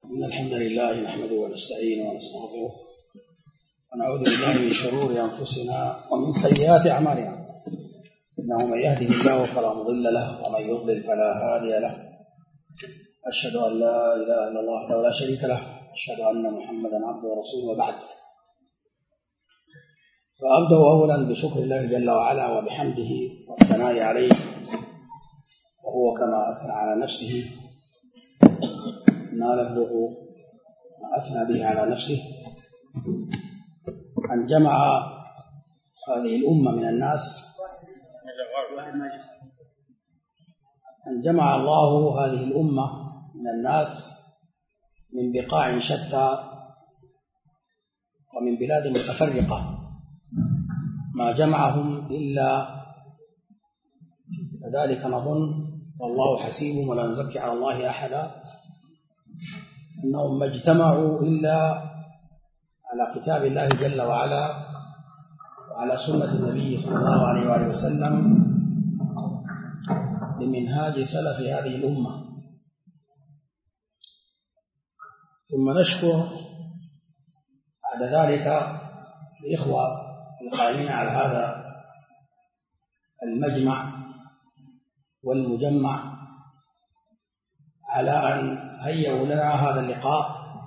إن الحمد لله نحمده ونستعينه ونستغفره ونعوذ بالله من شرور أنفسنا ومن سيئات أعمالنا، إنه من يهده الله فلا مضل له ومن يضلل فلا هادي له. أشهد أن لا إله إلا الله وحده لا شريك له، أشهد أن محمدا عبده ورسوله. وبعد، فأبدأ أولا بشكر الله جل وعلا وبحمده والثناء عليه، وهو كما أثنى على نفسه ما نبلغ ما أثنى به على نفسه، أن جمع هذه الأمة من الناس، أن جمع الله هذه الأمة من الناس من بقاع شتى ومن بلاد متفرقة، ما جمعهم إلا كذلك نظن، والله حسيبهم ولا نزكي على الله أحدا، أنهم ما اجتمعوا إلا على كتاب الله جل وعلا وعلى سنة النبي صلى الله عليه وآله وسلم بمنهاج سلف هذه الأمة. ثم نشكر بعد ذلك الإخوة القائمين على هذا المجمع والمجمع على أن هيئوا لنا هذا اللقاء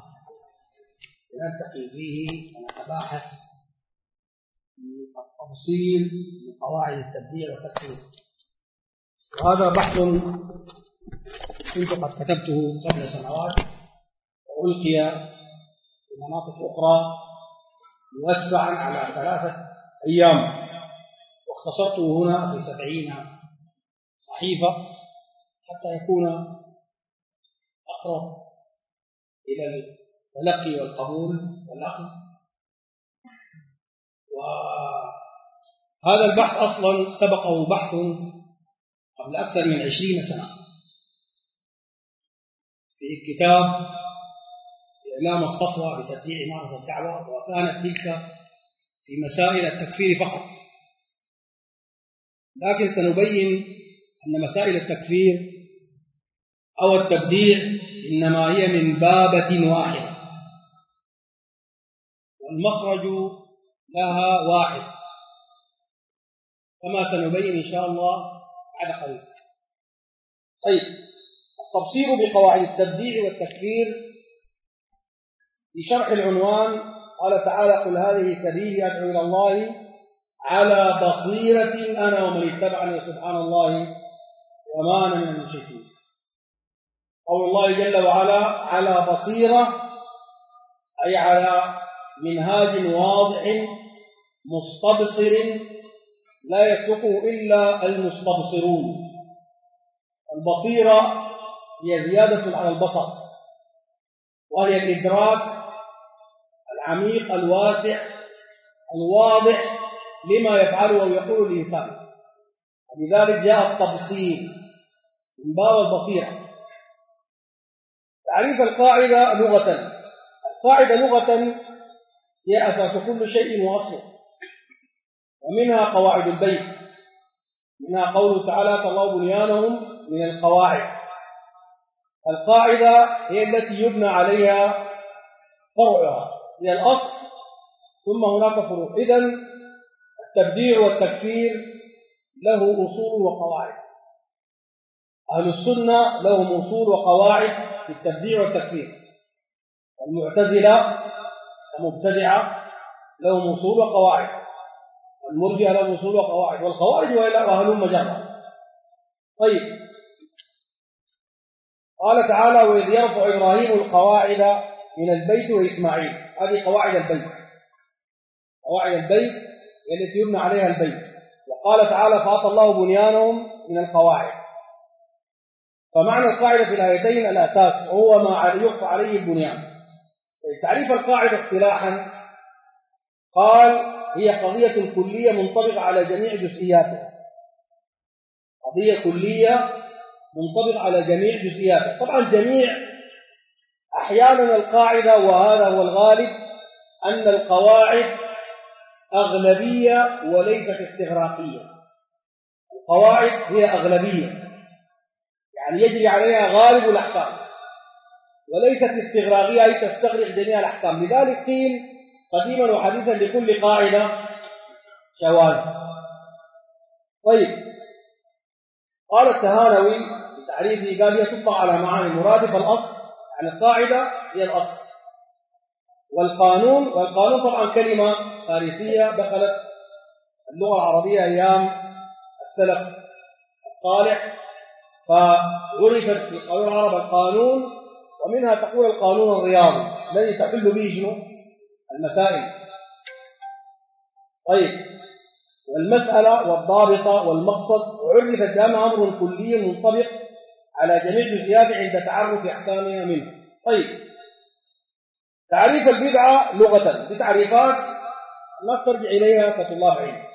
لنلتقي فيه ونتباحث في التفصيل لقواعد التبديع والتكفير. وهذا بحث كنت قد كتبته قبل سنوات وألقي في مناطق أخرى موسعا على 3 أيام، واختصرته هنا في 70 صحيفة حتى يكون أقرب إلى التلقي والقبول والأخذ. وهذا البحث أصلا سبقه بحث قبل أكثر من 20 سنة في كتاب إعلام الصفوة بتبديع إمارة الدعوة، وكانت تلك في مسائل التكفير فقط، لكن سنبين أن مسائل التكفير أو التبديع إنما هي من بابة واحدة، والمخرج لها واحد، كما سنبين إن شاء الله بعد قليل. طيب، التبصير بقواعد التبديع والتكفير في شرح العنوان. قال تعالى: قل هذه سبيلي أدعو إلى الله على بصيرة أنا ومن اتبعني سبحان الله وما أنا من المشركين. قول الله جل وعلا على بصيرة، أي على منهاج واضح مستبصر لا يسلكه إلا المستبصرون. البصيرة هي زيادة على البصر، وهي الإدراك العميق الواسع الواضح لما يفعله أو يقول الإنسان، ولذلك جاء التبصير من باب البصيرة. تعريف القاعدة لغة: القاعدة لغة هي أساس كل شيء وأصله، ومنها قواعد البيت، منها قوله تعالى: الله بنيانهم من القواعد. القاعدة هي التي يبنى عليها فرعها، هي الأصل، ثم هناك فروع. إذن التبديع والتكفير له أصول وقواعد. أهل السنة لهم أصول وقواعد في التبديع والتكفير، والمعتزلة ومبتدعة لهم أصول وقواعد، والمرجئة لهم أصول وقواعد، والخوارج وأهلهم جرة. طيب، قال تعالى: وإذ يرفع إبراهيم القواعد من البيت وإسماعيل. هذه قواعد البيت، قواعد البيت هي التي يبنى عليها البيت. وقال تعالى: فأعطى الله بنيانهم من القواعد. فمعنى القاعدة في الآيتين الأساس هو ما يقف عليه البنيان. تعريف القاعدة اصطلاحا قال: هي قضية كلية منطبقة على جميع جزئياتها. قضية كلية منطبقة على جميع جزئياتها. طبعا جميع، أحيانا القاعدة، وهذا هو الغالب، أن القواعد أغلبية وليست استغراقية. القواعد هي أغلبية، يعني يجري عليها غالب الأحكام. وليست استغراقية أي تستغرق جميع الأحكام. لذلك قيل قديما وحديثا لكل قاعدة شواذ. طيب، قال التهانوي بتعريفه قال: هي تطلق على معاني مرادفة الأصل، يعني القاعدة هي الأصل. والقانون طبعا كلمة فارسية دخلت اللغة العربية أيام السلف الصالح، فعرفت في قانون العرب القانون، ومنها تقول القانون الرياضي الذي تحل به شنو؟ المسائل. طيب، والمسألة والضابطة والمقصد عرفت بأنها أمر كلي منطبق على جميع الجزئيات عند تعرف أحكامها منه. طيب، تعريف البدعة لغة بتعريفات الناس ترجع إليها كطلاب علم.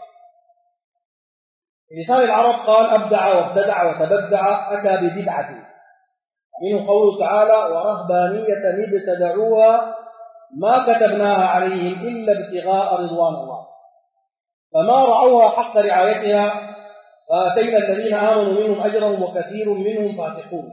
لسان العرب قال: أبدع وابتدع وتبدع، أتى ببدعة. منه قوله تعالى: ورهبانية ابتدعوها ما كتبناها عليهم إلا ابتغاء رضوان الله فما رعوها حق رعايتها فآتينا الذين آمنوا منهم أجرهم وكثير منهم فاسقون.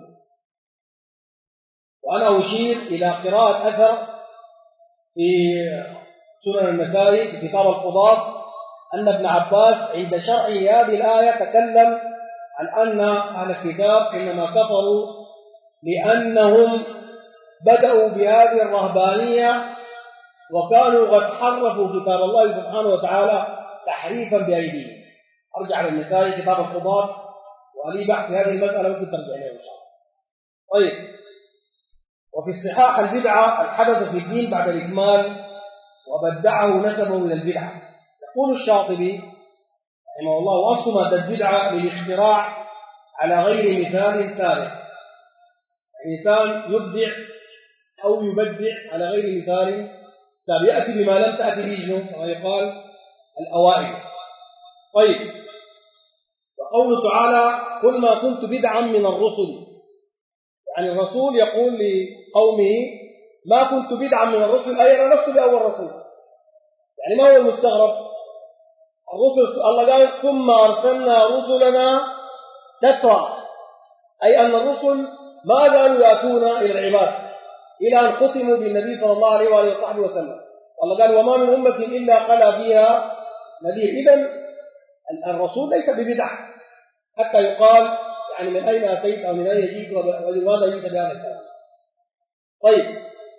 وأنا أشير إلى قراءة أثر في سنن النسائي في كتاب القضاة أن ابن عباس عند شرح هذه الآية تكلم عن أن أهل الكتاب إنما كفروا لأنهم بدأوا بهذه الرهبانية وكانوا قد حرفوا كتاب الله سبحانه وتعالى تحريفا بأيديهم. أرجع للنسائي كتاب القضاة ولي بحث في هذه المسألة ممكن ترجع إليها إن شاء الله. طيب، وفي الصحاح البدعة الحدث في الدين بعد الإكمال وبدعه نسبه إلى البدعة. يقول الشاطبي رحمه الله: وأصل مادة البدعة للاختراع على غير مثال سابق. الإنسان يبدع أو يبدع على غير مثال سابق، يأتي بما لم تأتي به كما يقال الأوائل. طيب، وقوله تعالى: قل ما كنت بدعا من الرسل، يعني الرسول يقول لقومه: ما كنت بدعا من الرسل، أي أنا لست بأول رسول. يعني ما هو المستغرب؟ الرسل الله قال: ثم أرسلنا رسلنا تترى، أي أن الرسل ما زالوا يأتون إلى العباد إلى أن ختموا بالنبي صلى الله عليه وآله وصحبه وسلم. الله قال: وما من أمة إلا خلا فيها نذير. إذن الرسول ليس ببدعة حتى يقال يعني من أين أتيت أو من أين جئت ولماذا جئت بهذا الكلام. طيب،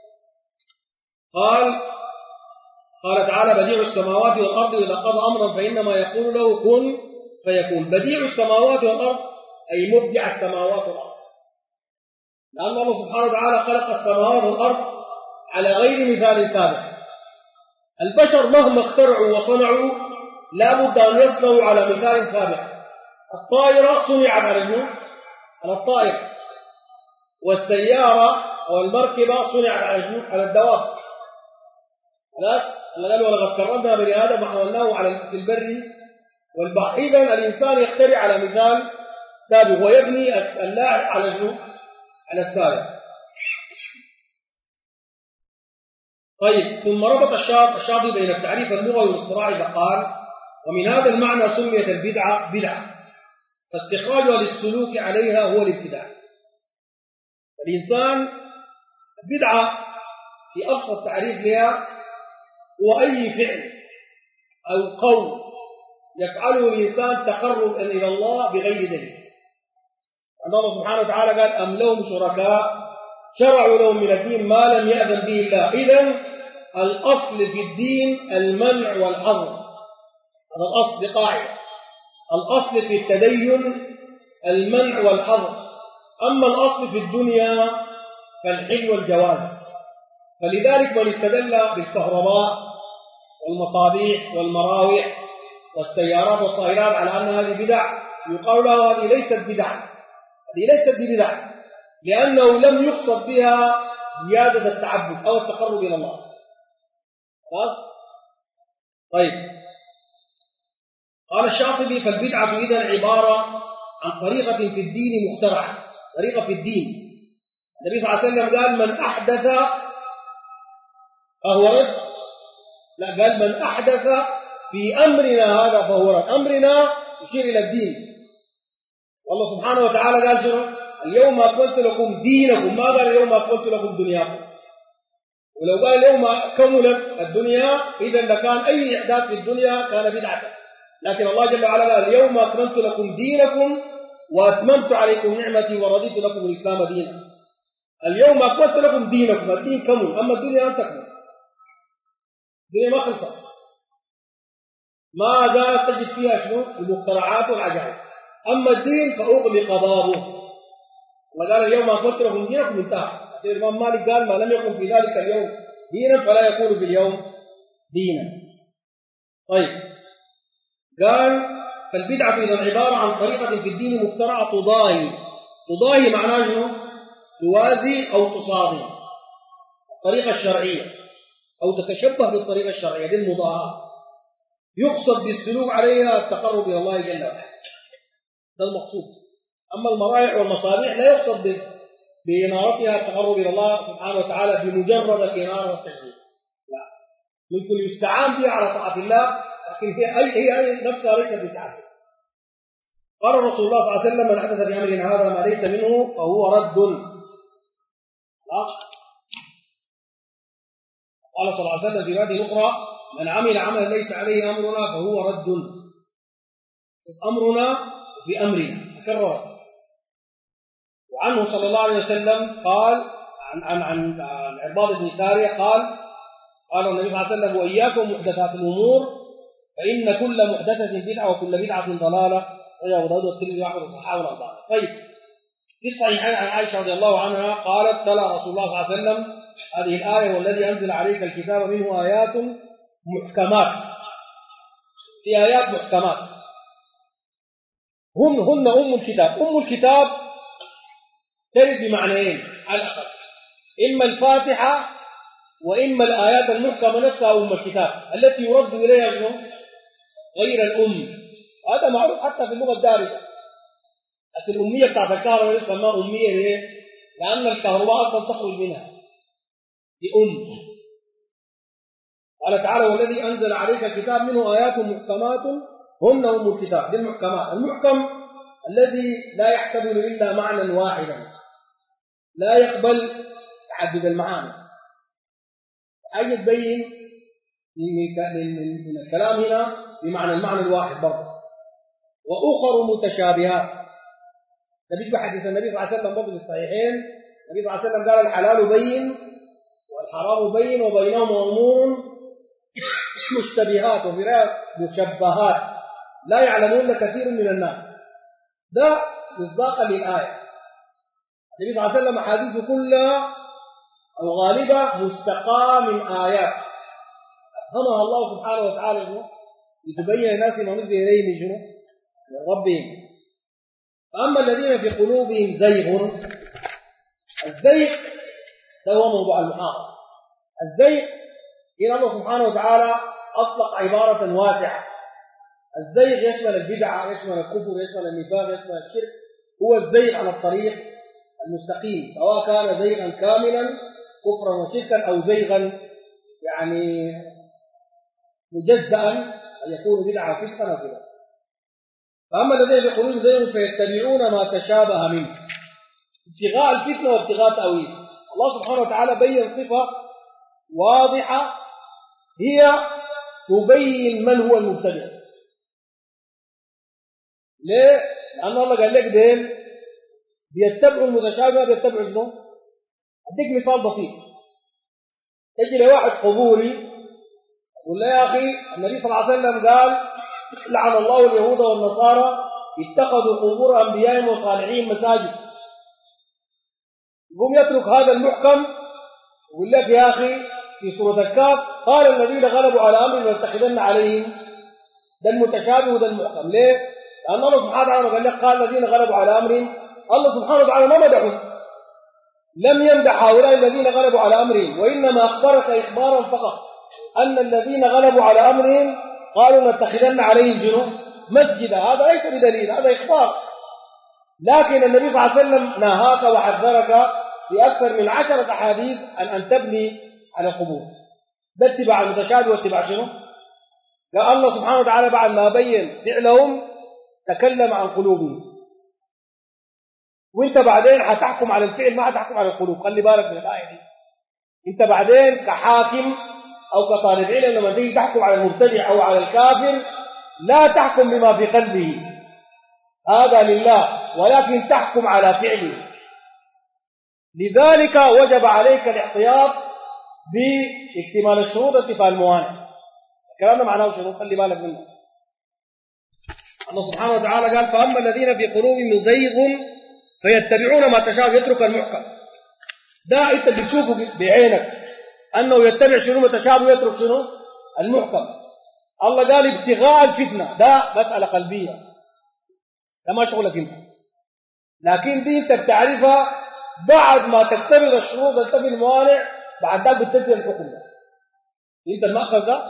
قال تعالى: بديع السماوات والأرض إذا قضى أمرا فإنما يقول له كن فيكون. بديع السماوات والأرض أي مبدع السماوات والأرض، لأن الله سبحانه وتعالى خلق السماوات والأرض على غير مثال سابق. البشر مهما اخترعوا وصنعوا لا بد أن يصنعوا على مثال سابق. الطائرة صنعت على شنو؟ على الطائر. والسيارة أو المركبة صنعت على شنو؟ على الدواب. خلاص؟ الله قال: ولقد كرمنا بني آدم وحملناه في البر والبحر. إذن الإنسان يخترع على مثال سابق ويبني اللاعب على شنو؟ على السابق. طيب، ثم ربط الشاطبي بين التعريف اللغوي والاختراع فقال: ومن هذا المعنى سميت البدعة بدعة، فاستخراجها للسلوك عليها هو الابتداع. الإنسان بدعة في أبسط تعريف لها هو أي فعل أو قول يفعله الإنسان تقرب إلى الله بغير دليل. الله سبحانه وتعالى قال: أم لهم شركاء شرعوا لهم من الدين ما لم يأذن به الله. إذن الأصل في الدين المنع والحظر، هذا الأصل قاعدة. الأصل في التدين المنع والحظر، أما الأصل في الدنيا فالحل والجواز. فلذلك من استدل بالكهرباء والمصابيح والمراوح والسيارات والطائرات على أن هذه بدع، يقال له: هذه ليست بدع، هذه ليست ببدع، لأنه لم يقصد بها زيادة التعبد أو التقرب إلى الله. خلاص؟ طيب، قال الشاطبي: فالبدعة إذن عبارة عن طريقة في الدين مخترعة، طريقة في الدين. النبي صلى الله عليه وسلم قال: من أحدث فهو رد. لا، قال: من أحدث في أمرنا هذا فهو رد. أمرنا يشير إلى الدين. والله سبحانه وتعالى قال شنو؟ اليوم أكملت لكم دينكم، ما قال اليوم أكملت لكم دنياكم. ولو قال اليوم كملت الدنيا إذا لكان أي إحداث في الدنيا كان بدعة. لكن الله جل وعلا قال اليوم أكملت لكم دينكم وأتممت عليكم نعمتي ورضيت لكم الإسلام دينا. اليوم أكملت لكم دينكم، الدين كمل، أما الدنيا لم تكمل، الدنيا ما خلصت، ما زالت تجد فيها شنو؟ المخترعات والعجائب. أما الدين فأغلق بابه. الله قال اليوم أكملت لكم دينكم، انتهى. الإمام مالك قال ما لم يكن في ذلك اليوم دينا فلا يكون في اليوم دينا. طيب، قال فالبدعة إذا عبارة عن طريقة في الدين مخترعة تضاهي معناه شنو؟ توازي أو تصادم الطريقة الشرعية أو تتشبه بالطريقة الشرعية، دي المضاهاة. يقصد بالسلوك عليها التقرب إلى الله جل وعلا، ده المقصود. أما المرائع والمصابيح لا يقصد بإنارتها التقرب إلى الله سبحانه وتعالى بمجرد الإنارة والتشبيه، لا، ممكن يستعان بها على طاعة الله، لكن هي نفسها ليست بدعة. قال رسول الله صلى الله عليه وسلم من حدث في أمرنا هذا ما ليس منه فهو رد. قال صلى الله عليه وسلم في هذه الأخرى من عمل عملا ليس عليه أمرنا فهو رد. أمرنا بأمرنا أكرر. وعنه صلى الله عليه وسلم قال عن عرباض بن سارية قال النبي صلى الله عليه وسلم وإياكم محدثات الأمور فإن كل محدثة بدعة وكل بدعة ضلالة. رواه أبو داود والترمذي وأحمد وصححه الألباني. طيب، في الصحيحين عن عائشة رضي الله عنها قالت تلا رسول الله صلى الله عليه وسلم هذه الآية والذي أنزل عليك الكتاب منه آيات محكمات. في آيات محكمات هن أم الكتاب. أم الكتاب ترد بمعنيين على الأقل، إما الفاتحة وإما الآيات المحكمة نفسها أم الكتاب التي يرد إليها غير الأم. هذا معروف حتى في اللغة الدارجة. أصل الأمية بتاعت الكهرباء يسمى أمية ليه؟ لأن الكهرباء أصلا تخرج منها بأم. قال تعالى والذي أنزل عليك الكتاب منه آيات محكمات هن أم الكتاب. دي المحكمات. المحكم الذي لا يحتمل إلا معنى واحدا، لا يقبل تعدد المعاني. حاجة تبين من الكلام هنا بمعنى المعنى الواحد برضه. وأخر متشابهات. ده بيشبه حديث النبي صلى الله عليه وسلم برضه في الصحيحين. النبي صلى الله عليه وسلم قال الحلال بين والحرام بين وبينهما أمور مشتبهات وفي رواية مشبهات لا يعلمون كثير من الناس. ده مصداقا للآية. النبي صلى الله عليه وسلم أحاديثه كلها أو غالبا مستقاة من آيات أفهمها الله سبحانه وتعالى لتبين الناس ما نزل إليهم من شنو؟ من ربهم. فأما الذين في قلوبهم زيغ، الزيغ ده هو موضوع المحاضرة. الزيغ هنا الله سبحانه وتعالى أطلق عبارة واسعة. الزيغ يشمل البدعة، يشمل الكفر، يشمل النفاق، يشمل الشرك. هو الزيغ على الطريق المستقيم، سواء كان زيغا كاملا كفرا وشركا أو زيغا يعني مجزأ أن يكون بدعة فسقا أو كذا. فأما الذين في قلوبهم زيغ فيتبعون ما تشابه منه ابتغاء الفتنة وابتغاء تأويل. الله سبحانه وتعالى بين صفة واضحة هي تبين من هو المبتدع. ليه؟ لأن الله قال لك دين بيتبعوا المتشابه بيتبعوا شنو؟ أديك مثال بسيط. تجي لواحد قبوري يقول له يا أخي النبي صلى الله عليه وسلم قال لعن الله اليهود والنصارى اتخذوا قبور أنبيائهم وصالحين مساجد. يقوم يترك هذا المحكم ويقول لك يا أخي في سورة الكهف قال الذين غلبوا على أمر لنتخذن عليهم. ده المتشابه وده المحكم. ليه؟ لأن الله سبحانه وتعالى قال لك قال الذين غلبوا على أمرهم، الله سبحانه وتعالى ما مدحهم، لم يمدح هؤلاء الذين غلبوا على أمرهم، وإنما أخبرك إخبارا فقط أن الذين غلبوا على أمرهم قالوا نتخذن عليهم جنوب مسجدا. هذا ليس بدليل، هذا إخبار. لكن النبي صلى الله عليه وسلم نهاك وحذرك بأكثر من 10 أحاديث أن تبني على القبور. ده اتباع المتشابه واتباع شنو؟ قال الله سبحانه وتعالى بعد ما بين فعلهم تكلم عن قلوبهم وانت بعدين هتحكم على الفعل ما هتحكم على القلوب. خلي بالك من الآية دي. انت بعدين كحاكم أو كطالب علم لما تيجي تحكم على المبتدع أو على الكافر لا تحكم بما في قلبه، هذا لله، ولكن تحكم على فعله. لذلك وجب عليك الاحتياط باكتمال الشروط وانتفاء الموانع. الكلام ده معناه شنو؟ خلي بالك منه. الله سبحانه وتعالى قال فأما الذين في قلوبهم زيغ فيتبعون ما تشاء، يترك المحكم. ده انت بتشوفه بعينك انه يتبع شنو متشابه ويترك شنو المحكم. الله قال ابتغاء الفتنه، ده مساله قلبيه، ده ما شغلك انت. لكن دي انت بتعرفها بعد ما تكتمل الشروط وتنتفي الموانع، بعد ذلك بتنزل الحكم ده. انت المأخذ ده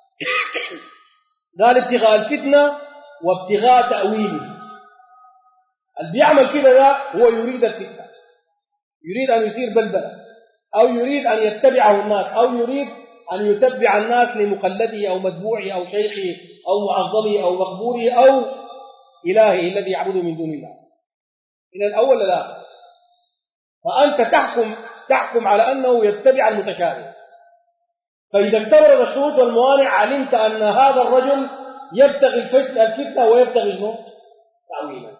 قال ابتغاء الفتنه وابتغاء تأويله. اللي بيعمل كده ده هو يريد الفتنه، يريد ان يثير بلبله، او يريد ان يتبعه الناس، او يريد ان يتبع الناس لمقلده او متبوعه او شيخه او معظمه او مقبوله او الهه الذي يعبده من دون الله، من الاول للاخر. فانت تحكم على انه يتبع المتشابه. فاذا اكتملت الشروط والموانع علمت ان هذا الرجل يبتغي الفتنه ويبتغي شنو؟ تاويلا.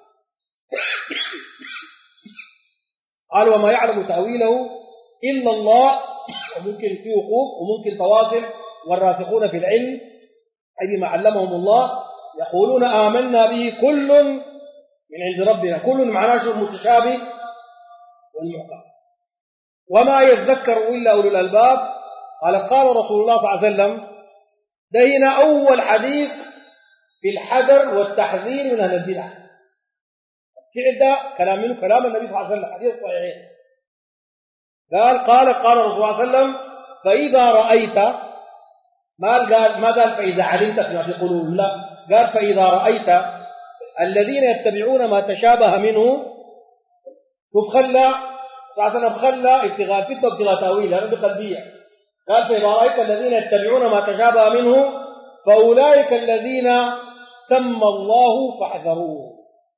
قال وما يعلم تاويله الا الله، وممكن في وقوف وممكن تواصل. والراسخون في العلم اي بما علمهم الله يقولون آمنا به كل من عند ربنا. كل معناه المتشابه والمحكم. وما يذكر الا اولو الالباب. قال رسول الله صلى الله عليه وسلم، ده هنا اول حديث في الحذر والتحذير من اهل البدع. الفعل ده كلام منه كلام النبي صلى الله عليه وسلم، حديث صحيحين. قال رسول الله صلى الله عليه وسلم فإذا رأيت، ما قال فإذا علمت فيما في قلوبهم، لا، قال فإذا رأيت الذين يتبعون ما تشابه منه. شوف خلى صلى الله عليه وسلم خلى ابتغاء الفتنة وابتغاء تأويل، هذا بقلبية. قال فإذا رأيت الذين يتبعون ما تشابه منه فأولئك الذين سمى الله فاحذروه.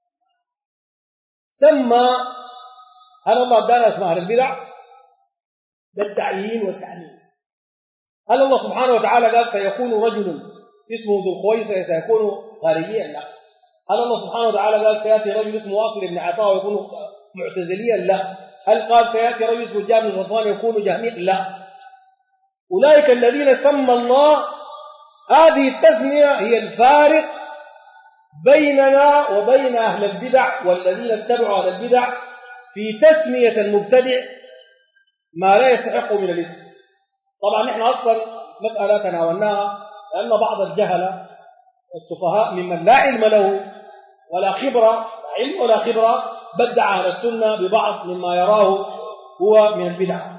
سمى، هل الله ادانا اسماء اهل البدع؟ ده التعيين والتعليم. هل الله سبحانه وتعالى قال سيكون رجل اسمه ذو الخويصة سيكون خارجيا؟ لا. هل الله سبحانه وتعالى قال سيأتي رجل اسمه واصل بن عطاء ويكون معتزليا؟ لا. هل قال سيأتي رجل اسمه جابر بن صفوان ويكون جهميا؟ لا. أولئك الذين سمى الله، هذه التسمية هي الفارق بيننا وبين أهل البدع والذين اتبعوا أهل البدع في تسمية المبتدع ما لا يستحق من الاسم. طبعا نحن أصلا مسألة تناولناها لأن بعض الجهلة والسفهاء ممن لا علم له ولا خبرة، لا علم ولا خبرة، بدع أهل السنة ببعض مما يراه هو من البدع.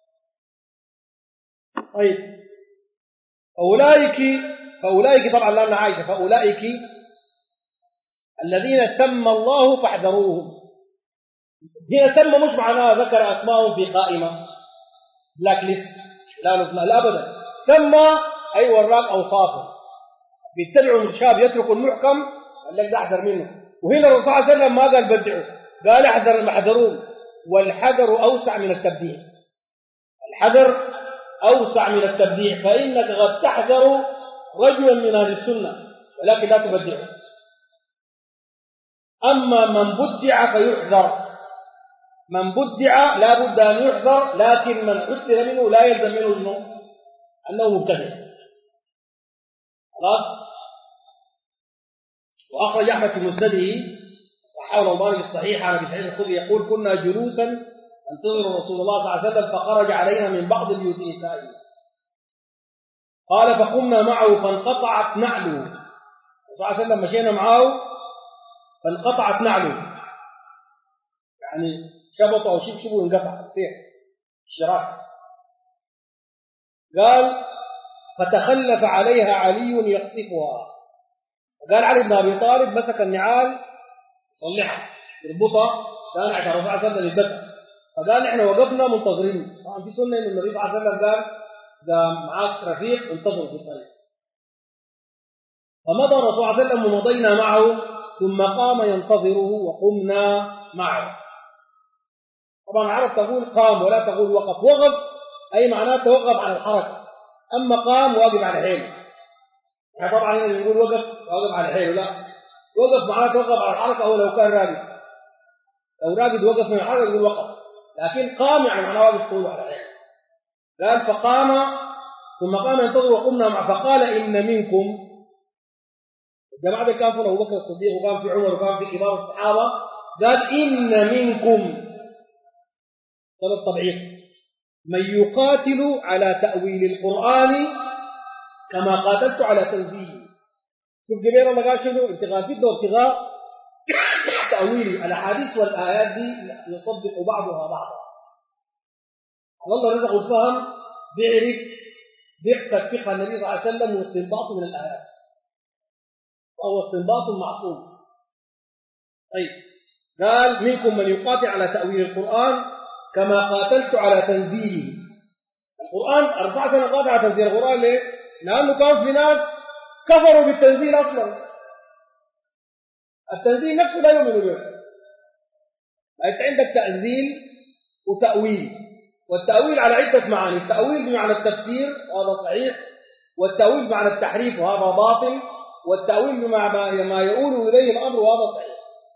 طيب فأولئك طبعا لا عايشة، فأولئك الذين سمى الله فاحذروهم. هنا سمى مش معناها ذكر أسماءهم في قائمة بلاك ليست، لا أبدا. سمى أي وراك أوصافه، بيتبعوا المتشابه يتركوا المحكم، قال لك ده احذر منه. وهنا الرسول صلى الله عليه وسلم ما قال بدعوا، قال احذر المحذرون. والحذر أوسع من التبديع، الحذر أوسع من التبديع، فإنك قد تحذر رجلا من أهل السنة ولكن لا تبدعه. أما من بدع فيحذر، من بدع لا بد أن يحذر، لكن من حذر منه لا يلزم منه أنه مبتدع. خلاص. وأخرج أحمد في مسنده صححه الألباني في الصحيح عن أبي سعيد الخدري يقول كنا جلوسا ننتظر رسول الله صلى الله عليه وسلم فخرج علينا من بعض البيوت نسائه، قال فقمنا معه فانقطعت نعله. صلى الله عليه وسلم مشينا معه فانقطعت نعله، يعني شبطه أو شبشبه وانقطع فيه الشراك. قال فتخلف عليها علي يقصفها. قال علي بن أبي طالب مسك النعال يصلحها يربطها، كان عشان الرسول صلى الله عليه وسلم يلبسها. فقال نحن وقفنا منتظرين. طبعا في سنة إن النبي صلى الله عليه وسلم قال إذا معك رفيق انتظروا في الطريق. فمضى الرسول صلى الله عليه وسلم ومضينا معه، ثم قام ينتظره وقمنا معه. طبعا العرب تقول قام ولا تقول وقف. وقف أي معناه توقف عن الحركة، أما قام واقف على حيله. يعني طبعا هنا بنقول وقف واقف على حيله، لا، وقف معناه توقف على الحركة، أو لو كان راقد، لو راقد وقف من الحركة يقول وقف. لكن قام يعني معناه واقف طول على حيله. قال فقام ثم قام ينتظر وقمنا معه فقال إن منكم. الجماعة دي كان في أبو بكر الصديق وكان في عمر وكان في كبار الصحابة. قال إن منكم طلب تبعيض من يقاتل على تأويل القرآن كما قاتلت على تنزيله. شوف جبير الله قال شنو؟ ابتغاء في ابتغاء تأويل الأحاديث والآيات دي يطبق بعضها بعضا. الله رزقه الفهم بيعرف دقة فقه النبي صلى الله عليه وسلم واستنباطه من الآيات، وهو استنباط معصوم. طيب قال منكم من يقاتل على تأويل القرآن كما قاتلت على تنزيله. القرآن 4 سنة قاتل على تنزيل القرآن. ليه؟ لأنه كان في ناس كفروا بالتنزيل أصلا. التنزيل نفسه لا يؤمن به. أنت عندك تنزيل وتأويل، والتأويل على عدة معاني. التأويل بمعنى التفسير وهذا صحيح، والتأويل بمعنى التحريف وهذا باطل، والتأويل بمعنى ما يؤول إليه الأمر وهذا صحيح.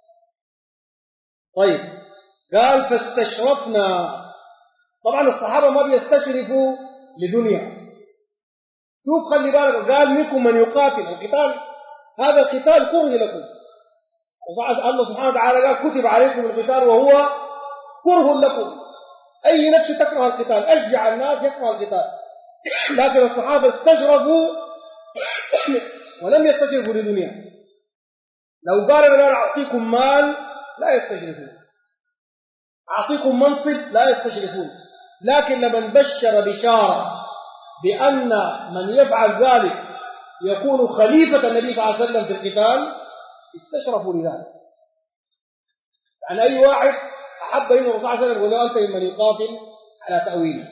طيب قال فاستشرفنا. طبعا الصحابة ما بيستشرفوا لدنيا. شوف خلي بالك، قال منكم من يقاتل. القتال هذا القتال كره لكم. الله سبحانه وتعالى قال كتب عليكم القتال وهو كره لكم. أي نفس تكره القتال، أشجع الناس يكره القتال. لكن الصحابة استشرفوا ولم يستشرفوا لدنيا. لو قال أنا أعطيكم مال لا يستشرفون، أعطيكم منصب لا يستشرفون. لكن لمن بشر بشارة بأن من يفعل ذلك يكون خليفة النبي صلى الله عليه وسلم في القتال استشرفوا لذلك. يعني أي واحد أحب إنه الرسول صلى الله عليه وسلم يقول له أنت من يقاتل على تأويله.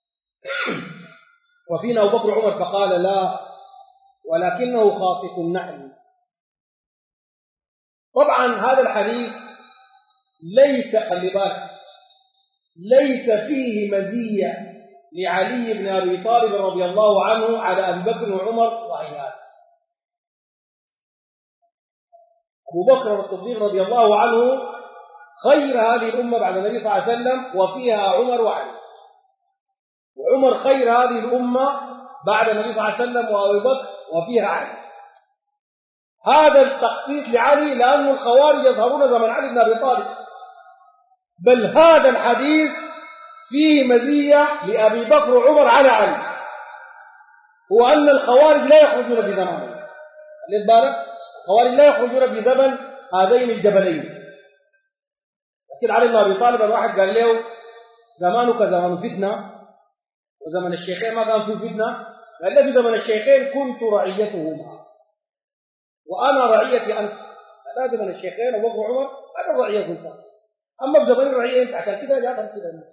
وفينا أبو بكر وعمر فقال لا ولكنه خاصة النحل. طبعا هذا الحديث ليس، خلي بالك، ليس فيه مزية لعلي بن أبي طالب رضي الله عنه على أبي بكر وعمر وعيال. أبو بكر الصديق رضي الله عنه خير هذه الأمة بعد النبي صلى الله عليه وسلم وفيها عمر وعلي، وعمر خير هذه الأمة بعد النبي صلى الله عليه وسلم وأبي بكر وفيها علي. هذا التخصيص لعلي لأن الخوارج يظهرون زمن علي بن أبي طالب، بل هذا الحديث فيه مزية لأبي بكر وعمر على علي، هو أن الخوارج لا يخرجون في زمانه. الخوارج لا يخرجون في زمن هذين الجبلين. لكن علي بن أبي طالب الواحد قال له زمانك زمان فتنة وزمن الشيخين ما كان فيه فتنة. قال له في زمن الشيخين كنت رعيتهما وأنا رعيتي أنت. لا زمن الشيخين أبو بكر وعمر أنا رعية كنت، أما في زمن الرعية أنت عشان كده جاء كده.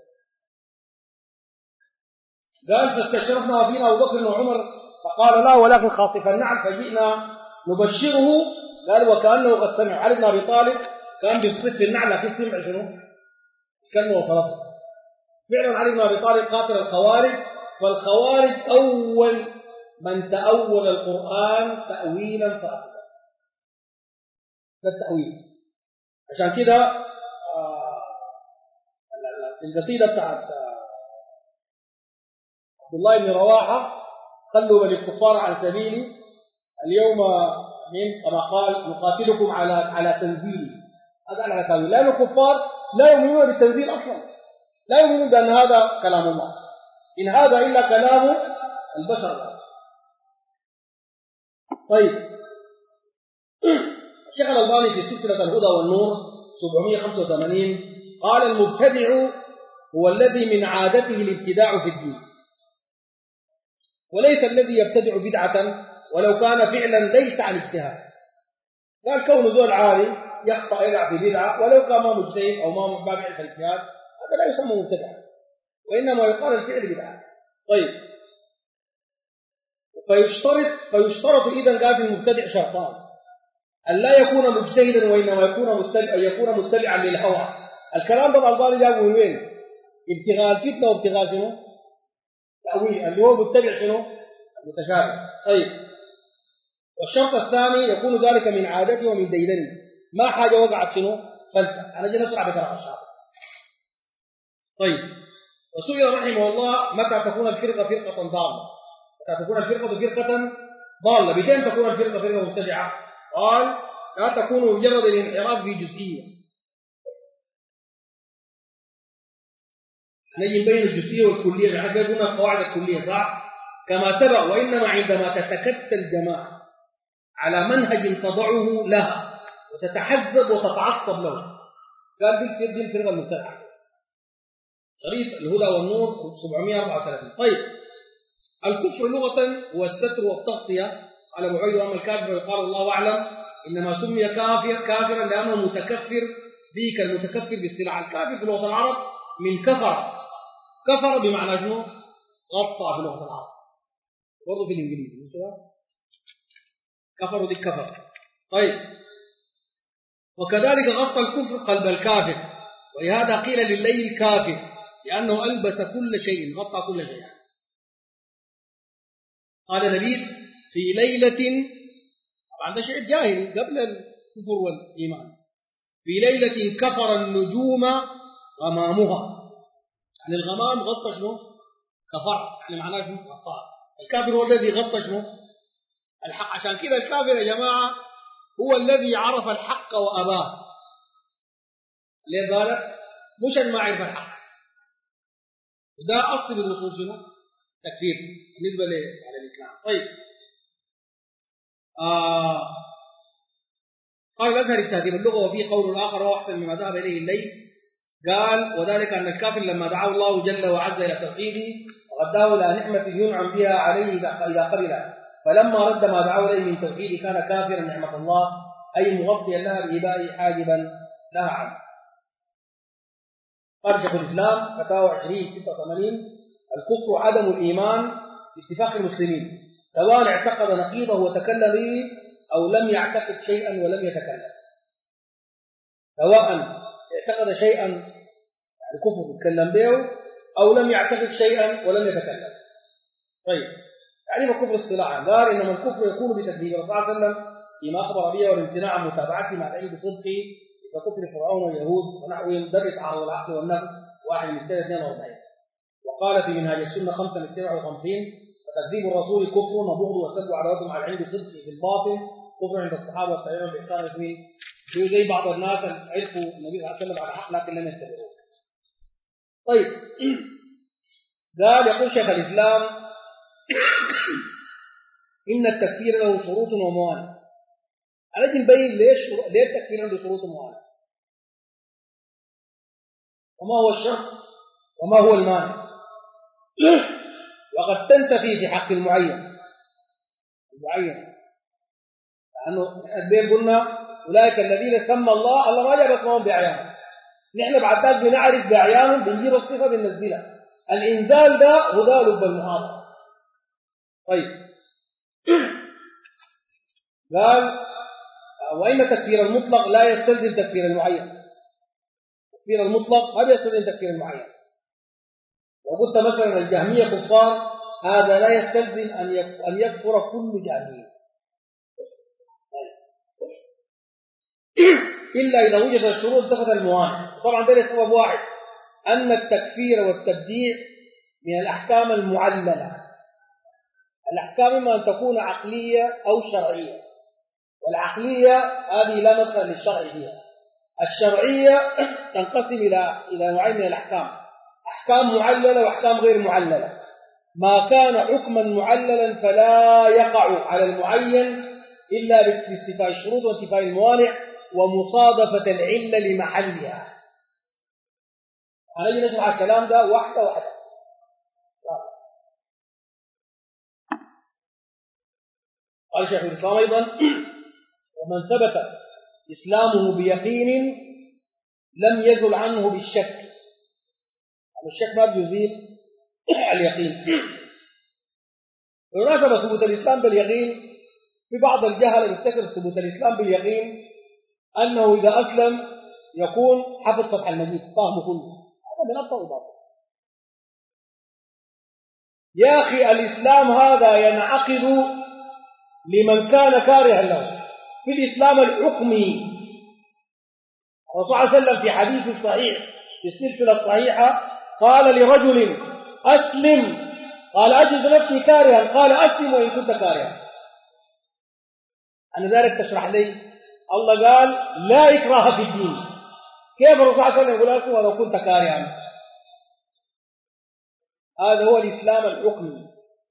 قال فاستشرفنا وفينا أبو بكر وعمر فقال لا ولكن خاطف النعل فجئنا نبشره. قال وكأنه قد سمع. علي بن أبي طالب كان بيصف النعل لكن سمع شنو؟ كلمة وصلته. فعلا علي بن أبي طالب قاتل الخوارج، فالخوارج أول من تأول القرآن تأويلا فاسدا. ده التأويل. عشان كده في القصيدة بتاعت عبد الله بن رواحة خلوا بني الكفار عن سبيلي اليوم من كما قال نقاتلكم على تنزيل. هذا على تأويل، لأن الكفار لا يؤمنون بالتنزيل أصلا، لا يؤمنون بأن هذا كلام الله، إن هذا إلا كلام البشر. طيب الشيخ الألباني في سلسلة الهدى والنور 785 قال المبتدع هو الذي من عادته الابتداع في الدين، وليس الذي يبتدع بدعة ولو كان فعلا ليس عن اجتهاد. قال كون ذو العالي يخطأ يقع في بدعة ولو كان ما مجتهد أو ما بيعرف الاجتهاد هذا لا يسمى مبتدعا، وإنما يقال الفعل بدعة. طيب فيشترط إذا قال في المبتدع شرطان: أن لا يكون مجتهدا وإنما يكون متبعا للهوى. الكلام ده الألباني جابه من وين؟ ابتغاء الفتنة وابتغاء شنو؟ تأويل اللي هو متبع شنو؟ المتشابه. طيب، والشرط الثاني يكون ذلك من عادته ومن ديدنه، ما حاجة وقعت شنو؟ فلتة. أنا جي نشرح بطرف الشاطئ. طيب، وسئل رحمه الله متى تكون الفرقة فرقة ضالة؟ متى تكون الفرقة فرقة ضالة؟ بكين تكون الفرقة فرقة مبتدعة؟ قال لا تكون مجرد الانحراف في جزئية. نجي نبين الجزئية والكلية، نحن قلنا القواعد الكلية صح؟ كما سبق، وإنما عندما تتكتل جماعة على منهج تضعه لها وتتحزب وتتعصب له، قال دي الفرقة المبتدعة. شريط الهدى والنور 734. طيب، الكفر لغة هو الستر والتغطية على بعيد، أما الكافر يقال الله أعلم إنما سمي كافرا لأنه متكفر به كالمتكفر بالسلع. الكافر في لغة العرب من كفر، كفر بمعنى شنو؟ غطى في لغة العرب، برضه في الإنجليزي كفر دي كفر. طيب، وكذلك غطى الكفر قلب الكافر، ولهذا قيل لليل كافر لأنه ألبس كل شيء، غطى كل شيء. قال نبيل في ليلة، طبعا ده شيء جاهلي قبل الكفر والإيمان، في ليلة كفر النجوم غمامها، يعني الغمام غطى شنو؟ كفر، يعني معناه شنو؟ غطى. الكافر هو الذي غطى شنو؟ الحق. عشان كده الكافر يا جماعة هو الذي عرف الحق وأباه. ليه قال مش ما عرف الحق، وده أصل من أصول شنو؟ تكفير بالنسبة على الإسلام. طيب، قال الأزهري في تهذيب اللغة وفيه قول آخر وهو أحسن مما ذهب إليه الليل، قال وذلك أن الكافر لما دعاه الله جل وعز إلى توحيده وغداه إلى نعمة ينعم بها عليه إذا قبلها، فلما رد ما دعاه إليه من توحيده كان كافرا نعمة الله، أي مغطيا لها بإباء حاجبا لها عنه. قال شيخ الإسلام فتاوى 2086 الكفر عدم الإيمان باتفاق المسلمين سواء اعتقد نقيضه وتكلم به أو لم يعتقد شيئا ولم يتكلم. سواء اعتقد شيئا يعني كفر يتكلم به أو لم يعتقد شيئا ولم يتكلم. طيب، يعني ما كفر اصطلاحا؟ قال إنما الكفر يكون بتكذيب الرسول صلى الله عليه وسلم فيما أخبر به والامتناع عن متابعته مع العلم بصدقه ككفر فرعون واليهود ونحوهم در تعارض العقل والنقل 1/242. وقال في منهاج السنة 5/52 فتكذيب الرسول كفر وبغض وسب عداوته مع العلم بصدقه في الباطن كفر عند الصحابة والتابعين بإحسان اثنين. زي بعض الناس عرفوا النبي صلى الله عليه وسلم على حق لكن لم يتبعوه. طيب، قال يقول شيخ الإسلام إن التكفير له شروط وموانع. على نبين ليه التكفير عنده شروط وموانع، وما هو الشرط وما هو المانع، وقد تنتفي في حق المعين لأنه البين قلنا أولئك الذين سمى الله ما جاب اسمهم بأعيانهم، نحن بعد ذلك بنعرف بأعيانهم بنجيب الصفة بننزلها. الإنزال ده هو ده لب المحاضرة. طيب، قال وإن تكفير المطلق لا يستلزم تكفير المعين. تكفير المطلق ما بيستلزم تكفير المعين. وقلت مثلا الجهمية كفار، هذا لا يستلزم أن يكفر كل جهمي إلا إذا وجد الشروط انتفت الموانع. طبعا ده سبب واحد، أن التكفير والتبديع من الأحكام المعللة. الأحكام إما أن تكون عقلية أو شرعية، والعقلية هذه لا مدخل للشرع فيها. الشرعية تنقسم إلى نوعين من الأحكام، أحكام معللة وأحكام غير معللة. ما كان حكما معللا فلا يقع على المعين إلا باستيفاء الشروط وانتفاء الموانع ومصادفة العلة لمحلها. هنجي نشرح الكلام ده واحدة واحدة. قال شيخ الإسلام أيضا ومن ثبت إسلامه بيقين لم يزل عنه بالشك. الشك ما بيزيل اليقين. بالمناسبة ثبوت الإسلام باليقين، في بعض الجهل يفتكر ثبوت الإسلام باليقين أنه إذا أسلم يكون حفظ صفح المجيد فهمه كله، هذا من التوضيح. يا أخي الإسلام هذا ينعقد لمن كان كارها له. في الإسلام الحكمي الرسول صلى الله عليه وسلم في حديث صحيح في السلسلة الصحيحة قال لرجل أسلم، قال أجد نفسي كارها، قال أسلم وإن كنت كارها. عن ذلك تشرح لي الله قال لا إكراه في الدين، كيف الرسول صلى الله عليه وسلم يقول أسلم ولو كنت كارها؟ هذا هو الإسلام الحكمي.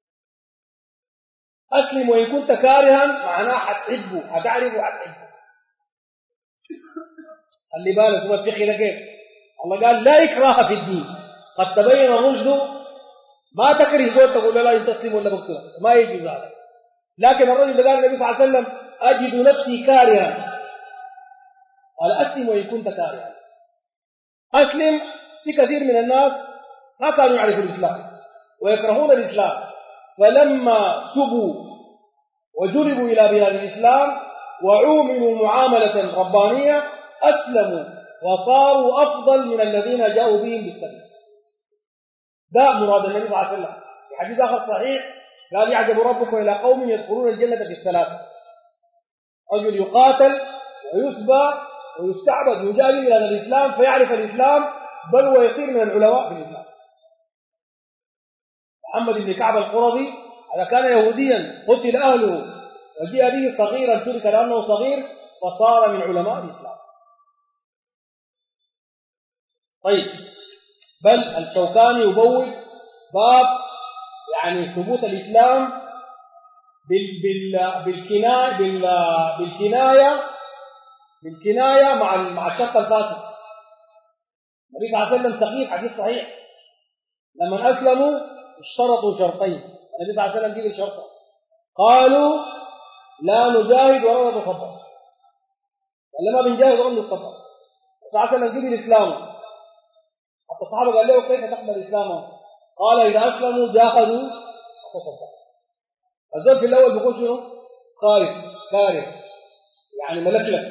أسلم وإن كنت كارها معناه حتحبه، هتعرفه وحتحبه. خلي بالك هو الفقه ده كيف الله قال لا إكراه في الدين، قد تبين الرشد، ما تكره زول تقول لا إن تسلم ولا بقتلك، ما يجوز هذا. لكن الرجل قال النبي صلى الله عليه وسلم أجد نفسي كارها، قال أسلم وإن كنت كارها. أسلم في كثير من الناس ما كانوا يعرفوا الإسلام ويكرهون الإسلام، فلما سبوا وجلبوا إلى بلاد الإسلام وعوملوا معاملة ربانية أسلموا وصاروا أفضل من الذين جاءوا بهم بالسلام. ده مراد النبي صلى الله عليه وسلم. في حديث آخر صحيح قال يعجب ربكم إلى قوم يدخلون الجنة في الثلاثة: رجل يقاتل ويسبى ويستعبد ويجاري إلى الإسلام فيعرف الإسلام بل ويصير من العلماء في الإسلام. محمد بن كعب القرظي هذا كان يهوديا قتل أهله وجاء به صغيرا ترك لأنه صغير فصار من علماء الإسلام. طيب، بل الشوكاني يبوب باب يعني ثبوت الإسلام بالكناية مع الشرط الفاسد. النبي صلى الله عليه وسلم تقييد حديث صحيح لما أسلموا اشترطوا شرطين، النبي صلى الله عليه وسلم جيب الشرطة، قالوا لا نجاهد ولا نتصدق، ولا ما بنجاهد ولا نتصدق. النبي صلى الله عليه وسلم جيب الإسلام، حتى الصحابة قال له كيف تقبل الإسلام؟ قال إذا أسلموا جاهدوا وتصدقوا. الزول في الأول بيقول شنو؟ خايف كاره يعني ملكلك،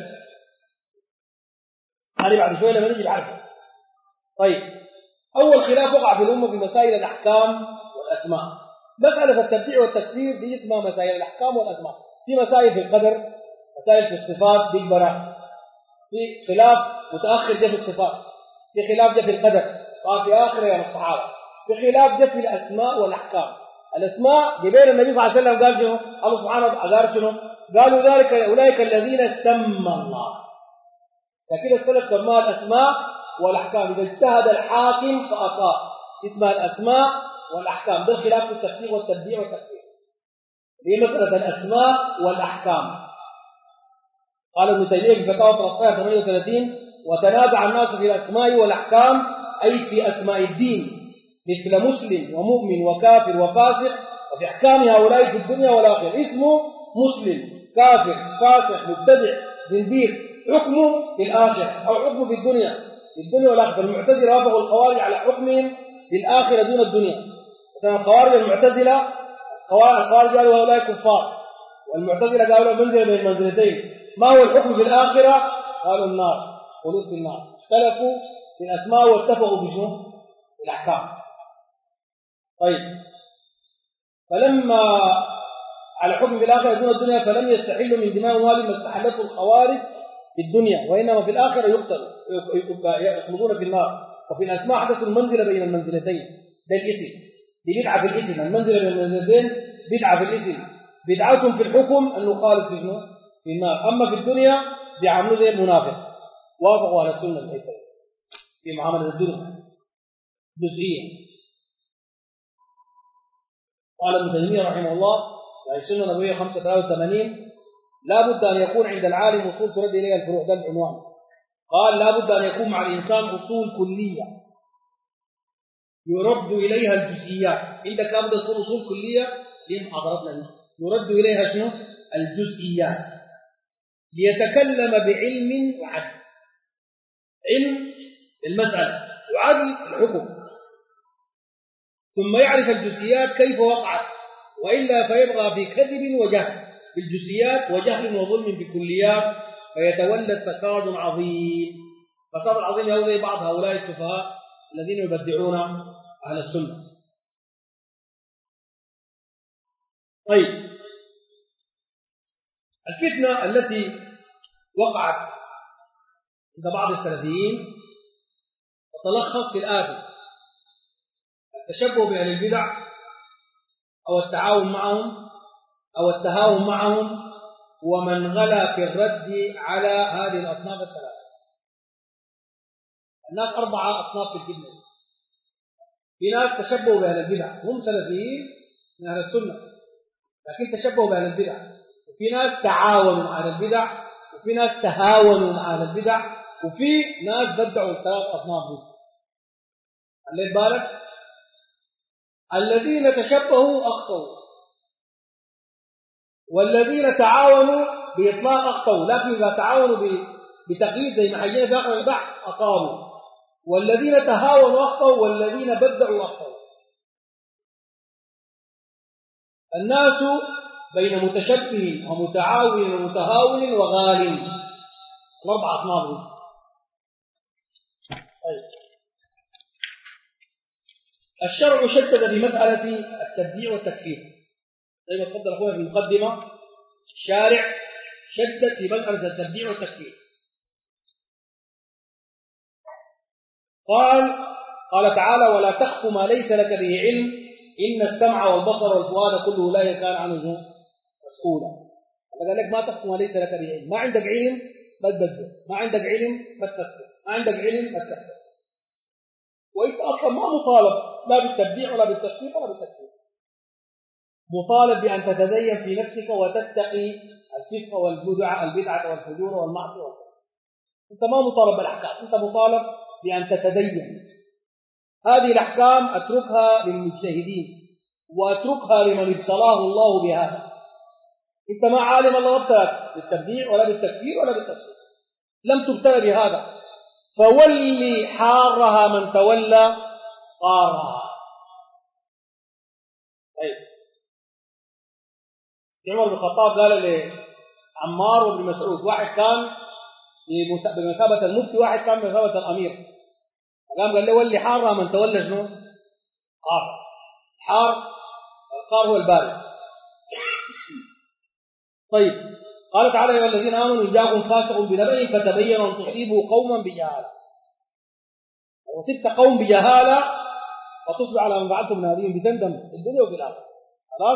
هذه بعد شوية لما نجي بعرفه. طيب، أول خلاف وقع في الأمة في مسائل الأحكام والأسماء. مسألة التبديع والتكفير دي اسمها مسائل الأحكام والأسماء. في مسائل في القدر، مسائل في الصفات دي براء، في خلاف متأخر جاء في الصفات، في خلاف جاء في القدر قال في آخر يوم الصحابة، في خلاف جاء في الأسماء والأحكام. الأسماء جبال النبي صلى الله عليه وسلم قال شنو؟ الله سبحانه وتعالى شنو؟ قالوا ذلك أولئك الذين سمى الله، فكده السلف سماها الأسماء والأحكام. إذا اجتهد الحاكم فأطاع اسمها الأسماء والأحكام. ده خلاف في التفسير والتبديع والتكفير، هي مسألة الأسماء والأحكام. قال ابن تيمية في فتاوى 38: وتنازع الناس في الأسماء والأحكام أي في أسماء الدين مثل مسلم ومؤمن وكافر وفاسق، وفي أحكام هؤلاء في الدنيا والآخرة. اسمه مسلم، كافر، فاسق، مبتدع، زنديق، حكمه في الآخرة أو حكمه في الدنيا والآخرة. المعتزلة وافقوا الخوارج على حكمهم في الآخرة دون الدنيا. مثلا الخوارج المعتزلة، الخوارج قالوا هؤلاء كفار، والمعتزلة قالوا منزل بين المنزلتين. ما هو الحكم في الآخرة؟ قالوا النار، خلود في النار. اختلفوا في الأسماء واتفقوا بشنو؟ الأحكام. طيب، فلما على حكم في الآخرة دون الدنيا فلم يستحلوا من دماء أموالهم ما استحلته الخوارج في الدنيا، وإنما في الآخرة يخلدون في النار. وفي الأسماء حدثوا المنزلة بين المنزلتين، ده الاسم، دي بدعة في الاسم. المنزلة بين المنزلتين بدعة في الاسم. بدعتهم في الحكم أنه خالد في شنو؟ في النار. أما في الدنيا بيعملوا زي المنافق. وافقوا على السنة الحيثية في معاملة الدنيا جزئية. قال ابن تيمية رحمه الله يعني السنة النبوية 85: لا بد أن يكون عند العالم أصول ترد إليها الفروع. ده العنوان. قال لا بد أن يكون مع الإنسان أصول كلية يرد إليها الجزئيات. عندك لابد تكون أصول كلية لمحاضرتنا يرد إليها شنو؟ الجزئيات، ليتكلم بعلم وعدل. علم المسألة وعدل الحكم، ثم يعرف الجزئيات كيف وقعت، وإلا فيبغى في كذب وجهل بالجزئيات وجهل وظلم بالكليات، فيتولد فساد عظيم. فساد العظيم يهو زي بعض هؤلاء السفهاء الذين يبدعون على السنة. طيب، الفتنة التي وقعت عند بعض السلفيين تتلخص في الآتي: التشبه بأهل البدع، أو التعاون معهم، أو التهاون معهم، ومن غلا في الرد على هذه الأصناف الثلاثة. الناس 4 أصناف في الفتنة. في ناس تشبهوا بأهل البدع، هم سلفيين من أهل السنة لكن تشبهوا بأهل البدع، وفي ناس تعاونوا مع أهل البدع، وفي ناس تهاونوا مع أهل البدع، وفي ناس بدعوا ال3 أصناف دي. خليت بالك؟ الذين تشبهوا أخطأوا، والذين تعاونوا بإطلاق أخطأوا، لكن إذا تعاونوا بتقييد زي ما حيجينا في آخر البحث أصابوا. والذين تهاونوا أخطأوا، والذين بدعوا أخطأوا. الناس بين متشبه ومتعاون ومتهاون وغال، ال4 أصناف دي. طيب، الشرع شدد بمسألة التبديع والتكفير. زي ما تفضل أخونا في المقدمة، الشارع شدد في مسألة التبديع والتكفير. قال تعالى: ولا تخف ما ليس لك به علم إن السمع والبصر والفؤاد كل أولئك كان عنه مسؤولا. قال لك ما تخف ما ليس لك به علم. ما عندك علم ما تبدع، ما عندك علم ما تفسر، ما عندك علم ما تكفر. وانت اصلا ما مطالب لا بالتبديع ولا بالتفسير ولا بالتكفير، مطالب بان تتدين في نفسك وتتقي الفسق والبدعه والفجور والمعصيه والكفر. انت ما مطالب بالاحكام، انت مطالب بان تتدين. هذه الاحكام اتركها للمجتهدين واتركها لمن ابتلاه الله بهذا. انت ما عالم الله ما ابتلاك بالتبديع ولا بالتكفير ولا بالتفسير، لم تبتلى بهذا. فولي حارها من تولى قارها. طيب، عمر بن الخطاب قال لعمار وابن مسعود، واحد كان بمثابة المفتي، واحد كان بمثابة الأمير، قال له ولي حارها من تولى شنو؟ قار. القار هو البارد. طيب، قال تعالى: يا الذين آمنوا إن جاءكم فاسق بنبأ فتبينوا أن تصيبوا قوما بجهالة. وصبت قوم بجهالة فتصبح على من فعلتم من هذه بتندم في الدنيا وفي الآخرة. خلاص؟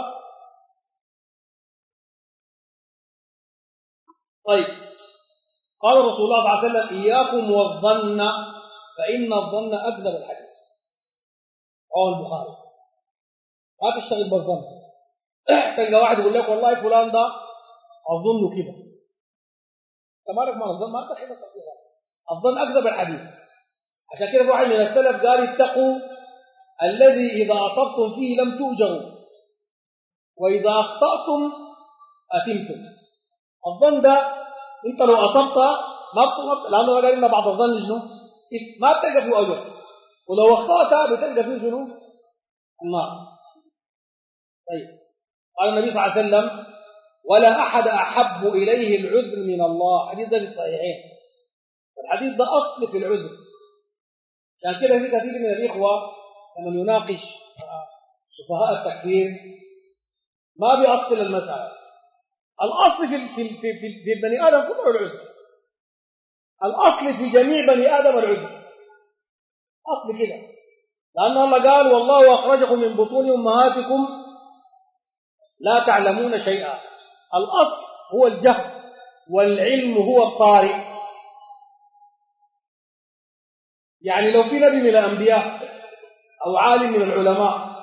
طيب، قال رسول الله صلى الله عليه وسلم: إياكم والظن فإن الظن أكذب الحديث. رواه البخاري. ما تشتغل بالظن. تلقى واحد يقول لك والله فلان ده أظن كده، انت مالك مال الظن؟ ما تحب الظن أكذب الحديث. عشان كده واحد من السلف قال: اتقوا الذي إذا أصبتم فيه لم تؤجروا وإذا أخطأتم أتمتم. الظن ده انت لو أصبت ما بتغلط، لأنه قال إن بعض الظن شنو؟ ما بتلقى فيه أجر، ولو أخطأت بتلقى فيه شنو؟ النار. طيب، قال النبي صلى الله عليه وسلم: ولا أحد أحب إليه العذر من الله. حديث ده في الصحيحين، والحديث ده أصل في العذر. عشان كده في كثير من الإخوة لما يناقش سفهاء التكفير ما بيأصل المسألة. الأصل في البني آدم كله العذر. الأصل في جميع بني آدم العذر، أصل كده. لأن الله قال: والله أخرجكم من بطون أمهاتكم لا تعلمون شيئا. الأصل هو الجهل، والعلم هو الطارئ. يعني لو في نبي من الأنبياء أو عالم من العلماء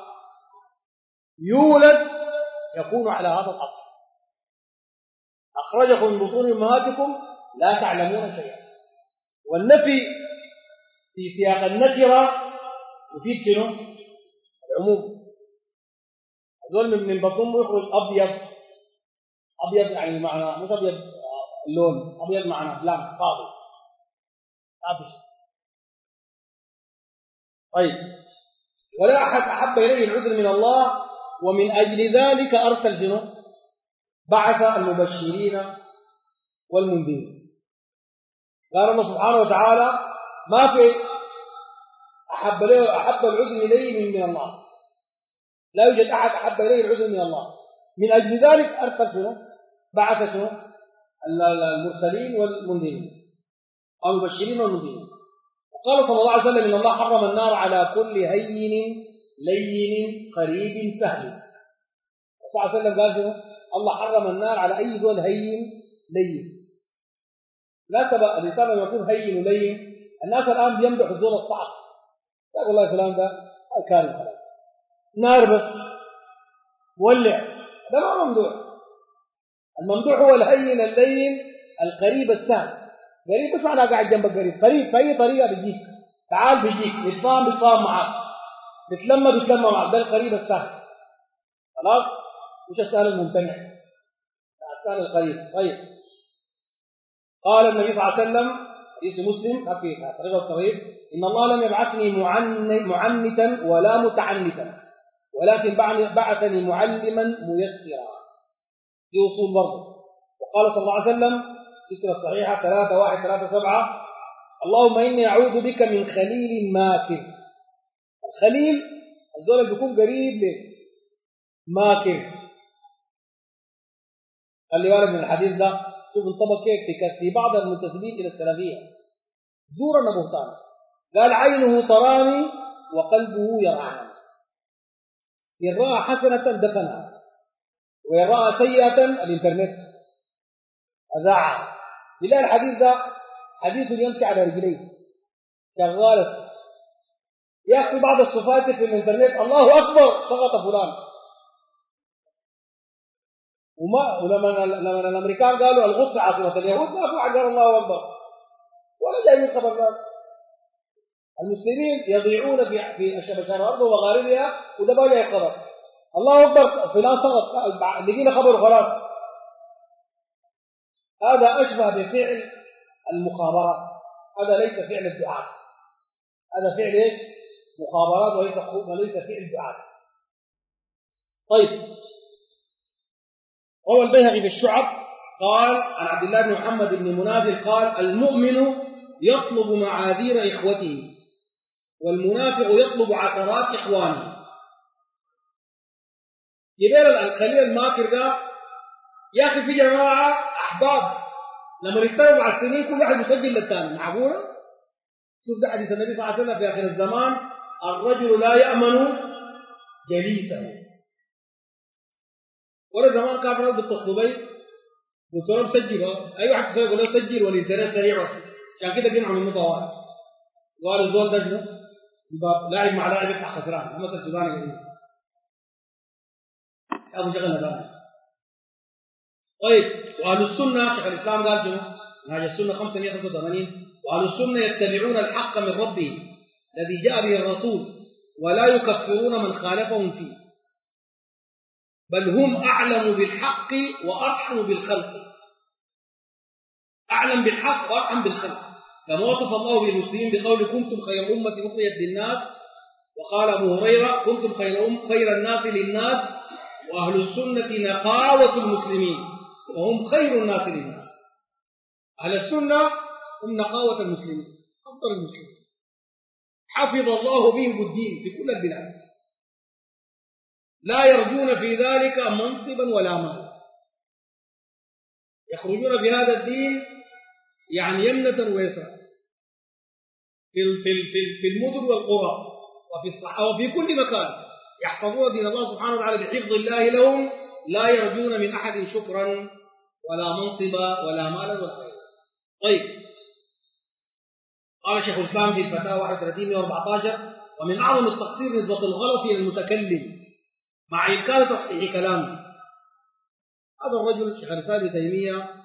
يولد يكون على هذا الأصل: أخرجكم من بطون أمهاتكم لا تعلمون شيئا. والنفي في سياق النكرة يفيد شنو؟ العموم. هذول من البطن يخرج أبيض يعني معنى مش أبيض اللون، أبيض معنى بلانك فاضي عابش. طيب، ولا أحد أحب إليه العذر من الله، ومن أجل ذلك أرسل شنو؟ بعث المبشرين والمنذرين. قال الله سبحانه وتعالى ما في أحب العذر إليه من الله، لا يوجد أحد أحب إليه العذر من الله. من أجل ذلك أرسل شنو؟ بعث شنو؟ المرسلين والمنذرين، أو المبشرين والمنذرين. وقال صلى الله عليه وسلم إن الله حرم النار على كل هين لين قريب سهل. صلى الله عليه وسلم قال شنو؟ الله حرم النار على أي زول هين لين. لا تبقى الإنسان لما يكون هين ولين، الناس الآن بيمدحوا الزول الصعب، يقول والله فلان ده الكارثة خلاص نار بس ولع، ده ما ممدوح. الممدوح هو الهين اللين القريب السهل. قريب مش معناه قاعد جنبك، قريب في أي طريقة بيجيك، تعال بيجيك، بيتفاهم معاك، بتلم معاك، ده القريب السهل. خلاص مش السهل الممتنع، السهل القريب. طيب قال النبي صلى الله عليه وسلم حديث مسلم في طريقه التوحيد ان الله لم يبعثني معنتا ولا متعنتا ولكن بعثني معلما ميسرا. دي اصول برضه. وقال صلى الله عليه وسلم سلسله الصحيحه 3137 اللهم اني اعوذ بك من خليل ماكر. الخليل الزول اللي بيكون قريب لك، ماكر. خلي بالك من الحديث ده، شوف انطبق كيف في بعض المنتسبين الى السلفيه زورا بهتانا. قال عينه تراني وقلبه يرعني، إن رأى حسنة دفنها وإن رأى سيئة الإنترنت أذاعها. بالله الحديث ده حديث يمشي على رجليه شغال. يا أخي بعض الصفات في الإنترنت الله أكبر سقط فلان. ولما الأمريكان قالوا الغصة عاصمة اليهود ما في واحد قال الله أكبر ولا جاي من خبر. المسلمين يضيعون في شبكات الأرض ومغاربها وده بقى جاي خبر الله أكبر فلان سقط، لقينا خبر وخلاص. هذا أشبه بفعل المخابرات، هذا ليس فعل الدعاء، هذا فعل ايش؟ مخابرات وليس فعل دعاء. طيب روى البيهقي في الشعب قال عن عبد الله بن محمد بن منازل قال المؤمن يطلب معاذير إخوته والمنافق يطلب عثرات إخوانه. جبال الخليل الماكر ده يا أخي في جماعة أحباب لما يختلفوا مع السنين كل واحد يسجل للثاني، معقولة؟ شوف ده حديث النبي صلى الله عليه وسلم في آخر الزمان الرجل لا يأمن جليسه. ولا زمان كان في ناس بيتصلوا بي قلت لهم سجلوا، أي واحد يقول له سجل والإنترنت سريع عشان كده جمعوا من طوال. قالوا الزول ده شنو؟ لاعب مع لاعب يفتح خسران مثل السوداني قديم أبو شغلنا ثاني. طيب وأهل السنة شيخ الإسلام قال شنو؟ منهج السنة 585 وأهل السنة يتبعون الحق من ربهم الذي جاء به الرسول ولا يكفرون من خالفهم فيه بل هم أعلم بالحق وأرحم بالخلق. أعلم بالحق وأرحم بالخلق كما وصف الله بالمسلمين بقول كنتم خير أمة أخرجت للناس. وقال أبو هريرة كنتم خير الناس للناس وأهل السنة نقاوة المسلمين وهم خير الناس للناس. أهل السنة هم نقاوة المسلمين، أفضل المسلمين، حفظ الله بهم الدين في كل البلاد، لا يرجون في ذلك منصبا ولا مال، يخرجون بهذا الدين يعني يمنة ويسرا في المدن والقرى وفي الصحراء وفي كل مكان يحفظون دين الله سبحانه وتعالى بحفظ الله لهم، لا يرجون من أحد شكرا ولا منصبا ولا مالا ولا غيره. طيب قال شيخ الإسلام في الفتاوى 31-14 ومن أعظم التقصير نسبة الغلط إلى المتكلم مع إمكان تصحيح كلامه. هذا الرجل شيخ الإسلام ابن تيمية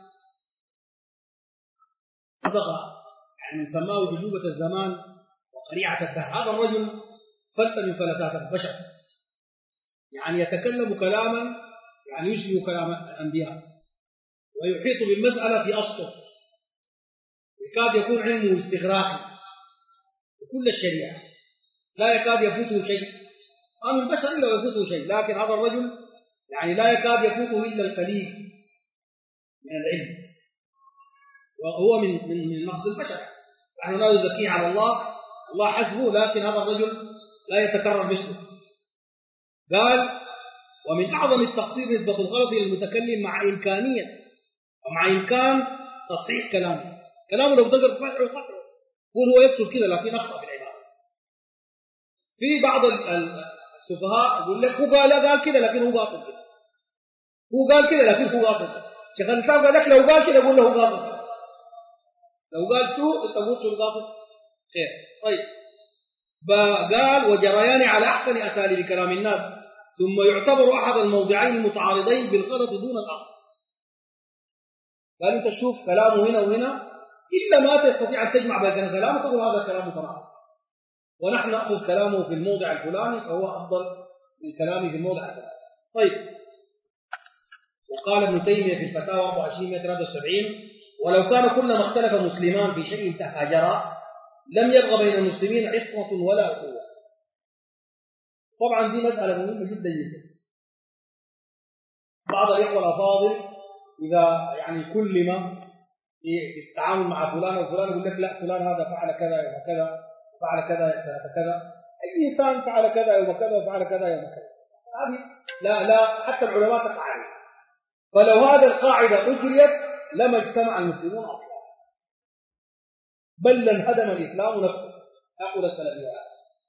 صدق يعني سماه عجوبة الزمان وقريعة الدهر. هذا الرجل فلت من فلتات البشر، يعني يتكلم كلاما يعني يشبه كلام الأنبياء ويحيط بالمسألة في أسطر، يكاد يكون علمه استغراقي وكل الشريعة لا يكاد يفوته شيء، ما من بشر إلا يفوته شيء، لكن هذا الرجل يعني لا يكاد يفوته إلا القليل من العلم. وهو من نقص البشر. نحن لا نزكيه على الله، الله حسبه، لكن هذا الرجل لا يتكرر مثله. قال: ومن أعظم التقصير نسبة الغلط إلى المتكلم مع إمكانية ومع إمكان تصحيح كلامه لو تقدر تصححه يصححه، هو يقصد كده لكن أخطأ في العبارة. في بعض السفهاء يقول لك هو قال كده لكن هو قاصد كده، هو قال كده لكن هو قاصد كده. شيخ الإسلام قال لك لو قال كده قول له هو قاصد كده، لو قال سوء انت قول شو القاصد خير. طيب، قال: وجريان على أحسن أساليب كلام الناس، ثم يعتبر أحد الموضعين المتعارضين بالغلط دون الآخر. قال أنت تشوف كلامه هنا وهنا، إلا ما تستطيع أن تجمع بين كلامه تقول هذا الكلام متناقض، ونحن نأخذ كلامه في الموضع الفلاني فهو أفضل من كلامه في الموضع الفلاني. طيب، وقال ابن تيمية في الفتاوى 2473: ولو كان كلما اختلف مسلمان في شيء تهاجرا لم يبغى بين المسلمين عصمة ولا أخوة. طبعا دي مسألة مهمة جدا جدا. بعض الإخوة الأفاضل إذا يعني كلم في التعامل مع فلان وفلان يقول لك لا فلان هذا فعل كذا يوم كذا وفعل كذا سنة كذا، أي إنسان فعل كذا يوم كذا وفعل كذا يوم كذا. هذه لا حتى العلماء تقع عليها. فلو هذه القاعدة أجريت لما اجتمع المسلمون أصلا، بل لانهدم الإسلام نفسه. أقول السلفية.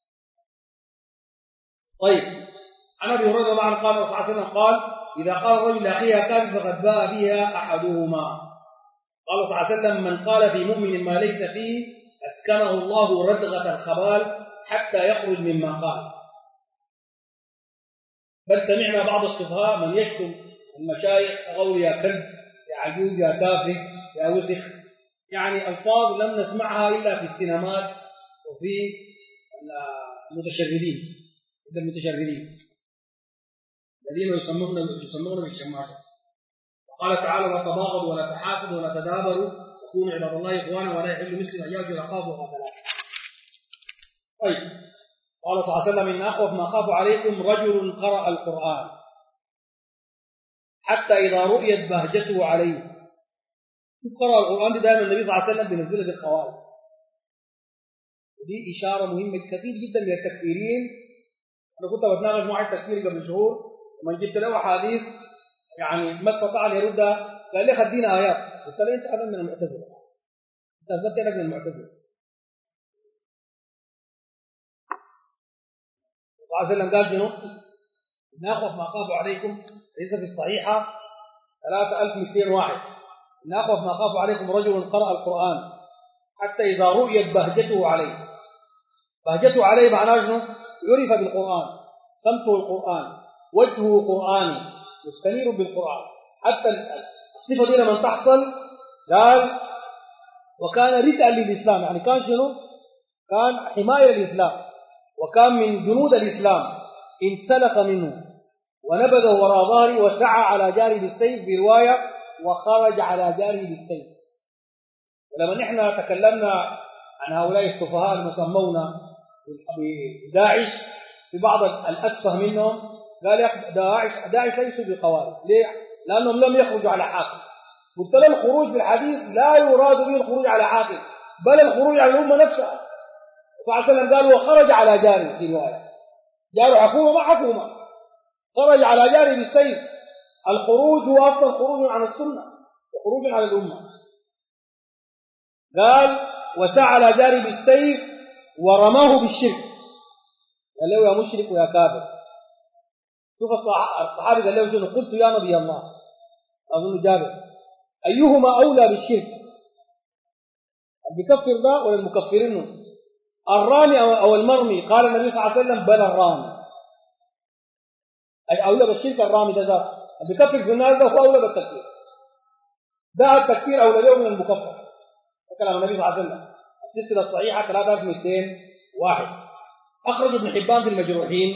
طيب، عن أبي هريرة رضي الله عنه قال صلى الله عليه وسلم قال: إذا قال الرجل لأخيها كافر فقد باء بها أحدهما. قال صلى الله عليه وسلم: من قال في مؤمن ما ليس فيه أسكنه الله ردغة الخبال حتى يخرج مما قال. بل سمعنا بعض السفهاء من يشتم المشايخ قول يا كلب يا عجوز يا تافه يا وسخ، يعني ألفاظ لم نسمعها إلا في السينمات وفي المتشردين الذين يسمون بالشماعة. وقال تعالى: لا تباغضوا ولا تحاسدوا ولا تدابروا وكونوا عباد الله إخوانا ولا يحل مسلم أن يأجر أخاه ثلاثة. طيب، قال صلى الله عليه وسلم: إن أخوف ما أخاف عليكم رجل قرأ القرآن حتى إذا رؤيت بهجته عليه. قرأ القرآن دائما النبي صلى الله عليه وسلم بينزلها بالخوارج، ودي إشارة مهمة كثير جدا من التكفيرين. أنا كنت بتناقش مع التكفير قبل شهور ومن جبت له أحاديث يعني ما استطاع أن يردها، قال لي خدينا آيات، قلت له أنت هذا من المعتزلة، أنت أثبت لك من المعتزلة. صلى الله عليه وسلم قال شنو؟ إن أخوف ما أخاف عليكم ليس في الصحيحة 3201: إن أخوف ما أخاف عليكم رجل قرأ القرآن حتى إذا رؤيت بهجته عليه. بهجته عليه معناه شنو؟ يعرف بالقرآن، سمته القرآن، وجهه قرآني، مستنير بالقرآن. حتى الصفة دي لما تحصل قال وكان ردءا للإسلام، يعني كان شنو؟ كان حماية للإسلام، وكان من جنود الإسلام، انسلخ منه ونبذه وراء ظهره وسعى على جاره بالسيف برواية وخرج على جاره بالسيف. ولما نحن تكلمنا عن هؤلاء السفهاء المسمون بداعش، في بعض الأسفه منهم قال يا داعش ليسوا بقوارب. ليه؟ لأنهم لم يخرجوا على حاكم. قلت له الخروج بالحديث لا يراد به الخروج على حاكم، بل الخروج على الأمة نفسها. صلى الله عليه وسلم قال وخرج على جاره في رواية، جاره حكومة ما حكومة، خرج على جاره بالسيف. الخروج هو أصلا خروج عن السنة وخروج على الأمة. قال وسعى على جاره بالسيف ورماه بالشرك، قال له يا مشرك ويا كافر. شوف الصحابي قال له شنو؟ قلت يا نبي الله، أظن جابر، أيهما أولى بالشرك؟ بكفر ده ولا المكفرين؟ الرامي أو المرمي؟ قال النبي صلى الله عليه وسلم بل الرامي. أي أولى بالشرك الرامي ده ذات بكفر في الناس، ده هو أولى بالتكفير، ده التكفير أولى له من المكفر. كلام النبي صلى الله عليه وسلم. السلسلة الصحيحة 3201. أخرج ابن حبان في المجروحين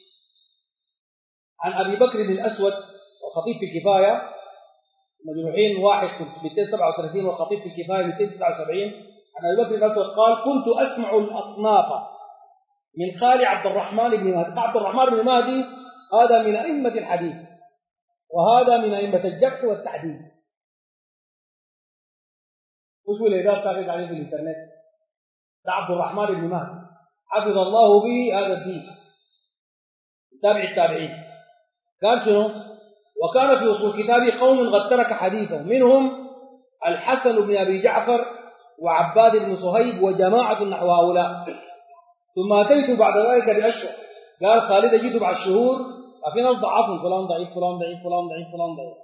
عن أبي بكر بن الأسود وخطيب في الكفاية، المجروحين 1 237 وخطيب في الكفاية 279. عن أبي بكر بن الأسود قال كنت أسمع الأصناف من خال عبد الرحمن بن مهدي. عبد الرحمن بن مهدي هذا من أئمة الحديث وهذا من أئمة الجرح والتعديل. مش وليدات تاخذ عليه في الانترنت. ده عبد الرحمن بن مهدي حفظ الله به هذا الدين، تابع التابعين. قال شنو؟ وكان في وصول كتابه قوم قد ترك حديثه، منهم الحسن بن أبي جعفر وعباد بن صهيب وجماعة نحو هؤلاء. ثم أتيت بعد ذلك بأشهر. قال خالد جئت بعد شهور ففي ناس ضعفهم، فلان ضعيف فلان ضعيف فلان ضعيف فلان ضعيف.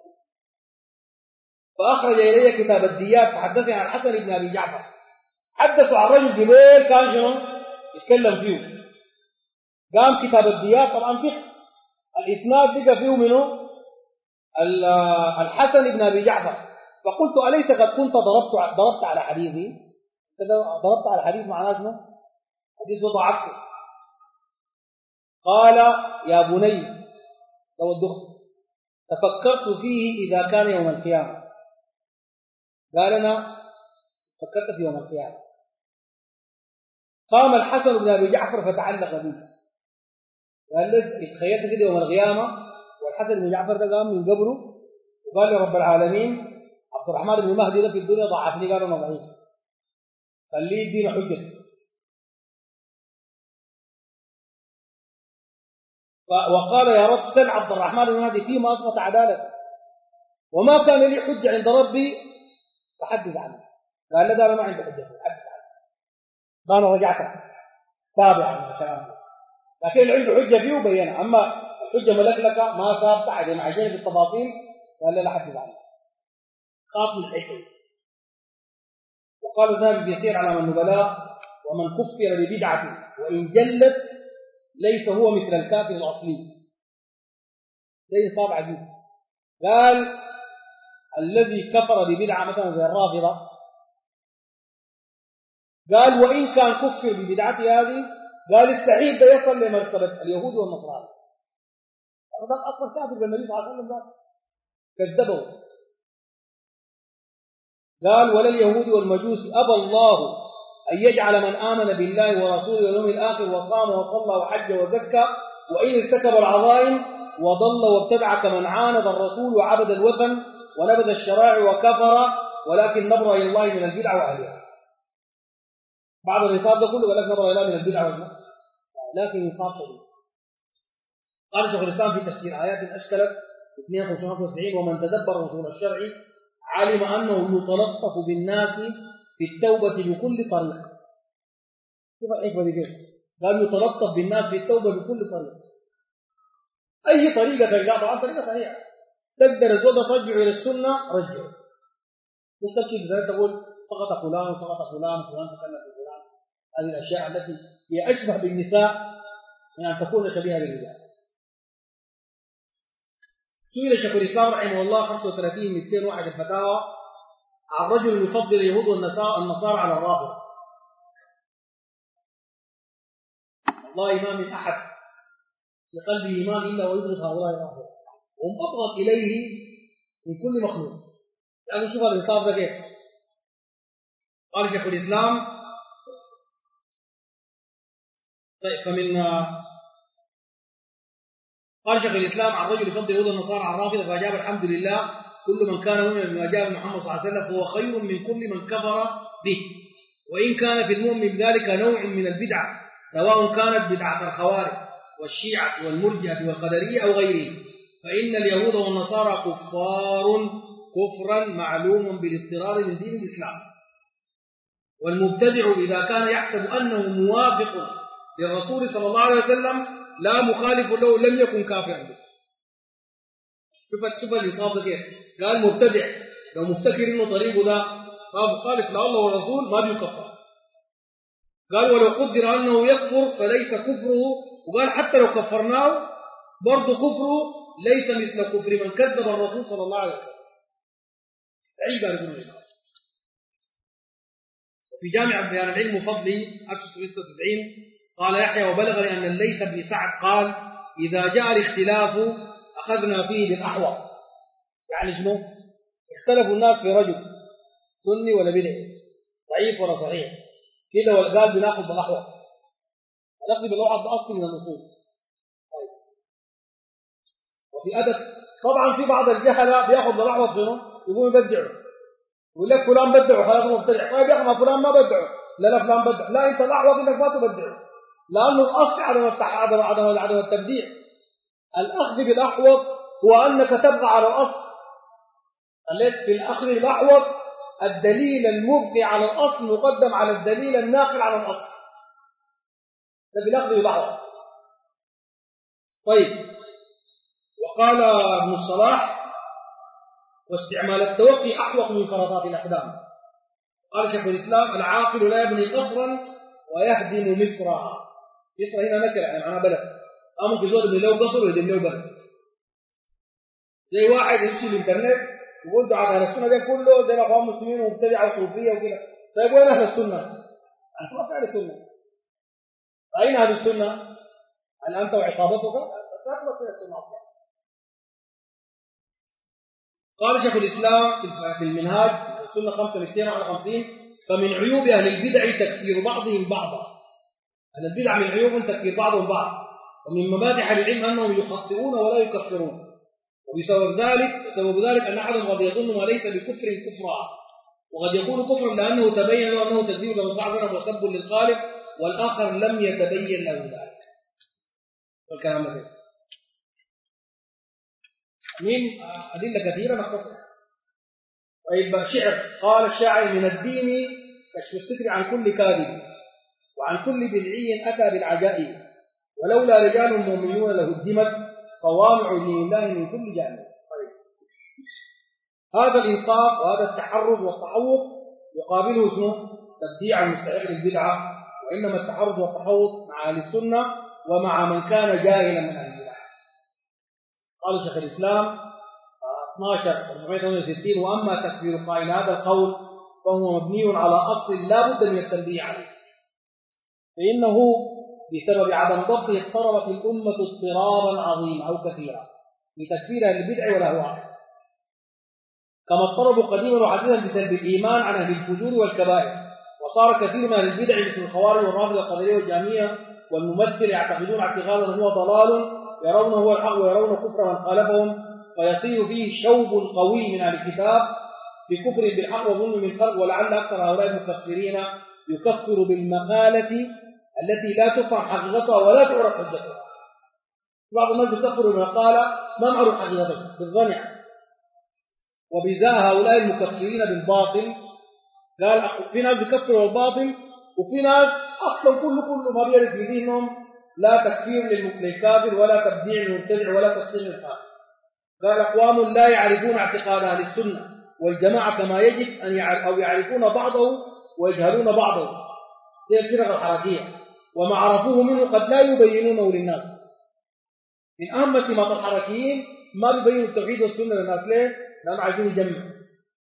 فأخرج إلي كتاب الديات فحدثني عن الحسن بن أبي جعفر. حدثوا عن رجل جبيل كان شنو يتكلم فيه. قام كتاب الديات طبعا فقه الإسناد بقى فيه منه الحسن بن أبي جعفر. فقلت أليس قد كنت ضربت على حديثي؟ ضربت على حديث معناه شنو؟ حديث ضعفته. قال يا بني لو الدخل تفكرت فيه إذا كان يوم القيامة. قال أنا فكرت في يوم القيامة. قام الحسن بن أبي جعفر فتعلق به. قال لك اتخيلت كده يوم القيامة والحسن بن جعفر ده قام من قبره وقال لرب العالمين عبد الرحمن بن مهدي ده في الدنيا ضعفني. قال أنا ضعيف خليه يدينا حجة. وقال يا رب سل عبد الرحمن بن مهدي فيما أسقط عدالته وما كان لي حجة عند ربي فحدث عنه. قال لا أنا ما عندي حجة فحدث عنه. أنا رجعت تابع عن الكلام ده، لكن اللي عنده حجة فيه وبينها. أما الحجة ملكلكة ما ثابتة على معجنة بالتفاصيل قال لا حدث عنه. خاف من الحكم. وقال ذلك يسير على من النبلاء ومن كفر ببدعته وإن جلت ليس هو مثل الكافر الأصلي. ده إنصاب عجيب. قال الذي كفر ببدعة مثلا زي الرافضة، قال وإن كان كفر ببدعته هذه قال استحيل ده يصل لمرتبة اليهود والنصارى. هذا أصلا كافر بالنبي صلى الله عليه وسلم كذبه. قال ولا اليهود والمجوس أبى الله أن يجعل من آمن بالله ورسوله واليوم الآخر وصام وصلى وحج وزكى وإن ارتكب العظائم وضل وابتدع كمن عاند الرسول وعبد الوثن ونبذ الشرائع وكفر ولكن نبرأ إلى الله من البدع وأهلها. بعض الإنصاف ده كله قال لك نبرأ إلى الله من البدع وأهلها، لكن إنصاف شديد. قال شيخ الإسلام في تفسير آيات أشكلت 92 ومن تدبر رسول الشرع علم أنه يتلطف بالناس في التوبة بكل طريق. كيف الحكمة دي كيف؟ قال يتلطف بالناس في التوبة بكل طريق. أي طريقة تلقاها طبعا طريقة صحيحة تقدر الزوجة ترجع إلى السنة رجع. مش تمشي بذلك تقول سقط فلان وسقط فلان وفلان تكلم في فلان. هذه الأشياء التي هي أشبه بالنساء من أن تكون شبيهة بالرجال. سئل شيخ الإسلام رحمه الله 35-201 الفتاوى عن رجل يفضل اليهود والنصارى على الرافضة. والله ما من أحد لقلبه إيمان إلا ويبغض هؤلاء الرافضة وهم أبغض إليه من كل مخلوق. يعني شوف الإنصاف ده كيف. قال شيخ الإسلام طيب قال شيخ الإسلام عن رجل يفضل اليهود والنصارى على الرافضة فأجاب الحمد لله كل من كان مؤمنا بما جاء محمد صلى الله عليه وسلم فهو خير من كل من كفر به وإن كان في المؤمن بذلك نوع من البدعة سواء كانت بدعة الخوارج والشيعة والمرجئة والقدرية أو غيره فإن اليهود والنصارى كفار كفرا معلوم بالاضطرار من دين الإسلام. والمبتدع إذا كان يحسب أنه موافق للرسول صلى الله عليه وسلم لا مخالف له لم يكن كافرا به. شوف الإصابة ده كيف. قال مبتدع لو مفتكر إنه طريقه ده مخالف لله والرسول ما بيكفر. قال ولو قدر أنه يكفر فليس كفره، وقال حتى لو كفرناه برضه كفره ليس مثل كفر من كذب الرسول صلى الله عليه وسلم. استعيد قال ابن الإمام وفي جامع بيان العلم وفضله 1996 قال يحيى وبلغني أن الليث بن سعد قال إذا جاء الاختلاف أخذنا فيه بالأحوط. يعني شنو؟ اختلفوا الناس في رجل سني ولا بدعي ضعيف ولا صحيح كده والقال بناخذ بالأحوط. الأخذ بالأحوط ده أصل من النصوص. طيب. وفي أدب طبعا في بعض الجهلة بياخذ بالأحوط شنو؟ يقوم يبدعوا يقول لك فلان بدعه خلاص مبتدع. طيب يا أخي ما فلان ما بدعه، لا فلان بدع، لا أنت الأحوط إنك ما تبدعه، لأنه الأصل عدم التبديع. الأخذ بالأحوط هو أنك تبقى على الأصل. خليت في الأخذ بالأحوط الدليل المبقي على الأصل مقدم على الدليل الناقل على الأصل، ده بالأخذ بالأحوط. طيب، وقال ابن الصلاح: واستعمال التوقي أحوط من فرطات الأقدام. قال شيخ الإسلام: العاقل لا يبني قصرا ويهدم مصرا. مصر هنا نكر يعني معناها بلد، ممكن يزور يبني له قصر ويهدم له بلد. زي واحد يمشي الانترنت يقول دعاء اهل السنه ده كله ده اخوان مسلمين ومبتدعه وصوفيه وكده. طيب وين اهل السنه؟ ما في اهل السنه. اين اهل السنه؟ هل انت وعصابتك؟ لا تخلص الى السنه اصلا. قال شيخ الاسلام في المنهاج السنه 5250: فمن عيوب اهل البدع تكفير بعضهم بعضا. اهل البدع من عيوبهم تكفير بعضهم بعض، ومن ممادح العلم انهم يخطئون ولا يكفرون. وبسبب ذلك أن أحدهم قد يظن ما ليس بكفر كفرا، وقد يكون كفرا لأنه تبين له أنه تكذيب لمصلحة وسب للخالق، والآخر لم يتبين له ذلك. والكلام ده من أدلة كثيرة نختصر. طيب، شعر. قال الشاعر: من الدين كشف الستر عن كل كاذب، وعن كل بدعي أتى بالعجائب، ولولا رجال مؤمنون لهدمت صوامع دين الله من كل جانب. طيب. هذا الإنصاف وهذا التحرز والتحوط يقابله شنو؟ تبديع المستحق للبدعة، وإنما التحرز والتحوط مع أهل السنة ومع من كان جاهلا من أهل البدع. قال شيخ الإسلام 12:468: وأما تكفير قائل هذا القول فهو مبني على أصل لا بد من التنبيه عليه، فإنه بسبب عدم ضبطه اضطربت الأمة اضطرابا عظيما أو كثيرا لتكفير أهل البدع والأهواء، كما اضطربوا قديما وحديثا بسلب الإيمان عن أهل الفجور والكبائر. وصار كثير من أهل البدع مثل الخوارج والرافضة القدرية والجهمية والممثل يعتقدون اعتقادا هو ضلال، يرونه هو الحق ويرون كفر من خالفهم، فيصير فيه شوب قوي من أهل الكتاب بكفر بالحق وظلم من خلق. ولعل أكثر هؤلاء المكفرين يكفر بالمقالة التي لا تفهم حقيقتها ولا تعرف حجتها. بعض الناس يكفر بالمقالة ما معروف حقيقتها بالظن، وبزاء هؤلاء المكفرين بالباطل. قال في ناس بيكفروا بالباطل، وفي ناس اصلا كله ما بيعرف في دينهم لا تكفير للكافر ولا تبديع للمبتدع ولا تفسير للكافر. قال اقوام لا يعرفون اعتقاد اهل السنه والجماعه كما يجب او يعرفون بعضه ويجهلون بعضه، زي الفرق الحركيه، وما عرفوه منه قد لا يبينونه للناس. من اهم سمات الحركيين ما بيبينوا التوحيد والسنه للناس. ليه؟ لانهم عايزين يجمعوا.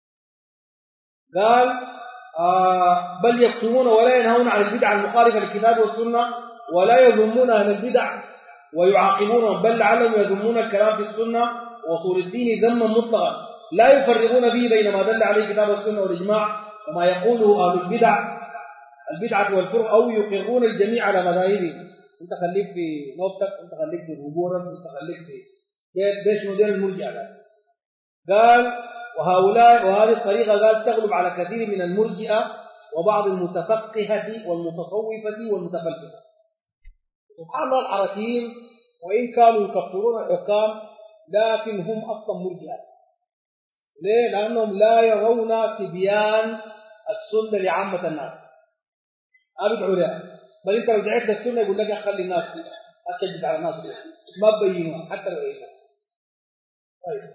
قال بل يكتمون ولا ينهون عن البدع المخالفه للكتاب والسنه، ولا يذمون اهل البدع ويعاقبونهم، بل لعلهم يذمون الكلام في السنه واصول الدين ذما مطلقا، لا يفرقون به بين ما دل عليه الكتاب والسنه والاجماع وما يقوله اهل البدعه والفرق، او يقرون الجميع على مذاهبهم. انت خليك في نوبتك، انت خليك في غبورك، انت خليك في ده شنو ده المرجئه. قال وهذه الطريقة قال تغلب على كثير من المرجئة وبعض المتفقهة والمتصوفة والمتفلسفة. سبحان الله، الحركيين وإن كانوا يكفرون الحكام لكن هم أصلا مرجئة. ليه؟ لأنهم لا يرون تبيان السنة لعامة الناس، أبدعوا لها. بل أنت لو دعيت للسنة يقول لك خلي الناس أشجد على الناس ما تبينوها حتى لو إيه. طيب،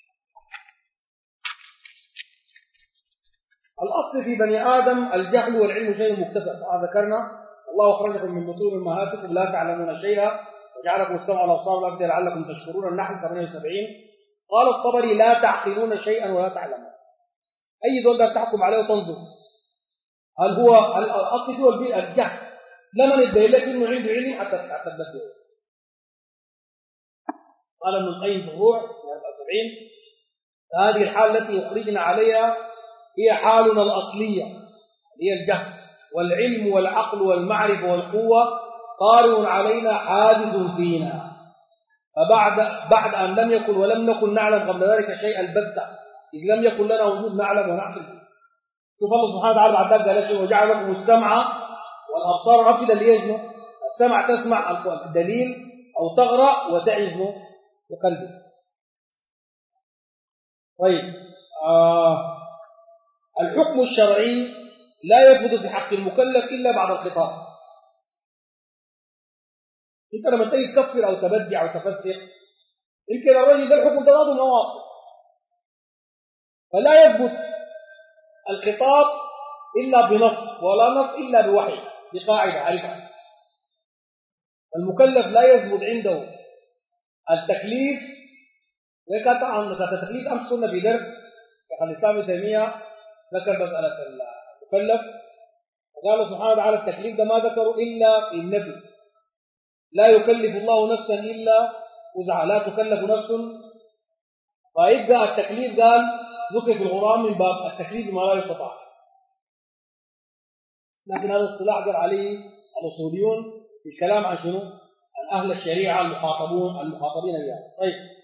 الأصل في بني آدم الجهل والعلم شيء مكتسب. ذكرنا الله أخرجكم من بطون أمهاتكم لا تعلمون شيئا وجعلكم السمع والأبصار والأفئدة لعلكم تشكرون. النحل 78. قال الطبري لا تعقلون شيئا ولا تعلمون. أي دول ده تحكم عليه وتنظر هل هو الأصل فيه الجهل، لمن يدعي لك إنه عنده علم حتى تبدأ. قال ابن القيم في الروح 74: هذه الحالة التي يخرجنا عليها هي حالنا الأصلية، هي الجهل، والعلم والعقل والمعرفة والقوة طارئ علينا حادث فينا، فبعد أن لم يكن ولم نكن نعلم قبل ذلك شيئا البتة، إذ لم يكن لنا وجود نعلم ونعقل. شوف الله سبحانه وتعالى بعد ذلك قال شو وجعل لكم السمع والابصار والافئده اللي يجنوا السمع تسمع الدليل او تقرا وتعزم بقلبك. طيب الحكم الشرعي لا يثبت في حق المكلف الا بعد الخطاب. انت لما تيجي تكفر او تبدع او تفسق يمكن الرجل ده الحكم تضاد نواصب، فلا يثبت الخطاب الا بنص ولا نص الا بوحي. دي قاعده عارفها. المكلف لا يثبت عنده التكليف. وكانت عن التكليف امس كنا في درس شيخ الاسلام ابن تيميه ذكر مساله المكلف وقال سبحانه وتعالى التكليف ده ما ذكره الا في النفي. لا يكلف الله نفسا الا وسعها، لا تكلف نفس. فيبقى التكليف قال ذكر في القران من باب التكليف بما لا يستطاع، لكن هذا اصطلاح قال عليه الاصوليون في الكلام عن شنو؟ عن اهل الشريعه المخاطبين بها. طيب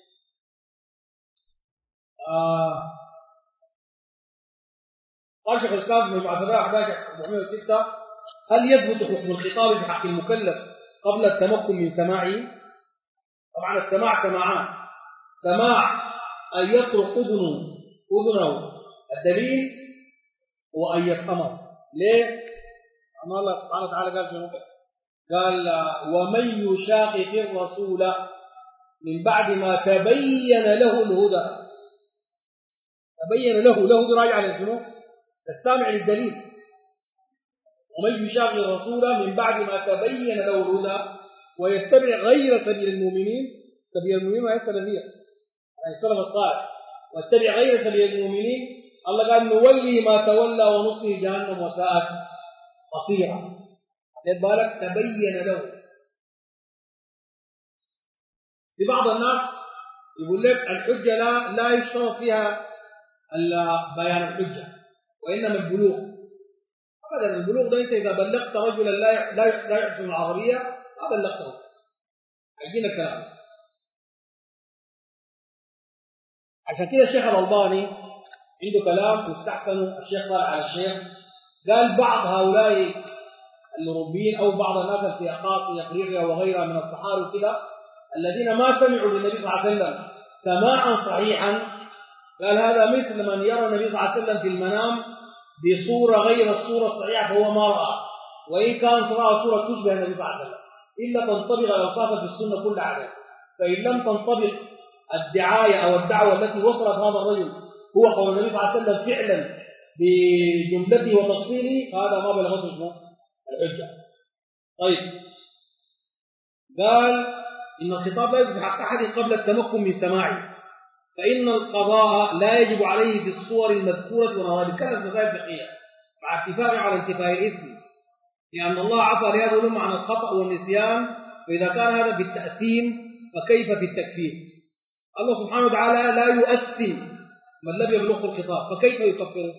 قال شيخ الاسلام في المعتدى 11/406 هل يثبت حكم الخطاب في حق المكلف قبل التمكن من سماعه؟ طبعا السماع سماعان: سماع ان يطرق اذنه الدليل وان يفهمه. ليه؟ أما الله سبحانه وتعالى قال شنو؟ قال ومن يشاقق الرسول من بعد ما تبين له الهدى. تبين له دي راجع على شنو؟ السامع للدليل. ومن يشاقق الرسول من بعد ما تبين له الهدى ويتبع غير سبيل المؤمنين. سبيل المؤمنين وهي السلفيه يعني السلف الصالح. واتبع غير سبيل المؤمنين الله قال نولي ما تولى ونصله جهنم وساءت مصيرا. خد بالك تبين له. في بعض الناس يقول لك الحجه لا يشترط فيها بيان الحجه وانما البلوغ. ابدا البلوغ ده انت اذا بلغت رجلا لا يحسن العربيه ما بلغته. هيجينا كلام. عشان كده الشيخ الألباني عنده كلام مستحسن الشيخ صالح على الشيخ. قال بعض هؤلاء الأوروبيين أو بعض الناس في أقاصي أفريقيا وغيرها من الصحاري وكذا الذين ما سمعوا بالنبي صلى الله عليه وسلم سماعا صحيحا، قال هذا مثل من يرى النبي صلى الله عليه وسلم في المنام بصورة غير الصورة الصحيحة فهو ما رأى، وإن كان رأى صورة تشبه النبي صلى الله عليه وسلم إلا تنطبق الأوصاف في السنة كلها عليه. فإن لم تنطبق الدعاية أو الدعوة التي وصلت هذا الرجل هو قول النبي صلى الله عليه وسلم فعلا بجملته وتفصيله فهذا ما بلغته الحجة. طيب قال إن الخطاب لا يجب في حق أحد قبل التمكن من سماعه، فإن القضاء لا يجب عليه في الصور المذكورة ونظائر كانت مسائل فقهية مع اتفاق على انتفاء الإثم، لأن الله عفى لهذا الأمة عن الخطأ والنسيان، فإذا كان هذا في التأثيم فكيف في التكفير؟ الله سبحانه وتعالى لا يؤثم من لم يبلغه الخطاب فكيف يكفره؟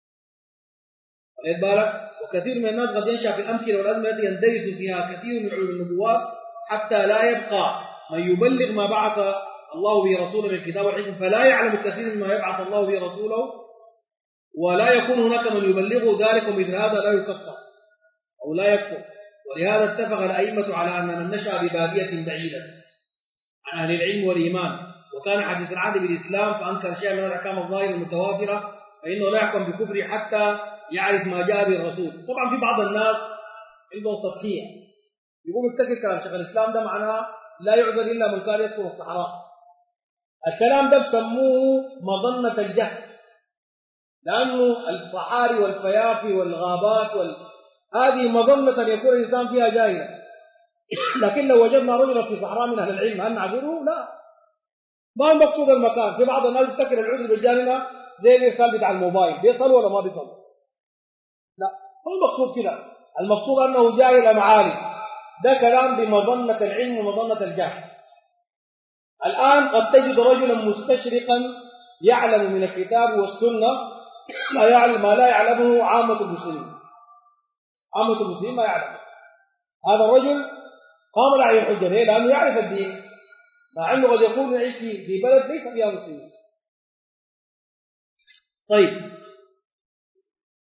خد بالك؟ وكثير من الناس قد ينشأ في الأمثلة والأزمة التي يندرس فيها كثير من علوم النبوات حتى لا يبقى من يبلغ ما بعث الله به رسوله من الكتاب والحكم، فلا يعلم كثير مما يبعث الله به رسوله ولا يكون هناك من يبلغه ذلك، ومثل هذا لا يكفر أو لا يكفر. ولهذا اتفق الأئمة على أن من نشأ ببادية بعيدة عن أهل العلم والإيمان وكان حديث العهد بالإسلام فأنكر شيئا من الأحكام الظاهرة المتوافرة فإنه لا يحكم بكفره حتى يعرف ما جاء به الرسول. طبعا في بعض الناس عندهم سطحية يقوم يفتكر كلام شيخ الإسلام ده معناه لا يعذر إلا من كان يسكن الصحراء. الكلام ده بسموه مظنة الجهل، لأنه الصحاري والفيافي والغابات هذه مظنة أن يكون الإنسان فيها جاهلا، لكن لو وجدنا رجلا في صحراء من أهل العلم هل نعذره؟ لا، ما المقصود المكان. في بعض الناس يفتكر العذر بالجاهلة زي الإرسال بتاع الموبايل، بيصل ولا ما بيصل؟ لا، هو المقصود كده. المقصود أنه جاهل معالي، ده كلام بمظنة العلم ومظنة الجهل. الآن قد تجد رجلا مستشرقا يعلم من الكتاب والسنة ما لا يعلمه عامة المسلمين. عامة المسلمين ما يعلم. هذا الرجل قام عليه الحجة ليه؟ لأنه يعرف الدين، مع أنه قد يكون يعيش في بلد ليس فيها مسلمين. طيب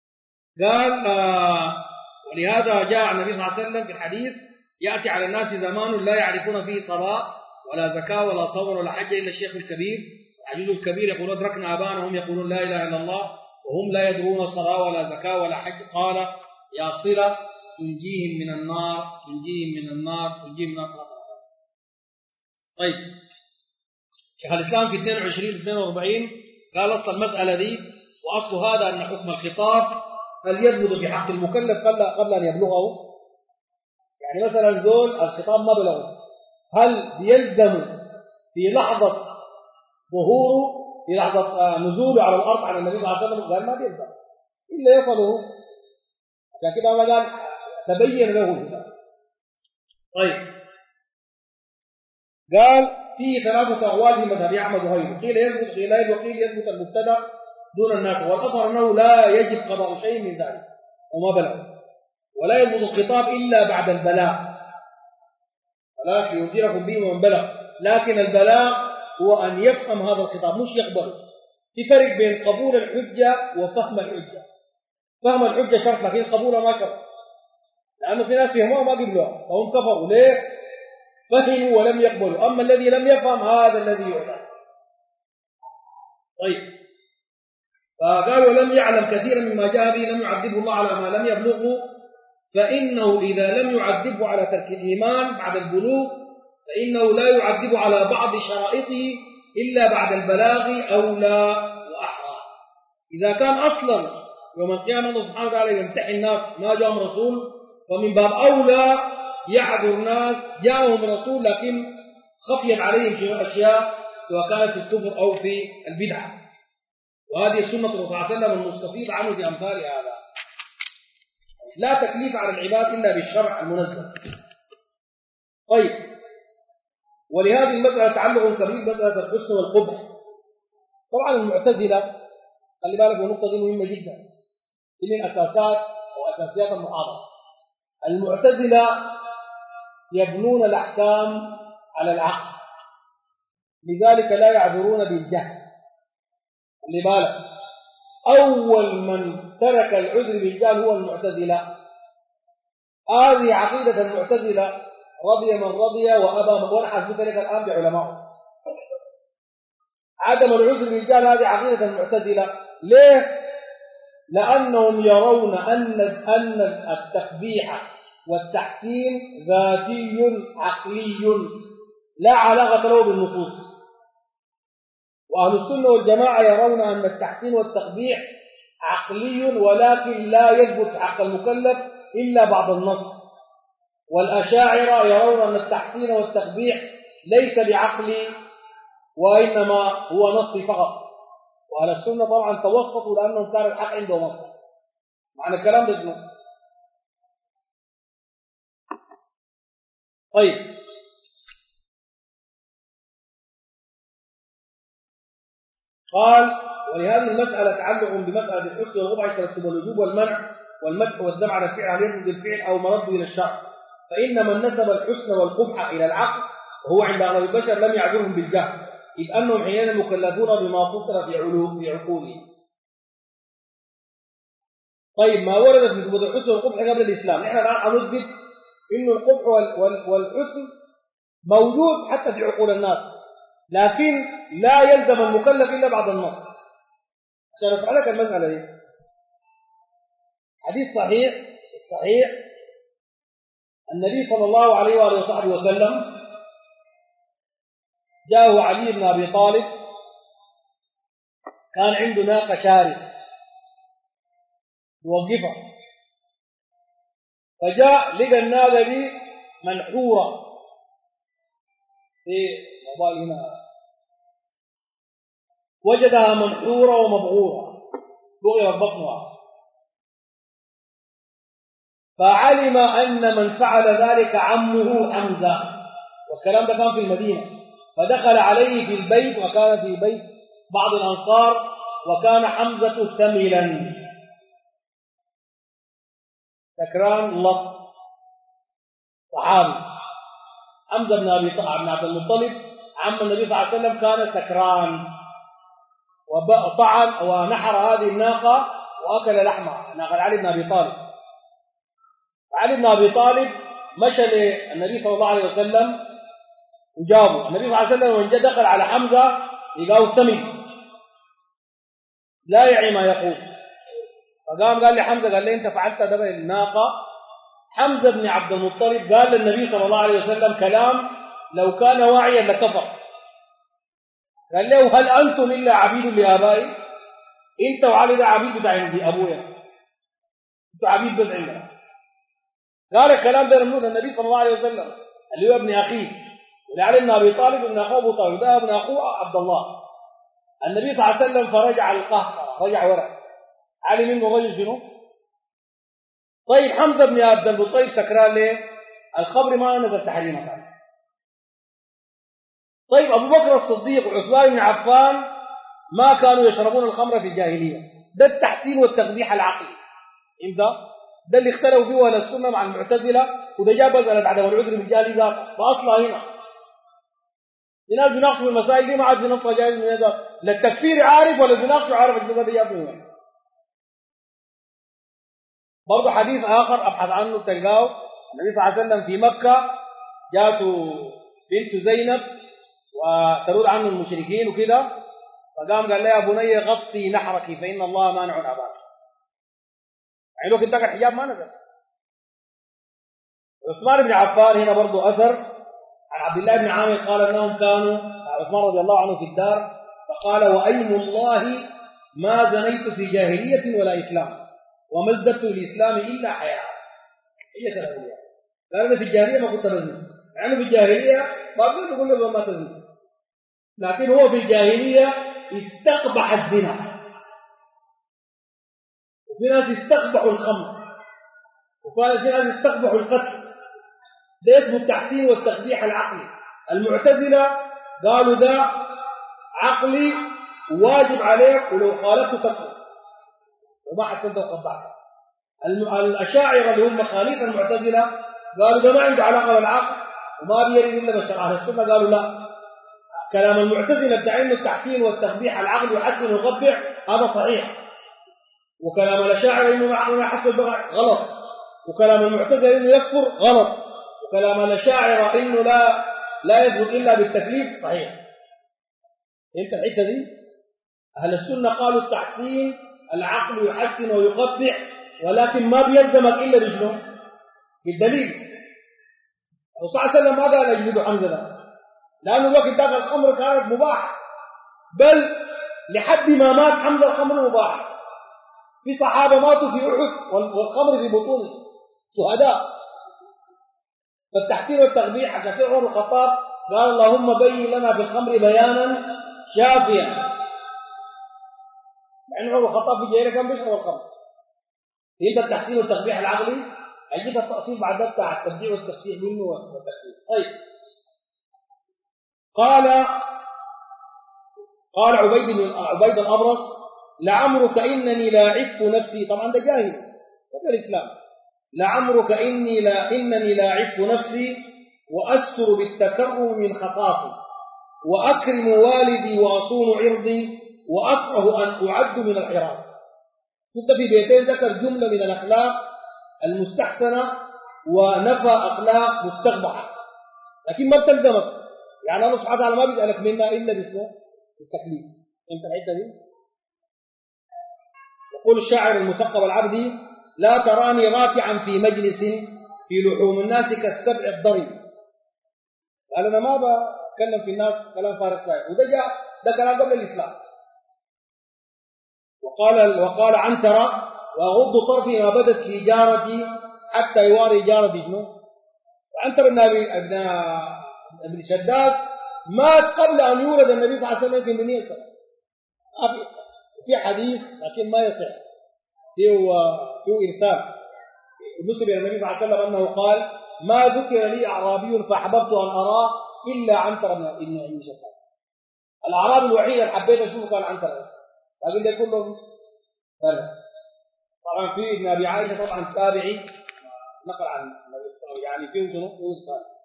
قال ولهذا جاء النبي صلى الله عليه وسلم في الحديث يأتي على الناس زمان لا يعرفون فيه صلاة ولا زكاة ولا صوم ولا حج إلا الشيخ الكبير العجوز الكبير يقول أدركنا آباءنا هم يقولون لا إله إلا الله وهم لا يدرون صلاة ولا زكاة ولا حج. قال يا صلة تنجيهم من النار تنجيهم من النار تنجيهم من النار. طيب شيخ الإسلام في 22-42 قال أصل المسألة دي وأصل هذا أن حكم الخطاب هل يثبت في حق المكلف قبل أن يبلغه. يعني مثلا زول الخطاب ما بلغه هل بيلزم في لحظة ظهوره في لحظة نزوله على الأرض على النبي صلى الله عليه وسلم؟ قال ما بيلزم إلا يصله. عشان كده ما قال تبين له الهدى. طيب قال فيه 3 أقوال في مذهب أحمد وغيره قيل يثبت قيلين وقيل يثبت المبتدأ دون الناس والأظهر أنه لا يجب قضاء شيء من ذلك وما بلغ ولا يثبت الخطاب إلا بعد البلاغ ولا ينذركم به ومن بلغ. لكن البلاغ هو أن يفهم هذا الخطاب مش يقبله. في فرق بين قبول الحجة وفهم الحجة. فهم الحجة شرط لكن قبولها ما شرط لأنه في ناس يهموا ما قبلوها فهم كفروا. ليه؟ فهموا ولم يقبلوا. أما الذي لم يفهم هذا الذي يعلم. طيب فقال ولم يعلم كثيرا مما جاء به لم يعذبه الله على ما لم يبلغه فإنه إذا لم يعذبه على ترك الإيمان بعد البلوغ فإنه لا يعذبه على بعض شرائطه إلا بعد البلاغ أولى وأحرى. إذا كان أصلا يوم القيامة الله سبحانه وتعالى يمتحن الناس ما جاءهم رسول فمن باب أولى يعذر الناس جاءهم رسول لكن خفيت عليهم شيء أشياء سواء كانت في الكفر أو في البدعة. وهذه سنة الرسول صلى الله عليه وسلم المستفيض عنه بأمثال هذا. لا تكليف على العباد إلا بالشرع المنزل. طيب ولهذه المسألة تعلق كبير مسألة الحسن والقبح. طبعا المعتزلة خلي بالك والنقطة دي مهمة جدا دي من أساسات أو أساسيات المحاضرة. المعتزلة يبنون الأحكام على العقل لذلك لا يعذرون بالجهل. خلي بالك أول من ترك العذر بالجهل هو المعتزلة. هذه عقيدة المعتزلة رضي من رضي وأبى من ونحس بذلك الآن بعلماء. عدم العذر بالجهل هذه عقيدة المعتزلة. ليه؟ لأنهم يرون أن التقبيح والتحسين ذاتي عقلي لا علاقة له بالنصوص. وأهل السنة والجماعة يرون أن التحسين والتقبيح عقلي ولكن لا يثبت في حق المكلف إلا بعد النص. والأشاعرة يرون أن التحسين والتقبيح ليس بعقلي وإنما هو نصي فقط. وأهل السنة طبعا توسطوا لأنهم كان الحق عندهم أصلا. معنى الكلام ده شنو؟ طيب قال ولهذه المسألة تعلق بمسألة الحسن والقبح يترتب الوجوب والمنع والمدح والذم على الفعل على يد الفعل أو مرده إلى الشرع. فإن من نسب الحسن والقبح إلى العقل وهو عند أغلب البشر لم يعذرهم بالجهل إذ أنهم حينئذ مكلفون بما فطر في عقولهم. طيب ما ورد في ثبوت الحسن والقبح قبل الإسلام نحن الآن هنثبت إنه القبح والحسن موجود حتى في عقول الناس لكن لا يلزم المكلف إلا بعد النص. عشان أسألك المسألة دي حديث صحيح النبي صلى الله عليه وآله وصحبه وسلم جاءه علي بن أبي طالب كان عنده ناقة شارد يوقفها فجاء لقى الناقة دي منحورة في موبايل هنا وجدها منحورة ومبغورة بغير بطنها فعلم أن من فعل ذلك عمه حمزة والكلام ده كان في المدينة فدخل عليه في البيت وكان في بيت بعض الأنصار وكان حمزة ثملا سكران لط صحابي. حمزة بن عبد المطلب عم النبي صلى الله عليه وسلم كان سكران وطعن ونحر هذه الناقة وأكل لحمه ناقل علي بن أبي طالب. علي بن أبي طالب مشى للنبي صلى الله عليه وسلم وجابه. النبي صلى الله عليه وسلم من جاء دخل على حمزة لقاه ثمن لا يعي ما يقول، فقام قال لحمزة قال لي أنت فعلت دبر الناقة. حمزة بن عبد المطلب قال للنبي صلى الله عليه وسلم كلام لو كان واعيا لكفر. قال له هل أنتم إلا عبيد لآبائي؟ أنت وعلي ده عبيد بتاع أبويا، أنتم عبيد بس عندنا. قال الكلام ده لمنون النبي صلى الله عليه وسلم اللي هو ابن أخيه، ولعلي بن أبي طالب ابن أخوه أبو طالب ده ابن أخوه عبد الله. النبي صلى الله عليه وسلم فرجع القهقرة، رجع ورا. علي منه رجل شنو؟ طيب حمزة بن عبد المطلب سكران ليه؟ الخمر ما نزل تحريمه كان. طيب أبو بكر الصديق وعثمان بن عفان ما كانوا يشربون الخمر في الجاهلية. ده التحسين والتقبيح العقلي. ده اللي اختلفوا فيه أهل السنة مع المعتزلة، وده جاب مسألة عدم العذر بالجهل ذاته فأصلها هنا. في ناس بيناقشوا المسائل دي ما عاد بنصها جايز من هذا، لا التكفير عارف ولا بيناقشوا عارف الجزء ده جاب من وين. برضه حديث آخر أبحث عنه تلقاه النبي صلى الله عليه وسلم في مكة جاءته بنت زينب وترد عنه المشركين وكده، فقام قال لها يا بني غطي نحرك فإن الله مانع أباك. يعني لو كنت الحجاب ما نزل. عثمان بن عفان هنا برضه أثر عن عبد الله بن عامر قال أنهم كانوا عثمان رضي الله عنه في الدار فقال وأيم الله ما زنيت في جاهلية ولا إسلام وما ازددت الإسلام إلا حياة. هي تلقيها قال أنا في الجاهلية ما كنت بزني، يعني في الجاهلية برضه يقول له ما تزني، لكن هو في الجاهلية استقبح الزنا، وفي ناس استقبحوا الخمر، وفي ناس استقبحوا القتل. ده اسمه التحسين والتقبيح العقلي. المعتزلة قالوا ده عقلي واجب عليك ولو خالفته تكفر وما حسنت وقبحته. الأشاعرة اللي هم خليط المعتزلة قالوا ده ما عنده علاقة بالعقل وما بيرد إلا بالشرع. أهل السنة قالوا لا، كلام المعتزلة بتاع انه التحسين والتقبيح العقل يحسن ويقبح هذا صحيح، وكلام الأشاعرة انه العقل ما يحسن ويقبح غلط، وكلام المعتزلة انه يكفر غلط، وكلام الأشاعرة انه لا يثبت الا بالتكليف صحيح. انت الحته دي اهل السنه قالوا التحسين العقل يحسن ويقبح، ولكن ما بيلزمك الا بشنو؟ بالدليل. الرسول صلى الله عليه وسلم ما قال اجلدوا حمزه ده، لانه الوقت ده الخمر كانت مباح، بل لحد ما مات حمزه الخمر مباح. في صحابه ماتوا في احد والخمر في بطونهم شهداء. فالتحسين والتقبيح عشان كده عمر الخطاب قال اللهم بين لنا في الخمر بيانا شافيا، مع ان عمر الخطاب في جاهليه كان بيشرب الخمر. يبقى التحسين والتقبيح العقلي هيجيك التأصيل بعد ده بتاع التبديع والتفسير منه والتكفير. طيب قال عبيد الأبرص لعمرك إنني لا أعف نفسي، طبعا ده جاهل قبل الإسلام، لعمرك إنني لا أعف نفسي وأستر بالتكرم من خصاصي وأكرم والدي وأصون عرضي وأكره أن أعد من الحراس. شفت في بيتين ذكر جملة من الأخلاق المستحسنة ونفى أخلاق مستقبحة، لكن ما بتلزمك. يعني الله سبحانه وتعالى ما بيسألك منها إلا باسمه التكليف. انت الحته دي يقول الشاعر المثقف العبدي لا تراني راكعا في مجلس في لحوم الناس كالسبع الضرب. قال انا ما بتكلم في الناس كلام فارغ سايق، وده ده كلام قبل الاسلام. وقال عنترة واغض طرفي ما بدت لي جارتي حتى يواري جارتي شنو. وعنترة ابن شداد مات قبل أن يولد النبي صلى الله عليه وسلم في المدينة. في حديث لكن ما يصح، فيه إرسال نسب إلى النبي صلى الله عليه وسلم أنه قال ما ذكر لي أعرابي فأحببت أن أراه إلا عنتر بن أبي شداد. الأعرابي الوحيد اللي حبيت أشوفه كان عنتر، لكن ده كله فرق. طبعا في ابن أبي عائشة طبعا تابعي نقل عن يعني فيه شنو إرسال.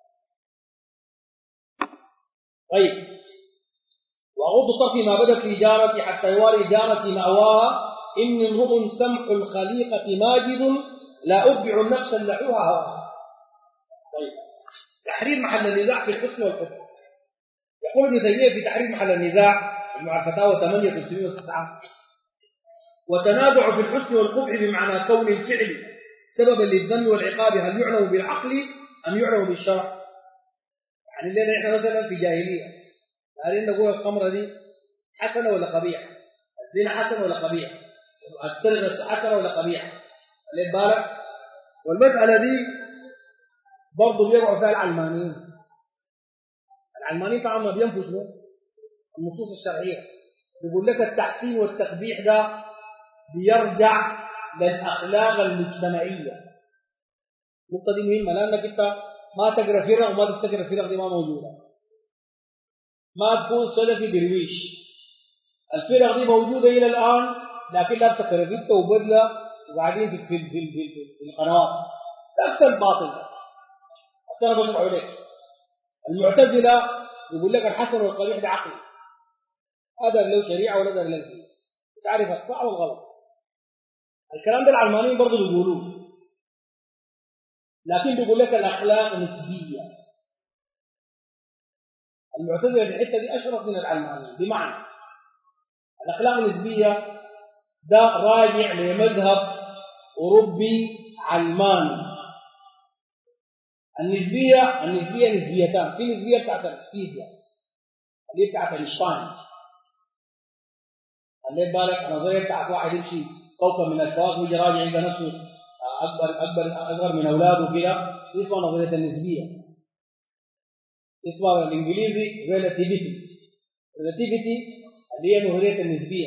طيب وأغض طرفي ما بدت لي جارتي حتى يواري جارتي مأواها إني امرؤ سمح الخليقة ماجد لا أتبع النفس اللحوها هواها. طيب تحرير محل النزاع في الحسن والحكم. يقول ابن تيمية في تحرير محل النزاع مع الفتاوى 8/309 وتنازع في الحسن والقبح بمعنى كون الفعل سببا للذم والعقاب هل يعلم بالعقل أم يعلم بالشرع؟ يعني الليلة احنا مثلا في جاهلية قاعدين نقول الخمرة دي حسنة ولا قبيحة؟ الزنا حسن ولا قبيح؟ السرقة حسنة ولا قبيحة؟ اللي بالك؟ والمسألة دي برضه بيقعوا فيها العلمانيين. العلمانيين طبعا ما بينفوا شنو؟ النصوص الشرعية. بيقول لك التحسين والتقبيح ده بيرجع للأخلاق المجتمعية. النقطة دي مهمة لأنك أنت ما تقرأ فرق وما تفتكر الفرق دي ما موجودة. ما تكون سلفي درويش. الفرق دي موجودة إلى الآن لكن لابسة كرافته وبدلة وقاعدين في القنوات نفس الباطل. أنا بشرح عليك. المعتزلة يقول لك الحسن والقبيح ده عقل. هذا له شريعة ولا ده له فيه. تعرف الصح والغلط. الكلام ده العلمانيين برضه بيقولوه. لكن بيقول لك الأخلاق نسبية. المعتزلة في الحتة دي أشرف من العلمانيين بمعنى الأخلاق النسبية ده راجع لمذهب أوروبي علماني. النسبية نسبيتان. في نسبية بتاعت الفيزياء اللي بتاعت اينشتاين اللي بالك نظرية بتاعت واحد يمشي كوكب من الكواكب يجي راجع يلقى نفسه أصغر من أولاده كده اسمها نظرية النسبية. اسمها بالإنجليزي relativity اللي هي نظرية النسبية.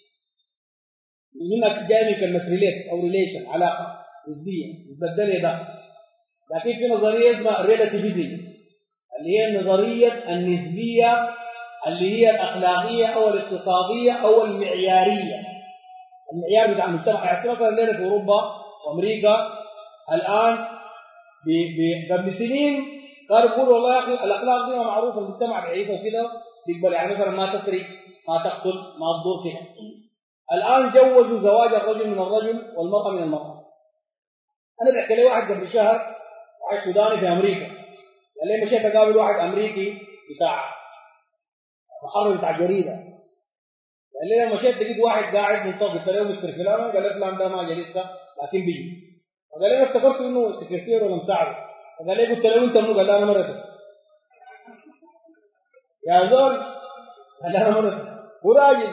منك جاي من كلمة relate أو relation علاقة نسبية متبدلة ده. لكن في نظرية اسمها relativism اللي هي نظرية النسبية اللي هي الأخلاقية أو الاقتصادية أو المعيارية. المعيار بتاع المجتمع. يعني مثلا لنا في أوروبا وأمريكا الآن قبل سنين قالوا يقولوا والله يا أخي الأخلاق دي معروفة المجتمع بعيدها وكده بيقبل يعني مثلا ما تسرق ما تقتل ما تضر كده. الآن جوزوا زواج الرجل من الرجل والمرأة من المرأة. أنا بحكي لي واحد قبل شهر واحد سوداني في أمريكا قال لي مشيت أقابل واحد أمريكي بتاع محرر بتاع جريدة قال لي لما مشيت لقيت واحد قاعد منتظر قلت له مستر فلان قال لي فلان ده ما جاي لسه لكن بيجي قال لي افتكرت إنه سكرتير ولا مساعد قال لي قلت له أنت منو قال لي أنا مرته يا زول قال لي أنا مرته وراجل.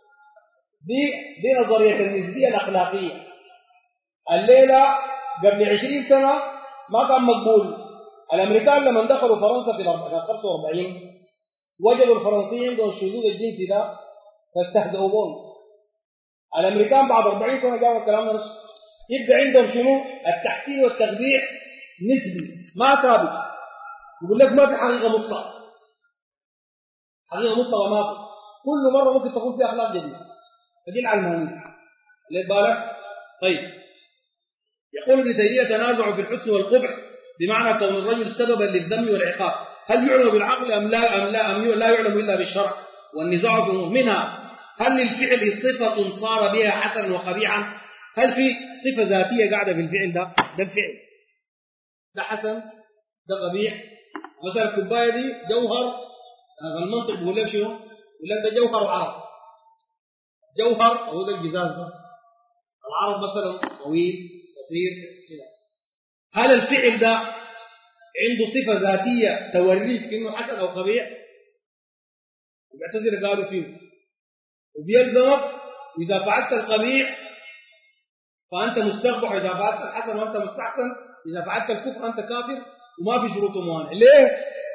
دي نظرية النسبية الأخلاقية. الليلة قبل 20 سنة ما كان مقبول. الأمريكان لما دخلوا فرنسا في 45 وجدوا الفرنسيين عندهم الشذوذ الجنسي ده فاستهزئوا بهم. الأمريكان بعد 40 سنة جابوا الكلام ده نفسه يبقى عندهم شنو؟ التحسين والتقبيح نسبي ما ثابت. يقول لك ما في حقيقة مطلقة. حقيقة مطلقة ما في. كل مرة ممكن تكون في أخلاق جديدة. فدي العلمانية. ليه بالك؟ طيب يقول ابن تيمية تنازع في الحسن والقبح بمعنى كون الرجل سببا للذم والعقاب هل يعلم بالعقل أم لا يعلم إلا بالشرع. والنزاع في منها هل للفعل صفة صار بها حسنا وقبيحا. هل في صفة ذاتية قاعدة في الفعل ده الفعل ده حسن ده قبيح. مثلا الكوباية دي جوهر. هذا المنطق بيقول لك شنو؟ بيقول لك ده جوهر وعرض. جوهر هو ده الجزاز ده. العرض مثلا طويل قصير كده. هل الفعل ده عنده صفة ذاتية توريك انه حسن او قبيح؟ المعتزلة قالوا فيه وبيلزمك اذا فعلت القبيح فانت مستقبح اذا فعلت الحسن وانت مستحسن اذا فعلت الكفر انت كافر وما في شروط موانع. ليه؟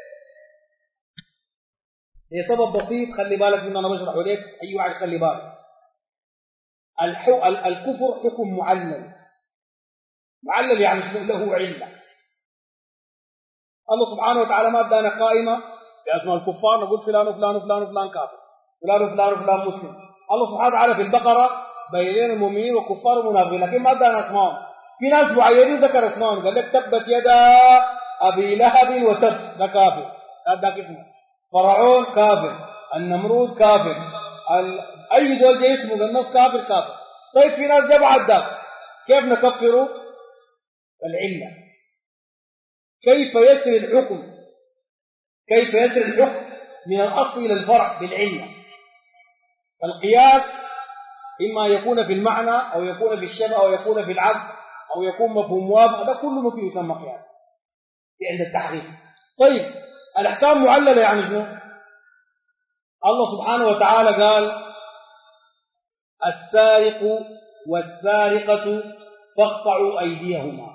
هي سبب بسيط خلي بالك منه انا بشرحه لك اي واحد خلي بالك. الكفر حكم معلل. معلل يعني له علة. الله سبحانه وتعالى ما ادانا قائمة بأسماء الكفار نقول فلان وفلان وفلان وفلان كافر فلان وفلان وفلان مسلم. الله سبحانه وتعالى في البقرة بين المؤمنين والكفار والمنافقين لكن ما ادانا اسمائهم. في ناس معينين ذكر اسمائهم قال لك تبت يدا أبي لهب وتب ده كافر هذاك اسمه. فرعون كافر. النمرود كافر. أي زول جاي اسمه الناس كافر. طيب في ناس جمعت ده، كيف نكفره؟ العلة. كيف يسري الحكم؟ كيف يسري الحكم من الأصل إلى الفرع؟ بالعلة. القياس إما يكون في المعنى أو يكون في الشبه أو يكون في العكس أو يكون مفهوم واضح، هذا كله ممكن يسمى قياس عند التحقيق. طيب الأحكام معللة يعني شنو؟ الله سبحانه وتعالى قال السارق والسارقة فاقطعوا أيديهما،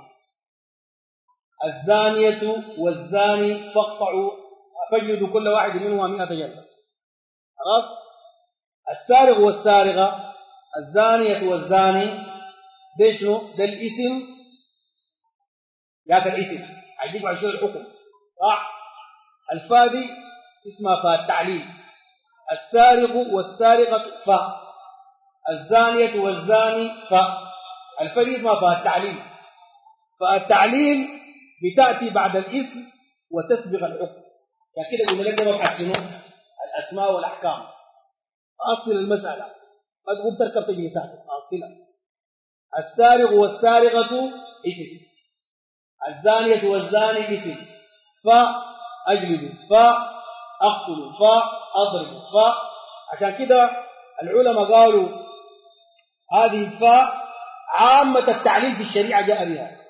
الزانية والزاني فاجلدوا كل واحد منهما 100 جلدة. خلاص؟ السارق والسارقة، الزانية والزاني، ده شنو؟ ده الاسم، ذاك الاسم هيجيب على شو الحكم، صح؟ الفادي اسمها فاء التعليل، السارق والسارقة فاء، الزانية والزاني فاء، الفادي اسمها فاء التعليل. فالتعليل بتأتي بعد الاسم وتسبق الحكم. يعني كده قلنا لك ده مبحث شنو؟ الأسماء والأحكام. أصل المسألة ما تقوم تركب تجري ساكت، أصلها السارق والسارقة اسم، الزانية والزاني اسم، فأجلدوا، فأقتلوا، فأضربوا، عشان كده العلماء قالوا هذه الفاء عامة التعليل في الشريعة جاء بها.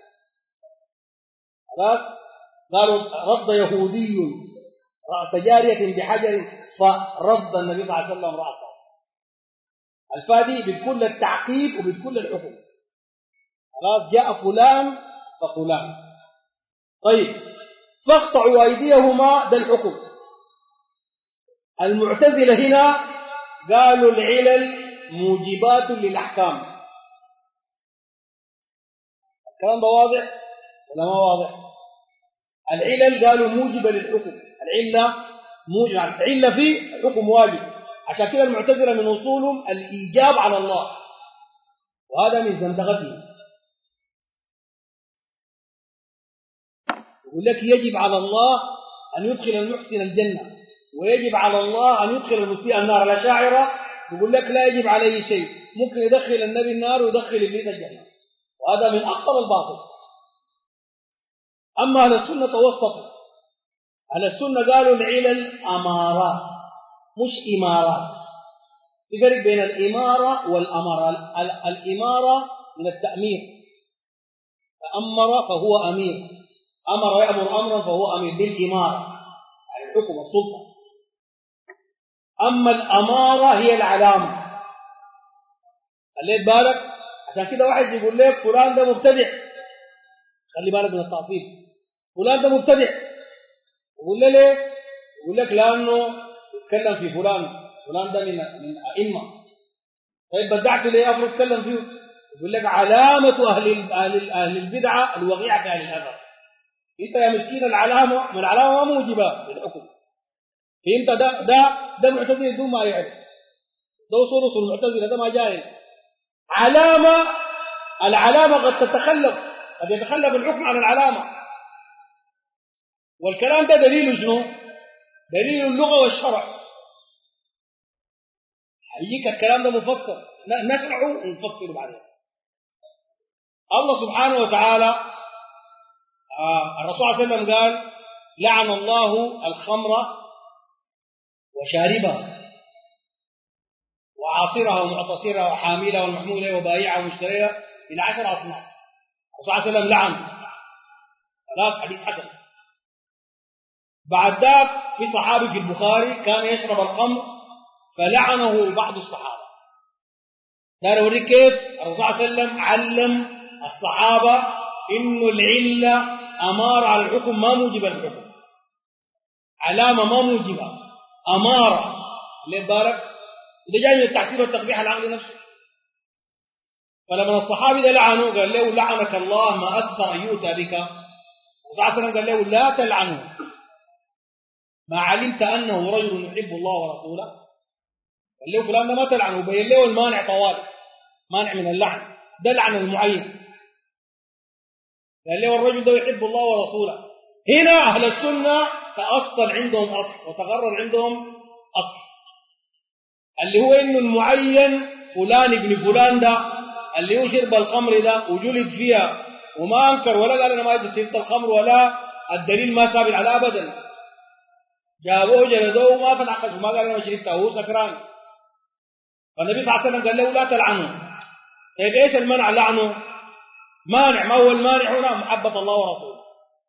خلاص؟ قالوا رد يهودي رأس جارية بحجر فرد النبي صلى الله عليه وسلم رأسه. الفادي بكل التعقيب وبكل الحكم. خلاص؟ جاء فلان ففلان. طيب فاقطعوا أيديهما، ده الحكم. المعتزلة هنا قالوا العلل موجبات للأحكام. الكلام ده واضح ولا ما واضح؟ العلل قالوا موجبة للحكم، العلة موجبة، العلة فيه حكم واجب. عشان كده المعتزلة من أصولهم الإيجاب على الله، وهذا من زندقتهم. يقول لك يجب على الله أن يدخل المحسن الجنة، ويجب على الله أن يدخل المسيء النار. الأشاعرة يقول لك لا يجب عليه شيء، ممكن يدخل النبي النار ويدخل إبليس الجنة، وهذا من أقصر الباطل. أما أهل السنة توسطوا. أهل السنة قالوا العلل أمارات مش إمارات. في فرق بين الإمارة والأمارة. الإمارة من التأمير، تأمر فهو أمير، أمر يأمر أمرا فهو أمير، بالإمارة يعني الحكم السلطة. أما الأمارة هي العلامة. خليت بالك؟ عشان كده واحد يقول لك فلان ده مبتدع، خلي بالك من التعطيل، فلان ده مبتدع، يقول له ليه؟ يقول لك لأنه يتكلم في فلان ده من أئمة. طيب بدعته ليه؟ أفرض يتكلم فيه. يقول لك علامة أهل البدعة الوقيعة في أهل الأثر. أنت يا مسكين العلامة من العلامة ما موجبة للحكم. أنت ده معتزل بدون ما يعرف، ده وصول المعتزلة، ده ما جاهل. العلامة قد قد يتخلف الحكم عن العلامة. والكلام ده دليل شنو؟ دليل اللغة والشرع. هيجيك الكلام ده مفسر، نشرحه ونفسره بعدين. الله سبحانه وتعالى الرسول صلى الله عليه وسلم قال لعن الله الخمر وشاربها وعاصرها ومعتصرها وحاملها والمحمولة وبايعها ومشتريها إلى 10 أصناف. الرسول صلى الله عليه وسلم لعن. خلاص، حديث حسن. بعد ذاك في صحابي في البخاري كان يشرب الخمر فلعنه بعض الصحابة. دار أوريك كيف الرسول صلى الله عليه وسلم علم الصحابة إنه العلة أمارة على الحكم ما موجبة الحكم، علامة ما موجبة، أمارة. ليه بارك؟ ده جاي من التحسين والتقبيح العقل نفسه. فلما الصحابي ده لعنه قال له لعنك الله ما أكثر أن يؤتى بك. الرسول صلى الله عليه وسلم قال له لا تلعنه ما علمت أنه رجل يحب الله ورسوله. قال له فلان ده ما تلعنه، وبين له المانع طوالي، مانع من اللعن، ده لعن المعين. قال له الرجل ده يحب الله ورسوله. هنا أهل السنة تأصل عندهم أصل وتغرر عندهم أصل، اللي هو إنه المعين فلان ابن فلان ده اللي هو شرب الخمر ده وجلد فيها وما أنكر ولا قال أنا ما شربت الخمر ولا الدليل ما ثابت على أبدا، جابوه جلدوه وما فتح خشم ما قال أنا ما شربته وهو سكران. فالنبي صلى الله عليه وسلم قال له لا تلعنه. طيب إيش المنع لعنه؟ مانع، ما هو المانع هنا؟ محبة الله ورسوله.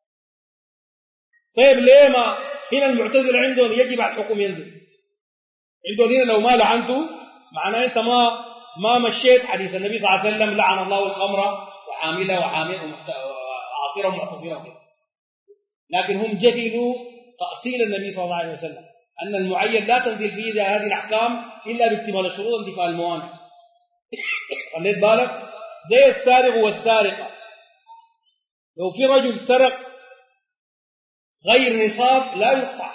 طيب ليه ما هنا المعتزلة عندهم يجب على الحكم ينزل، عندهم هنا لو ما لعنته معناه أنت ما مشيت حديث النبي صلى الله عليه وسلم لعن الله الخمر وحاملها وعاصرها ومعتصرها وكذا. لكن هم جهلوا تأصيل النبي صلى الله عليه وسلم أن المعين لا تنزل فيه هذه الأحكام إلا باكتمال الشروط انتفاء الموانع. خليت بالك زي السارق والسارقة، لو في رجل سرق غير نصاب لا يقطع.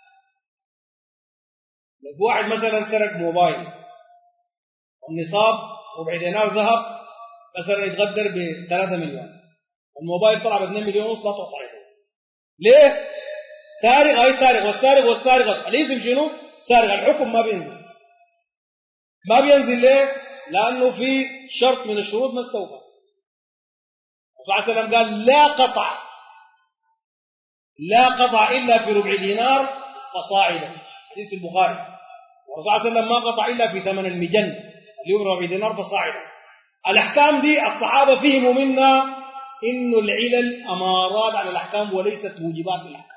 لو في واحد مثلا سرق موبايل والنصاب ربع دينار ذهب مثلا يتقدر ب3 مليون، الموبايل طلع ب2 مليون ونص، لا تقطع يده. ليه؟ سارق أي سارق، والسارق والسارقة الاسم شنو؟ سارق. الحكم ما بينزل. ما بينزل ليه؟ لأنه في شرط من الشروط ما استوفى. صلى الله عليه وسلم قال لا قطع إلا في ربع دينار فصاعدا، حديث البخاري. والرسول صلى الله عليه وسلم ما قطع إلا في ثمن المجن اللي هو ربع دينار فصاعدا. الأحكام دي الصحابة فهموا منا إنه العلل أمارات على الأحكام وليست موجبات للأحكام.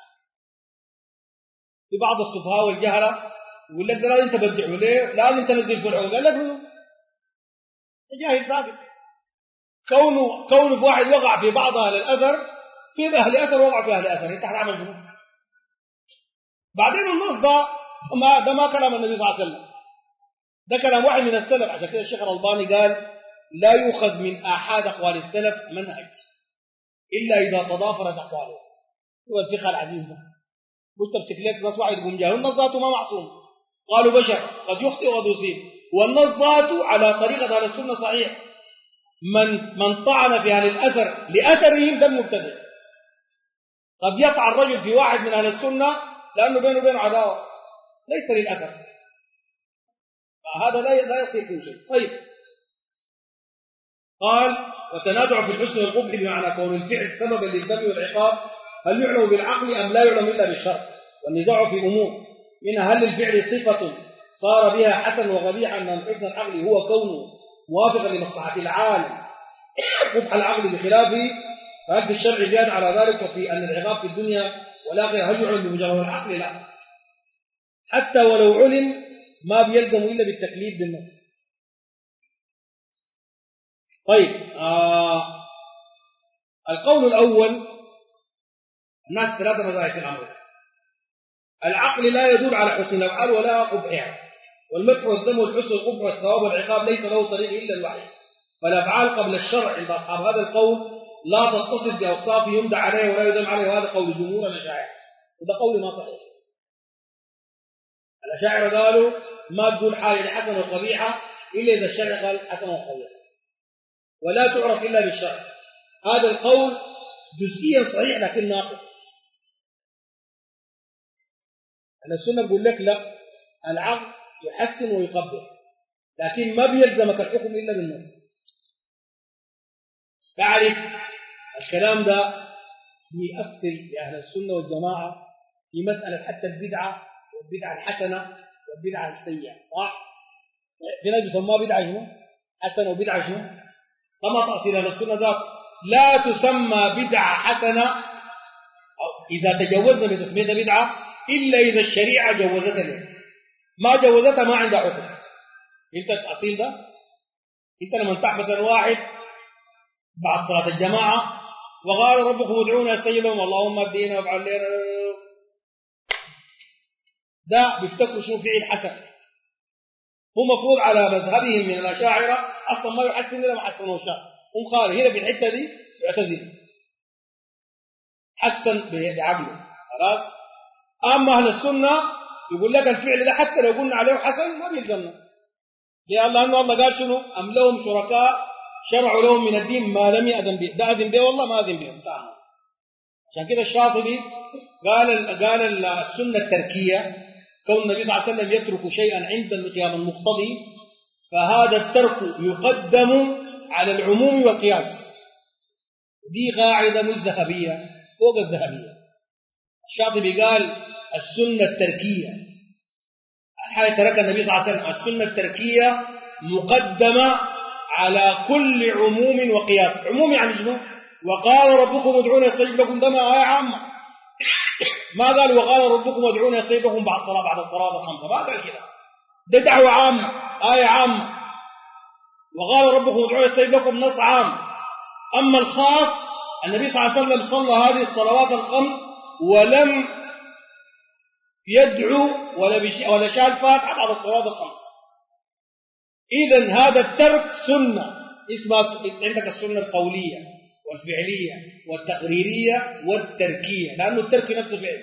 في بعض السفهاء والجهلة يقول لك ده لازم تبدعه، ليه؟ لازم تنزل في العقول. قال لك منه جاهل ساكت. كونه في واحد وقع في بعض أهل الأثر، في أهل أثر وقع في أهل أثر، أنت هتعمل شنو؟ بعدين النص ده ما كلام النبي صلى الله عليه وسلم، ده كلام واحد من السلف. عشان كده الشيخ الألباني قال لا يؤخذ من آحاد أقوال السلف منهج إلا إذا تضافرت أقواله. هو الفقه العزيز ده مش تمسك لك نص واحد يقوم جاهل. النص ذاته ما معصوم، قالوا بشر قد يخطئ وقد يصيب، والنص ذاته على طريقة أهل السنة صحيح. من طعن في أهل الأثر لأثرهم ده المبتدع. قد يطعن الرجل في واحد من أهل السنة لأنه بينه وبينه عداوة ليس للأثر، فهذا لا يصير فيه شيء. طيب قال وتنازع في الحسن والقبح بمعنى كون الفعل سببا للذنب والعقاب هل يعلم بالعقل أم لا يعلم إلا بالشرع. والنزاع في أمور منها هل الفعل صفة صار بها حسن وقبيحا من حسن العقل هو كونه موافقا لمصلحة العالم قبح العقل بخلافه، فهل في الشرع زيادة على ذلك؟ وفي أن العقاب في الدنيا والآخرة هل يعلم بمجرد العقل؟ لا، حتى ولو علم ما بيلزم إلا بالتكليف بالنص. طيب القول الأول الناس 3 مذاهب في الأمر. العقل لا يدل على حسن الأفعال ولا قبحها، والمدح والذم والحسن والقبح والثواب والعقاب ليس له طريق إلا الوحي، فالأفعال قبل الشرع عند أصحاب هذا القول لا تتصف بأوصاف يمدح عليه ولا يذم عليه، وهذا قول جمهور الأشاعرة، وده قول ما صحيح. الأشاعرة قالوا ما تقول حاجة حسنة وقبيحة إلا إذا الشرع قال حسنة وقبيحة، ولا تعرف إلا بالشرع. هذا القول جزئيا صحيح لكن ناقص. السنة بقول لك لا، العقل يحسن ويقبح، لكن ما بيلزمك الحكم إلا بالنص. تعرف الكلام ده يؤثر لأهل السنة والجماعة في مسألة حتى البدعة والبدعة الحسنة والبدعة السيئة، صح؟ في ناس بيسموها بدعة شنو؟ حسنة وبدعة شنو؟ طبعا تأصيل أهل السنة ذات لا تسمى بدعة حسنة أو إذا تجوزنا بتسميتها بدعة إلا إذا الشريعة جوزتها له، ما جوزتها ما عندها حكم. أنت التأصيل ده أنت لما تحبس واحد بعد صلاة الجماعة وقال ربكم ادعونا استجب لهم اللهم اهدنا وافعل لنا، ده بيفتكروا شنو فعل حسن. هو مفروض على مذهبهم من الأشاعرة أصلا ما يحسن إلا ما حسنه شاء، هم خارج هنا في الحتة دي يعتزل حسن بعقله خلاص. أما أهل السنة يقول لك الفعل ده حتى لو قلنا عليه حسن ما بيلزمنا، يا الله أنه الله قال شنو أم لهم شركاء شرعوا لهم من الدين ما لم يأذن به، ده أذن به والله ما أذن به انتهى. عشان كده الشاطبي قال السنة التركية كون النبي صلى الله عليه وسلم يترك شيئا عند القيام المقتضي فهذا الترك يقدم على العموم والقياس. دي قاعدة مش ذهبية، فوق الذهبية. الشاطبي قال السنة التركية، الحاجة ترك النبي صلى الله عليه وسلم، السنة التركية مقدمة على كل عموم وقياس. عموم يعني شنو؟ وقال ربكم ادعوني استجب لكم، ده ما آية عامة. ما قال وقال ربكم ادعوني استجب لكم بعد الصلاة الخمسة، ما قال كده. ده دعوة عامة، آية عامة. وقال ربكم ادعوني استجب لكم نص عام. أما الخاص النبي صلى الله عليه وسلم صلى هذه الصلوات الخمس ولم يدعو ولا شال فاتحة بعد الصلوات الخمس. إذن هذا الترك سنة اسمها، عندك السنة القولية والفعلية والتقريرية والتركية، لأنه الترك نفسه فعل.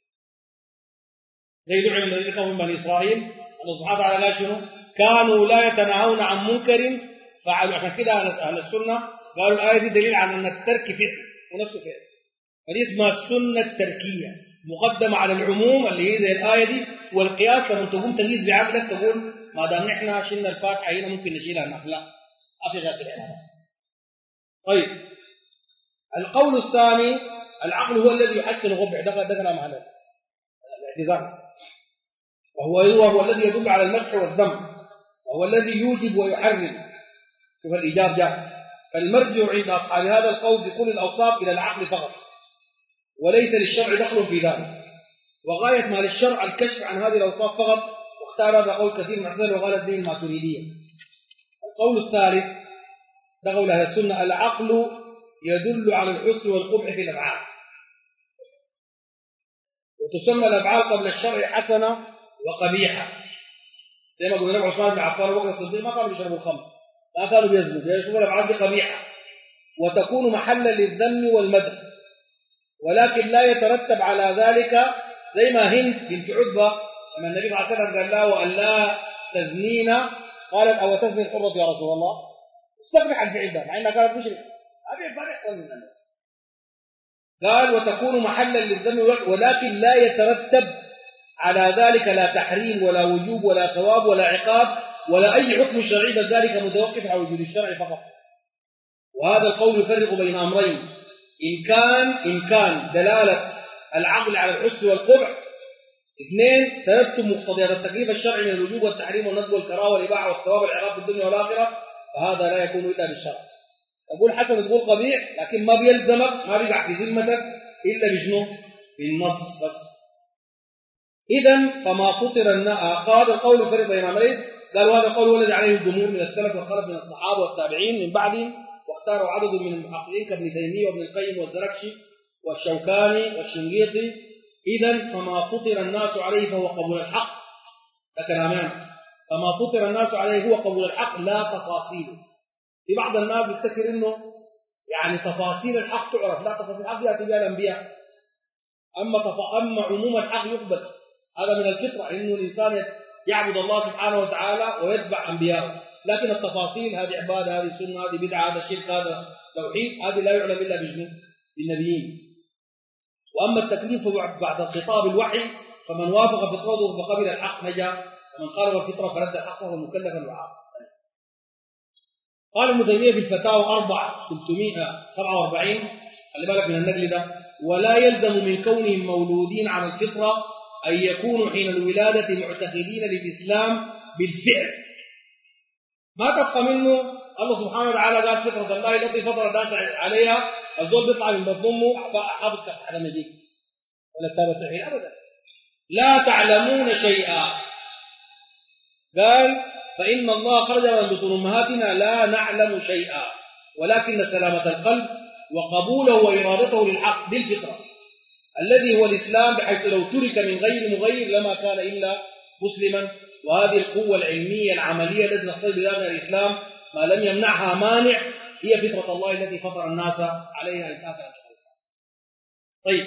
زي دعوا الذين كانوا من بني إسرائيل، الله سبحانه وتعالى قال شنو؟ كانوا لا يتناهون عن منكر فعلوا. عشان كده أهل السنة قالوا الآية دي دليل على أن الترك فعل ونفسه فعل. فدي اسمها السنة التركية، مقدمة على العموم اللي هي زي الآية دي. والقياس لما تقوم تقيس بعقلك تقول ما دام نحن شلنا الفاتحة هنا ممكن نشيلها هناك، لا أفي غاسل عنها. طيب القول الثاني العقل هو الذي يحسن غبع، ده كلام على الاعتزال، وهو الذي يدل على المدح والذم، وهو الذي يوجب ويحرم. شوف الإيجاب جاء. فالمرجع عند أصحاب هذا القول بكل الأوصاف إلى العقل فقط، وليس للشرع دخل في ذلك، وغاية ما للشرع الكشف عن هذه الأوصاف فقط. واختار هذا قول كثير من اعتزال وغالت به الماتريدية. القول الثالث ده قول أهل السنة العقل يدل على الحسن والقبح في الأفعال، وتسمى الأفعال قبل الشرع حسنة وقبيحة. زي ما قلنا عثمان بن عفان وبكر الصديق ما كانوا بيشربوا الخمر، ما كانوا بيزنوا، بيشوفوا الأفعال دي قبيحة، وتكون محلا للذم والمدح، ولكن لا يترتب على ذلك. زي ما هند بنت عتبة لما النبي صلى الله عليه وسلم قال لها وأن لا تزنين، قالت أو تزني الحرة يا رسول الله، استقبح الفعل ده مع انها كانت مشركه، ما بيحصل منها. قال وتكون محلا للذم، ولكن لا يترتب على ذلك لا تحريم ولا وجوب ولا ثواب ولا عقاب ولا اي حكم شرعي، بل ذلك متوقف على وجود الشرع فقط. وهذا القول يفرق بين امرين: ان كان دلاله العقل على الحسن والقبح، اثنين ترتب مقتضيات التكليف الشرعي من الوجوب والتحريم والندب والكراهه والاباحه والثواب والعقاب في الدنيا والاخره، فهذا لا يكون الا بالشرع. تقول حسن تقول قبيح، لكن ما بيلزمك، ما بيقع في ذمتك الا بشنو؟ بالنص بس. اذا فما فطر قال القول الفريق بين امرين، قالوا هذا القول هو الذي عليه الجمهور من السلف والخلف من الصحابه والتابعين من بعدهم، واختاروا عدد من المحققين كابن تيميه وابن القيم والزركشي والشوكاني والشنقيطي. اذا فما فطر الناس عليه فهو قبول الحق. ده كلامان. فما فطر الناس عليه هو قبول الحق لا تفاصيله. في بعض الناس بيفتكر انه يعني تفاصيل الحق تعرف، لا، تفاصيل الحق ياتي بها الانبياء، اما عموم الحق يقبل. هذا من الفطره انه الانسان يعبد الله سبحانه وتعالى ويتبع انبياءه، لكن التفاصيل هذه عباده، هذه سنه، هذه بدعه، هذا شرك، هذا توحيد، هذه لا يعلم الا بجنود بالنبيين. واما التكليف بعد خطاب الوحي فمن وافق فطرته فقبل الحق نجا، ومن خالف الفطره فرد الحق فهو مكلف وعاقب. قال ابن تيميه في الفتاوى 4/347، خلي بالك من النقل ده: ولا يلزم من كونهم مولودين على الفطره ان يكونوا حين الولاده معتقدين للاسلام بالفعل. ما تفهم انه الله سبحانه وتعالى قال فطره الله التي فطر الناس عليها، الزول بيطلع من بطن امه حافظ تحت حرم يجيك ولا كتاب التوحيد ابدا. لا تعلمون شيئا، قال فإن الله خرج من بطون أمهاتنا لا نعلم شيئا، ولكن سلامة القلب وقبوله وإرادته للحق دي الفطرة الذي هو الإسلام، بحيث لو ترك من غير مغير لما كان إلا مسلما. وهذه القوة العلمية العملية التي تقتضي بذلك الإسلام ما لم يمنعها مانع هي فطرة الله التي فطر الناس عليها الكافر. طيب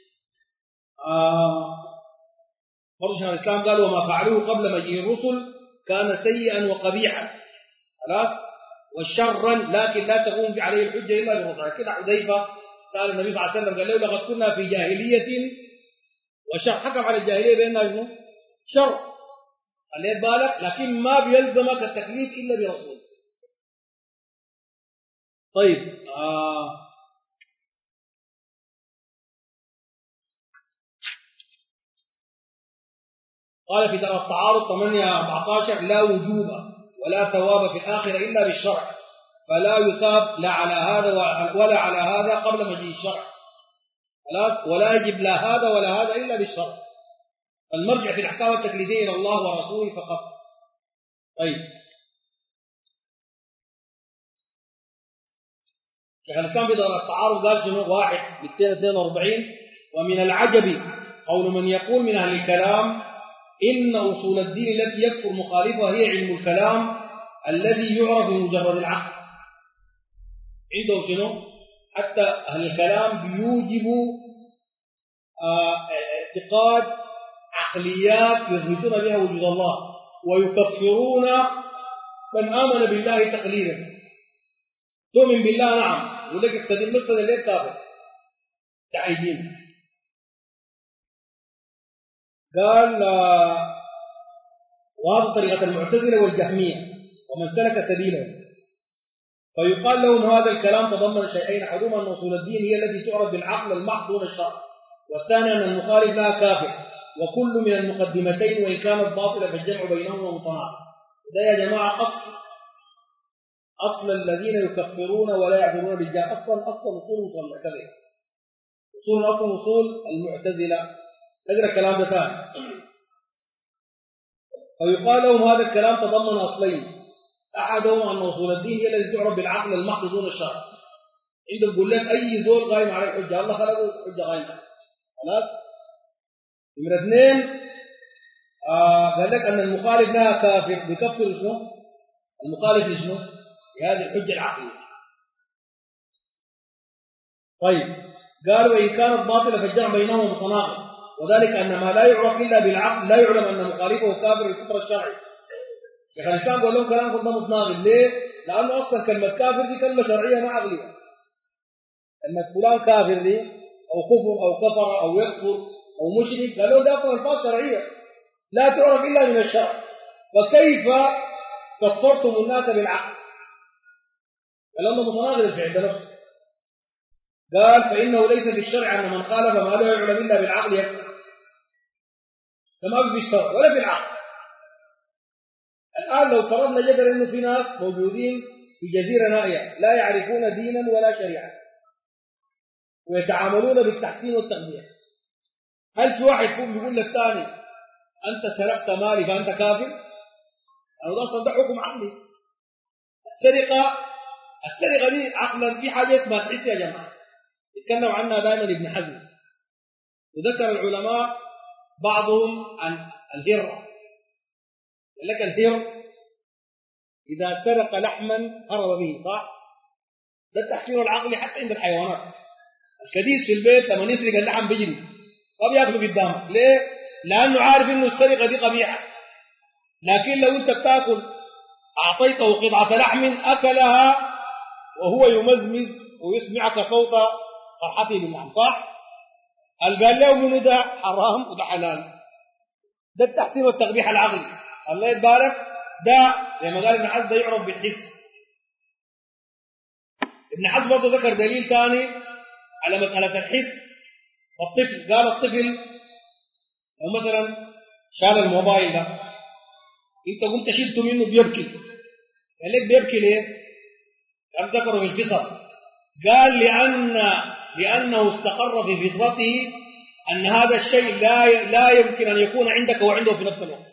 برضو شيخ الإسلام قال وما فعلوه قبل مجيء الرسل كان سيئا وقبيحا، خلاص، وشرا، لكن لا تقوم عليه الحجة إلا بالرضا. كده حذيفة سأل النبي صلى الله عليه وسلم قال له لقد كنا في جاهلية وشر، حكم على الجاهلية بأنها شر، خليت بالك، لكن ما بيلزمك التكليف إلا برسول. طيب قال في درء التعارض 8-14 لا وجوب ولا ثواب في الآخرة إلا بالشرع، فلا يثاب لا على هذا ولا على هذا قبل مجيء الشرع، خلاص، ولا يجب لا هذا ولا هذا إلا بالشرع. المرجع في الأحكام التكليفية إلى الله ورسوله فقط. طيب شيخ الإسلام في درء التعارض قال شنو؟ 1-242 ومن العجب قول من يقول من أهل الكلام إن أصول الدين التي يكفر مخالفها هي علم الكلام الذي يعرف بمجرد العقل. عندهم شنو؟ حتى أهل الكلام بيوجبوا اعتقاد عقليات يثبتون بها وجود الله، ويكفرون من آمن بالله تقليدا. تؤمن بالله نعم، يقول لك استدل ليه كافر تعيدين. قال وهذا طريقة المعتزلة والجهمية ومن سلك سبيله. فيقال لهم هذا الكلام تضمن شيئين: أحدهما أن أصول الدين هي التي تعرف بالعقل المحض دون الشرع، والثاني أن المخالف لها كافر، وكل من المقدمتين وإن كانت باطلة فالجمع بينهما متناقض. ده يا جماعة أصل الذين يكفرون ولا يعذرون بالجهل أصل أصول المعتزلة، أصول المعتزلة. اقرأ الكلام ده ثاني. فيقال لهم هذا الكلام تضمن أصلين: أحدهما أن أصول الدين هي التي تعرف بالعقل المحض دون الشرع. عندهم بيقول لك أي زول قايم على الحجة، الله خلقه حجة قايمة، خلاص. نمرة 2 قال لك أن المخالف لها كافر، بيكفر شنو؟ المخالف لشنو؟ لهذه الحجة العقلية. طيب قال وإن كانت باطلة فالجمع بينهما متناقض، وذلك أن ما لا يعرف إلا بالعقل لا يعلم أن مخالفه كافر الكفر الشرعي. شيخ الإسلام قال لهم كلامكم ده متناقض. ليه؟ لأنه أصلا كلمة كافر دي كلمة شرعية ما عقلية. كلمة فلان كافر دي أو كفر أو كفر أو يكفر أو مشرك، قالوا ده أصلا ألفاظ شرعية لا تعرف إلا من الشرع، فكيف كفرتم الناس بالعقل؟ كلام ده متناقض الفعل ده نفسه. قال فإنه ليس في الشرع أن من خالف ما لا يعلم إلا بالعقل يكفر. ده ما في الشرع ولا في العقل. الآن لو فرضنا جدلا إنه في ناس موجودين في جزيرة نائية لا يعرفون دينا ولا شريعة ويتعاملون بالتحسين والتقبيح، هل في واحد فيهم بيقول للثاني أنت سرقت مالي فأنت كافر؟ أنا ده أصلا ده حكم عقلي. السرقة دي عقلا في حاجة اسمها الحس يا جماعة، يتكلم عنها دائما ابن حزم، وذكر العلماء بعضهم عن الهرة. قال لك الهر إذا سرق لحما هرب به، صح؟ ده التحسين العقلي حتى عند الحيوانات. الكديس في البيت لما يسرق اللحم بيجري ما بياكله قدامه. ليه؟ لأنه عارف إنه السرقة دي قبيحة، لكن لو أنت بتاكل أعطيته قطعة لحم أكلها وهو يمزمز ويسمعك صوت فرحته باللحم، صح؟ قال له منه ده حرام وده حلال. ده التحسين والتقبيح العقلي. الله يتبارك ده زي ما قال ابن حزم ده يعرف بالحس. ابن حزم برضه ذكر دليل ثاني على مسألة الحس والطفل. قال الطفل لو مثلا شال الموبايل ده انت قمت شلته منه بيبكي، قال لك بيبكي ليه؟ لم ذكره في الفصل. قال لأنه استقر في فطرته أن هذا الشيء لا يمكن أن يكون عندك وعنده في نفس الوقت.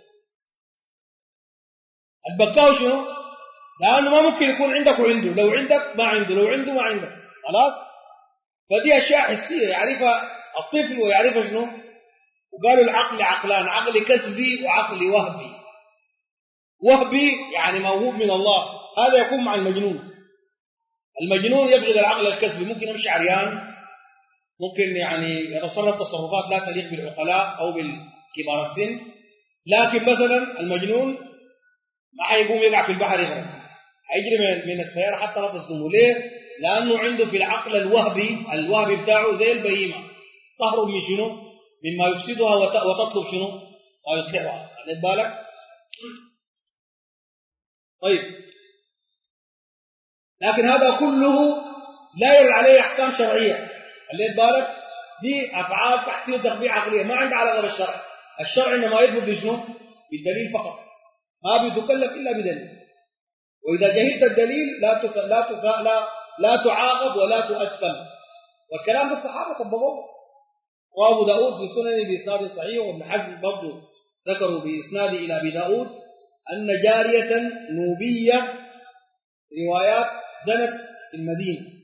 البكاء شنو؟ لأنه ما ممكن يكون عندك وعنده، لو عندك ما عنده، لو عنده ما عندك، خلاص. فدي أشياء حسية يعرفها الطفل ويعرفها شنو. وقالوا العقل عقلان: عقل كسبي وعقل وهبي. وهبي يعني موهوب من الله، هذا يكون مع المجنون. المجنون يفقد العقل الكسبي، ممكن يمشي عريان، ممكن يعني يتصرف تصرفات لا تليق بالعقلاء أو بالكبار السن، لكن مثلا المجنون ما حيقوم يقع في البحر يغرق، حيجري من السيارة حتى لا تصدمه. ليه؟ لأنه عنده في العقل الوهبي بتاعه زي البهيمة، تهرب من شنو؟ مما يفسدها وتطلب شنو؟ ما يصلحها. خد بالك؟ طيب لكن هذا كله لا يرد عليه أحكام شرعية. خليت بالك دي أفعال تحسين وتقبيح عقلية ما عندها علاقة بالشرع. الشرع إنما يثبت بشنو؟ بالدليل فقط، ما بيتكلف إلا بدليل. وإذا جهلت الدليل لا تعاقب ولا تؤثم. والكلام ده الصحابة طبقوه. وأبو داود في سنن بإسناد صحيح، وابن حزم برضه ذكروا بإسناد إلى أبي داود أن جارية نوبية روايات زنت في المدينة،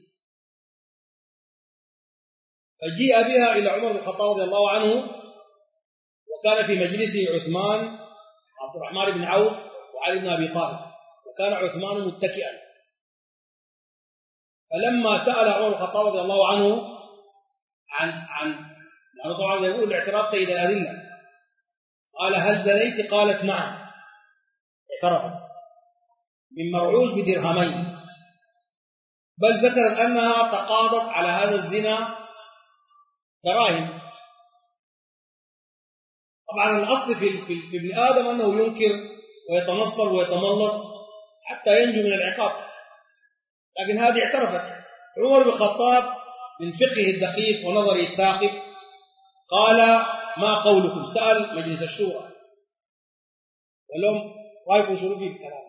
فجيء بها إلى عمر بن الخطاب رضي الله عنه، وكان في مجلسه عثمان عبد الرحمن بن عوف وعلي بن أبي طالب، وكان عثمان متكئا. فلما سأل عمر بن الخطاب رضي الله عنه عن لأنه طبعا يقول الاعتراف سيد الأدلة، قال هل زنيت؟ قالت نعم، اعترفت من مرعوش بدرهمين، بل ذكرت أنها تقاضت على هذا الزنا دراهم. طبعا الأصل في ابن آدم أنه ينكر ويتنصر ويتملص حتى ينجو من العقاب، لكن هذه اعترفت. عمر بن الخطاب من فقهه الدقيق ونظره الثاقب قال ما قولكم؟ سأل مجلس الشورى قال لهم رايكم شنو في الكلام؟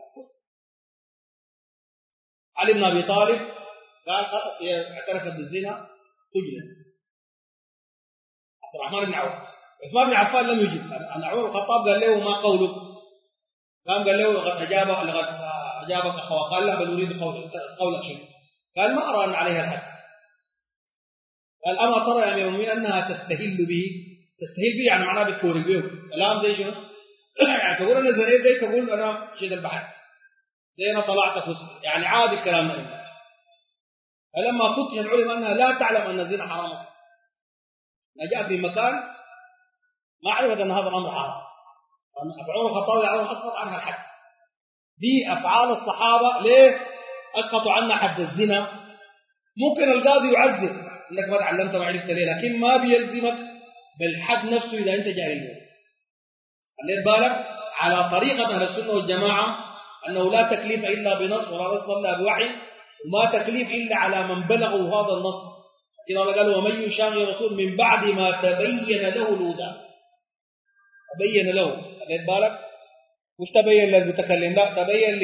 علي بن أبي طالب قال خلاص هي اعترفت بالزنا تجلد. عبد الرحمن بن عوف. عثمان بن عفان لم يجب. أن عمر بن الخطاب قال له ما قولك؟ قال له لقد أجابك أخوة. قال لا، بل أريد قولك شنو؟ قال ما أرى أن عليها الحد. قال أما ترى يا أمير المؤمنين أنها تستهل به؟ تستهل به يعني معناه بتكوري به. كلام زي شنو؟ يعني تقول أنا زنيت زي تقول أنا مشيت البحر، زي أنا طلعت فسق، يعني عادي الكلام ده. فلما فتن العلم أنها لا تعلم أن الزنا حرام أصلا، جاءت في مكان ما عرفت أن هذا الأمر حرام، عمر الخطاب يعلم أسقط عنها الحد. دي أفعال الصحابة ليه أسقطوا عنا حد الزنا؟ ممكن القاضي يعذر انك ما تعلمت ما عرفت ليه، لكن ما بيلزمك بالحد نفسه اذا انت جاهل به. خليت بالك على طريقه اهل السنه والجماعه انه لا تكليف الا بنص ولا نص الا بوحي، وما تكليف الا على من بلغوا هذا النص. كده الله قال ومن يشاقق الرسول من بعد ما تبين له الهدى. تبين له، خليت بالك مش تبين للمتكلم، لا تبين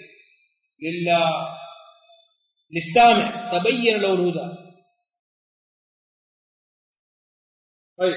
للسامع، تبين له الهدى. طيب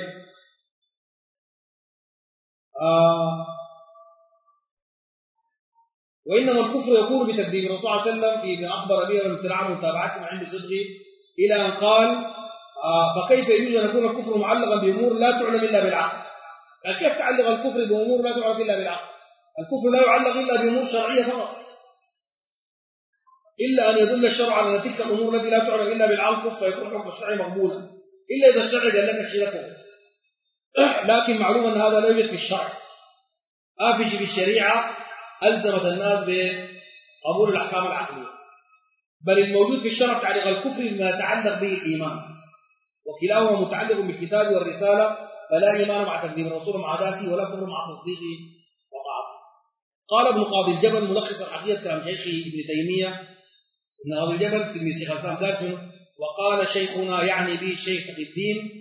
وإنما الكفر يكون بتكذيب الرسول صلى الله عليه وسلم في أخبر به والامتناع ومتابعته عند صدقه، إلى أن قال فكيف يجوز أن يكون الكفر معلقا بأمور لا تعلم إلا بالعقل؟ يعني كيف تعلق الكفر بأمور لا تعلم إلا بالعقل؟ الكفر لا يعلق إلا بأمور شرعية فقط، إلا أن يدل الشرع على تلك الأمور التي لا تعلم إلا بالعقل فيكون حكم الشرع مقبولا، إلا إذا الشرع قال لك الشيء ده. لكن معلوم أن هذا لا يوجد في الشرع. آفج بالشريعة ألزمت الناس بقبول الأحكام العقلية، بل الموجود في الشرع تعليق الكفر بما يتعلق به الإيمان، وكلاهما متعلق بالكتاب والرسالة، فلا إيمان مع تكذيب الرسول مع ذاته، ولا كفر مع تصديقه وطاعته. قال ابن قاضي الجبل ملخص الحقيقة كلام شيخه ابن تيمية ابن قاضي الجبل تلميذ شيخ الإسلام قال شنو؟ وقال شيخنا يعني به الشيخ تقي الدين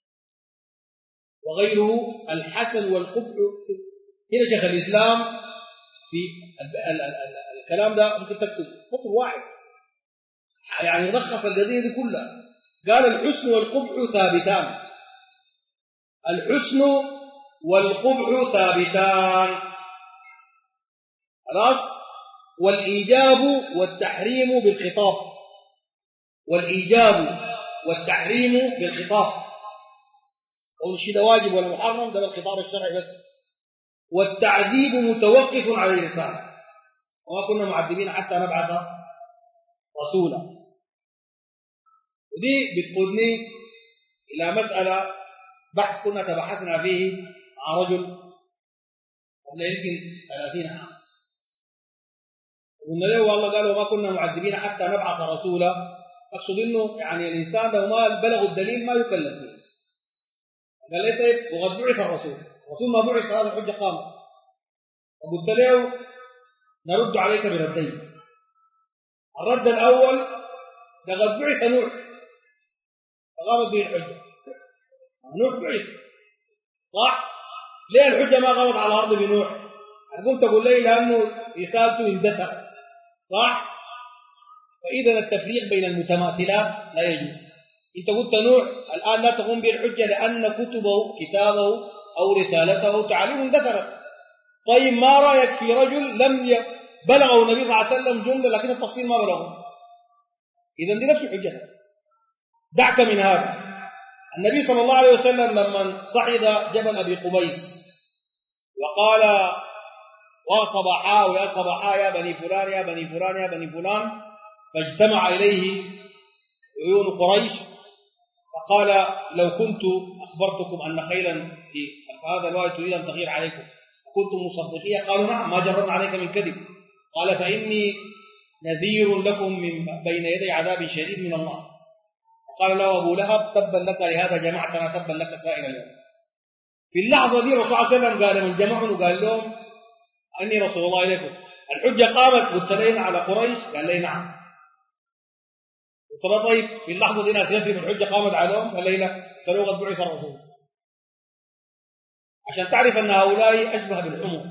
وغيره الحسن والقبح. هنا شيخ الإسلام في الكلام ده ممكن تكتب سطر واحد يعني يلخص القضية دي كلها. قال الحسن والقبح ثابتان، الحسن والقبح ثابتان خلاص، والإيجاب والتحريم بالخطاب، والإيجاب والتحريم بالخطاب، والشيء ده واجب ولا محرم ده بالخطاب الشرعي بس. والتعذيب متوقف على الرسالة، وما كنا معذبين حتى نبعث رسولا. ودي بتقودني إلى مسألة بحث كنا تبحثنا فيه مع رجل قبل يمكن 30 عام، قلنا له والله قال وما كنا معذبين حتى نبعث رسولا، أقصد إنه يعني الإنسان لو ما بلغ الدليل ما يكلف به. قال لي طيب وقد بعث الرسول ما بعث هذا الحجة قامت، وقلت له نرد عليك بردين. الرد الأول لقد بعث نوح فقامت به الحجة. نوح بعث صح؟ ليه الحجة ما قامت على الأرض بنوح؟ هتقوم تقول لي لأنه رسالته اندثرت صح؟ فإذا التفريق بين المتماثلات لا يجوز. أنت قلت نوح الآن لا تقوم به الحجة لأن كتابه أو رسالته أو تعاليمه اندثرت. طيب ما رأيك في رجل بلغه النبي صلى الله عليه وسلم جملة لكن التفصيل ما بلغه؟ إذن دي نفس حجتها. دعك من هذا. النبي صلى الله عليه وسلم لما صعد جبل أبي قبيس وقال وصباحا ويا صباحا يا بني فلان يا بني فلان يا بني فلان فاجتمع إليه عيون قريش فقال لو كنت أخبرتكم أن خيلا في هذا الوقت تريد أن تغير عليكم كنتم مصدقية؟ قالوا نعم ما جربنا عليك من كذب. قال فإني نذير لكم من بين يدي عذاب شديد من الله. قال له أبو لهب تبا لك لهذا جمعتنا تبا لك سائر اليوم. في اللحظة دي الرسول صلى الله عليه وسلم قال من جمعهم وقال لهم أني رسول الله إليكم الحجة قامت قلت لنا على قريش قال لي نعم. قلت طيب في اللحظة دي ناس يثرب الحجة قامت عليهم قال لي لا قلت له قد بعث الرسول عشان تعرف أن هؤلاء أشبه بالحمر.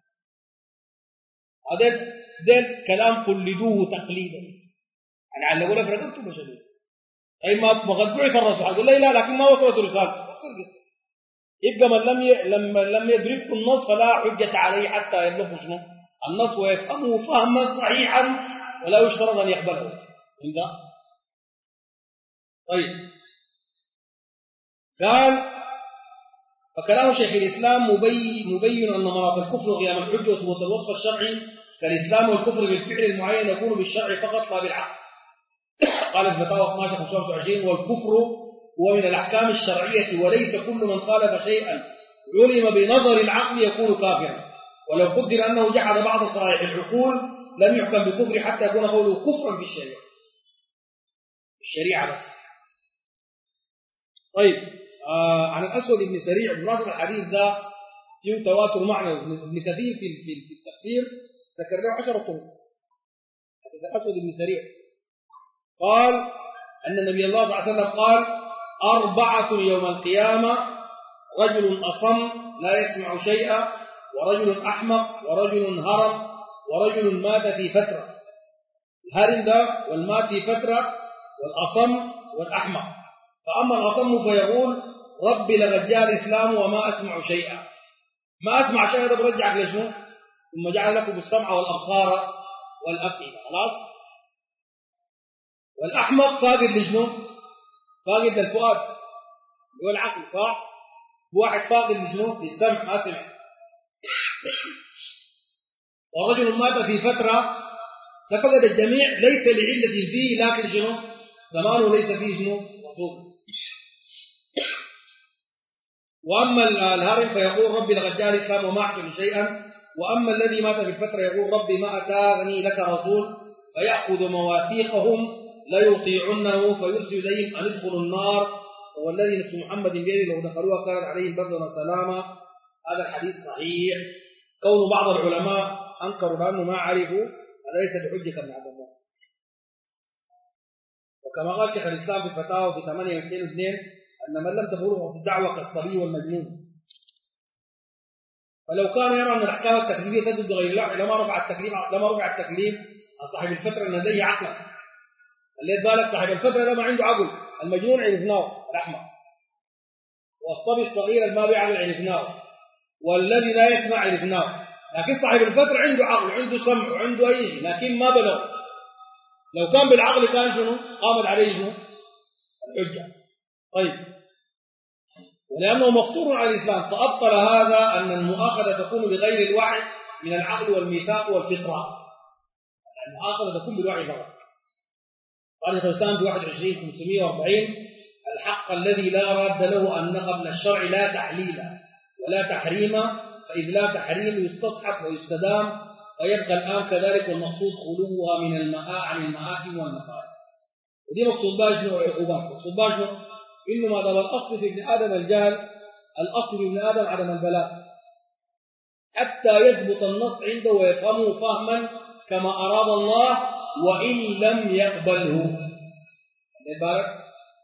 هذا كلام قلدوه تقليدا يعني علقوا له فرقبته بشديد. أي ما قد بعث الرسول قال لي لا لكن ما وصلت رسالته نفس القصة. يبقى من لم يدركه النص فلا حجة عليه حتى يبلغه شنو النص ويفهمه فهما صحيحا ولا يشترط أن يقبله. فهمت؟ طيب قال فكلام شيخ الإسلام مبين أن مناط الكفر وقيام الحجة وثبوت الوصف الشرعي كالإسلام والكفر بالفعل المعين يكون بالشرع فقط لا بالعقل. قال في فتاوى 12-25 والكفر هو من الأحكام الشرعية وليس كل من خالف شيئا علم بنظر العقل يكون كافرا ولو قدر أنه جحد بعض صرائح العقول لم يحكم بكفر حتى يكون قوله كفرا في الشريعة بس. طيب عن الأسود بن سريع بمناسبة الحديث ده فيه تواتر معنوي. ابن كثير في التفسير ذكر له 10 طرق. حديث الأسود بن سريع قال أن النبي الله صلى الله عليه وسلم قال 4 يوم القيامة رجل أصم لا يسمع شيئا ورجل أحمق ورجل هرم ورجل مات في فترة. الهرم ده والمات في فترة والأصم والأحمق. فأما الأصم فيقول ربي لقد جاء الإسلام وما أسمع شيئا. ما أسمع شيئا ده برجعك لشنو؟ ثم جعل لكم السمع والأبصار والأفئدة. خلاص. والأحمق فاقد لشنو؟ فاقد للفؤاد هو العقل صح؟ واحد فاقد لشنو؟ للسمع ما سمع. ورجل مات في فترة فقد الجميع ليس لعلة فيه لكن شنو؟ زمانه ليس فيه شنو؟ مطلوب. وأما الهرم فيقول ربي لقد جاء الإسلام وما أعقل شيئا. وأما الذي مات في الفترة يقول ربي ما أتاني لك رسول فيأخذ مواثيقهم لا يطيعنه فيرسل إليهم أن ادخلوا النار والذي نفس محمد بيده لو دخلوها كانت عليهم بردا وسلاما. هذا الحديث صحيح. كون بعض العلماء أنكروا لأنه ما عرفوا هذا ليس بحجة من عبد الله. وكما قال شيخ الإسلام في الفتاوى في 8/2/2 أن من لم تبلغه في الدعوة كالصبي والمجنون. فلو كان يرى أن الأحكام التكليفية تجد بغير الله لما رفع التكليف عن صاحب الفترة أن لديه عقلا. اللي بالك صاحب الفترة ده ما عنده عقل. المجنون عرفناه الأحمق والصبي الصغير ما بيعقل عرفناه والذي لا يسمع عرفناه. لكن صاحب الفترة عنده عقل عنده سمع وعنده أي شيء لكن ما بلغ. لو كان بالعقل كان شنو؟ قامت عليه شنو؟ الحجة. طيب ولأنه مفطور على الإسلام فأبطل هذا أن المؤاخذة تكون بغير الوعي من العقل والميثاق والفطرة. المؤاخذة تكون بالوعي فقط. قال الإنسان في 21/540 الحق الذي لا راد له أن قبل الشرع لا تحليل ولا تحريم فإذ لا تحريم يستصحب ويستدام فيبقى الآن كذلك والمقصود خلوها عن المآثم والمفاسد. ودي مقصود باجنه والعقوبات. مقصود باجنه إنه ما دام الأصل في ابن آدم الجهل الأصل في ابن آدم عدم البلاغ حتى يثبت النص عنده ويفهمه فهما كما أراد الله وإن لم يقبله. خلي بالك.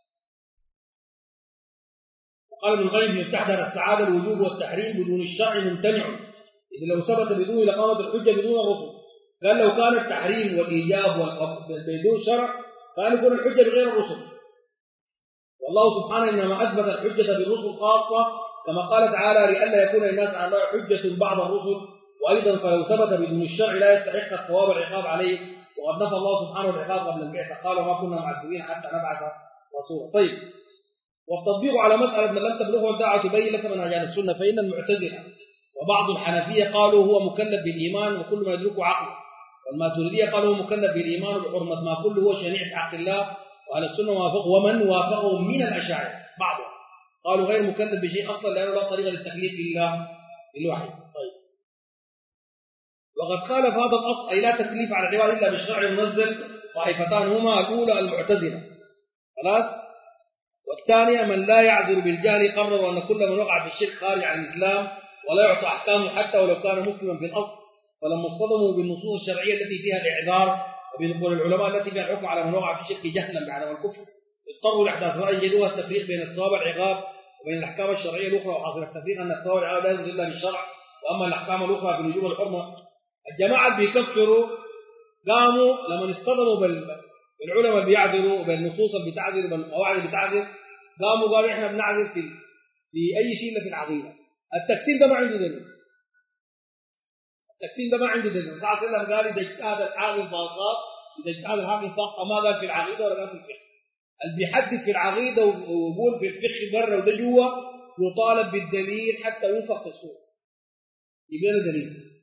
وقال ابن القيم في مفتاح دار السعادة الوجوب والتحريم بدون الشرع ممتنع، إذا لو ثبت بدون لقامة الحجة بدون الرسل. قال لو كان التحريم والإيجاب بدون شرع كان يكون الحجة بغير الرسل. والله سبحانه إنما أثبت الحجة بالرسل خاصة كما قال تعالى لئلا يكون الناس على الله حجة بعد الرسل، وأيضا فلو ثبت بدون الشرع لا يستحق الثواب والعقاب عليه، وقد نفى الله سبحانه العقاب قبل البعثة قال وما كنا معذبين حتى نبعث رسولا. طيب، والتطبيق على مسألة من لم تبلغه الدعوة تبين لك منهج أهل السنة، فإن المعتزلة وبعض الحنفية قالوا هو مكلف بالإيمان وكل ما يدركه عقله، والماتريدية قالوا هو مكلف بالإيمان بحرمة ما كله هو شنيع في حق الله، وأهل السنة ومن وافقهم من الأشاعرة بعضهم قالوا غير مكلف بشيء أصلا لأنه لا طريقة للتكليف إلا بالوحي. طيب، وقد خالف هذا الأصل أي لا تكليف على العباد إلا بالشرع المنزل طائفتان هما الأولى المعتزلة خلاص، والثانية من لا يعذر بالجهل قرروا أن كل من وقع في الشرك خارج عن الإسلام ولا يعطى أحكامه حتى ولو كان مسلما في الأصل، فلما اصطدموا بالنصوص الشرعية التي فيها الإعذار وبنقول العلماء التي فيها الحكم على من وقع في الشرك جهلا بعدم الكفر اضطروا لإحداث رأي جديد والتفريق بين الثواب والعقاب وبين الأحكام الشرعية الأخرى، وحاصل التفريق أن الثواب والعقاب لا ينزل إلا بالشرع، وأما الأحكام الأخرى بالوجوب والحرمة. الجماعة اللي بيكفروا قاموا لما اصطدموا بالعلماء اللي بيعذروا وبالنصوص اللي بتعذر وبالقواعد اللي بتعذر، قاموا قالوا إحنا بنعذر في أي شيء إلا في العقيدة. التقسيم ده ما عنده دليل، التقسيم ده ما عنده دليل. صلى الله عليه وسلم قال إذا اجتهد الحاكم فأصاب، إذا اجتهد الحاكم فأخطأ، ما قال في العقيدة ولا قال في الفقه. اللي بيحدث في العقيدة ويقول في الفقه برا وده جوا يطالب بالدليل حتى ينفخ في الصور، يبقى له دليل.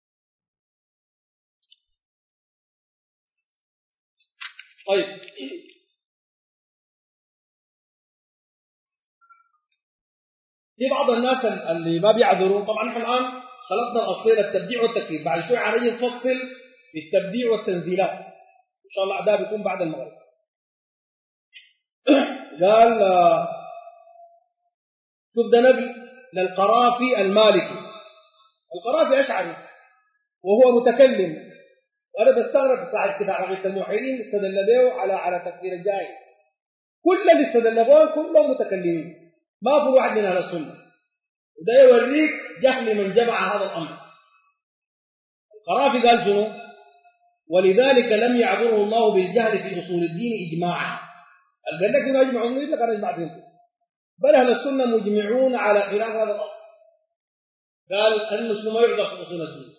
طيب، في بعض الناس اللي ما بيعذرون، طبعا نحن الآن خلطنا الأصلين التبديع والتكفير، بعد شوي علي نفصل بالتبديع والتنزيلات إن شاء الله، ده بيكون بعد المغرب. قال شوف ده نقل للقرافي المالكي، القرافي أشعري وهو متكلم، وأنا بستغرب صاحب كتاب عقيدة الموحدين استدل به على تكفير الجاهل، كل اللي استدل به كلهم متكلمين، ما في واحد من أهل السنة، وده يوريك جهل من جمع هذا الأمر. القرافي قال شنو؟ ولذلك لم يعذره الله بالجهل في أصول الدين إجماعا. قال لك ما يجمعون يقول لك أنا أجمع بينكم، بل أهل السنة مجمعون على خلاف هذا الأصل. قال أن السنة ما يعذر في أصول الدين.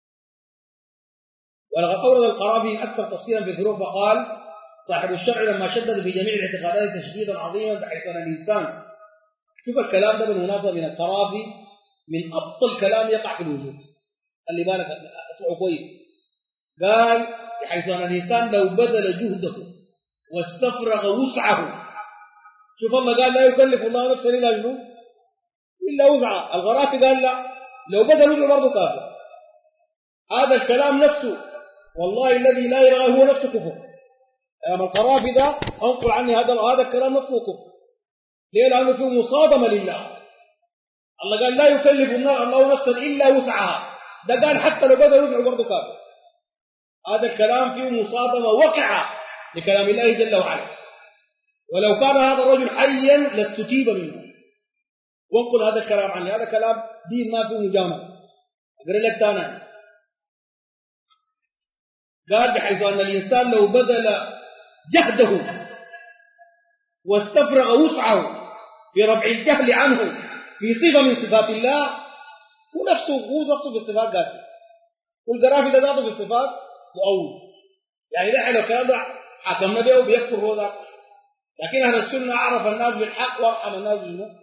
ولقد أورد القرافي أكثر تفصيلا في الفروق فقال صاحب الشرع لما شدد في جميع الاعتقادات تشديدا عظيما بحيث أن الإنسان، شوف الكلام ده بالمناسبة من القرافي من أبطل كلام يقع في الوجود، اللي بالك اسمعوا كويس. قال بحيث أن الإنسان لو بذل جهده واستفرغ وسعه، شوف الله قال لا يكلف الله نفسا إلا جنوب إلا وسعها، القرافي قال لا، لو بذل وسعه برضه كافر. هذا الكلام نفسه والله الذي لا يرى هو نفسه كفر. أما القرافي ده أنقل عني هذا الكلام نفسه كفر. ليه؟ لأنه فيه مصادمة لله. الله قال لا يكلف الله نفسا إلا وسعها، ده قال حتى لو بذل وسعه برضه كافر. هذا الكلام فيه مصادمة وقعة لكلام الله جل وعلا، ولو كان هذا الرجل حيا لاستتيب منه. وانقل هذا الكلام عني، هذا كلام دين ما فيه مجاملة. أقرأ لك تاني، قال بحيث أن الإنسان لو بذل جهده واستفرغ وسعه في رفع الجهل عنه في صفة من صفات الله، هو نفسه في الصفات قال، والقرافي ده ذاته في الصفات مؤول، يعني نحن لو كان حكمنا به وبيكفر هو ذاته. لكن أهل السنة أعرف الناس بالحق وأرحم الناس بالحق.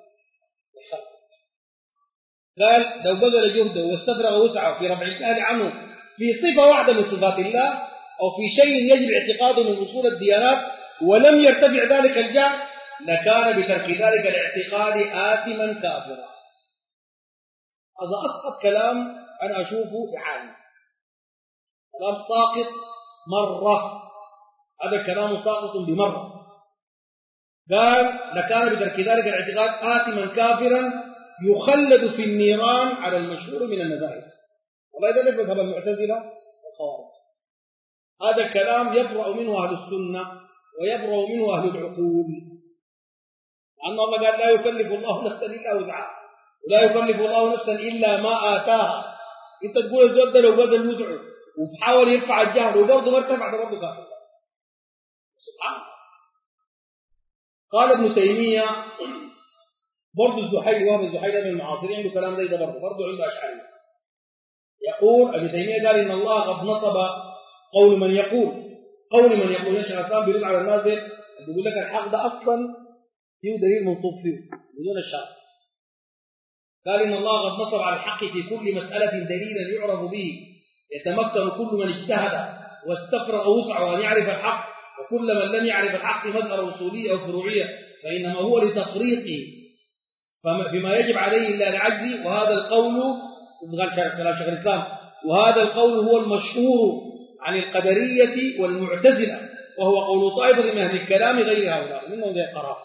قال لو بذل جهده واستفرغ وسعه في رفع الجهل عنه في صفة واحدة من صفات الله أو في شيء يجب اعتقاده من أصول الديانات ولم يرتفع ذلك الجهل لكان بترك ذلك الاعتقاد آثما كافرا. هذا أسقط كلام أنا أشوفه في حالي، كلام ساقط مرة، هذا الكلام ساقط بمرة. قال لكان بترك ذلك الاعتقاد آثما كافرا يخلد في النيران على المشهور من النذائر. والله إذا مذهب المعتزلة والخوارج. هذا الكلام يبرأ منه أهل السنة ويبرأ منه أهل العقول، لأن الله قال لا يكلف الله نفسا إلا وسعها، ولا يكلف الله نفسا إلا ما آتاها. أنت تقول الزول ده لو بذل وسعه وحاول يرفع الجهل وبرضه ما ارتفع، ده برضه كافر. سبحان الله. قال ابن تيمية برضه الزحيل، وهو الزحيل من المعاصرين عنده كلام ده برضه عنده أشعري. يقول ابن تيمية قال إن الله قد نصب قول من يقول شيخ الإسلام بيرد على الناس دي بيقول لك الحق ده أصلا فيه دليل منصوب فيه بدون الشرع. قال إن الله قد نصب على الحق في كل مسألة دليلا يعرف به يتمكن كل من اجتهد واستفرغ وسعه أن يعرف الحق، وكل من لم يعرف الحق مسألة أصولية أو فروعية فإنما هو لتفريطه فيما يجب عليه إلا لعجزه. وهذا القول كلام شيخ الإسلام، وهذا القول هو المشهور عن القدرية والمعتزلة، وهو قول طائفة من أهل الكلام غير هؤلاء منهم ذي القرار.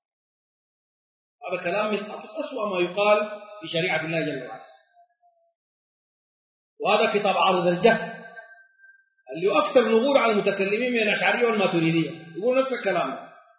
هذا كلام من أسوأ ما يقال في شريعة الله جل وعلا. وهذا كتاب عارض الجهل اللي أكثر نقول على المتكلمين من الأشعرية والماتريدية يقول نفس الكلام.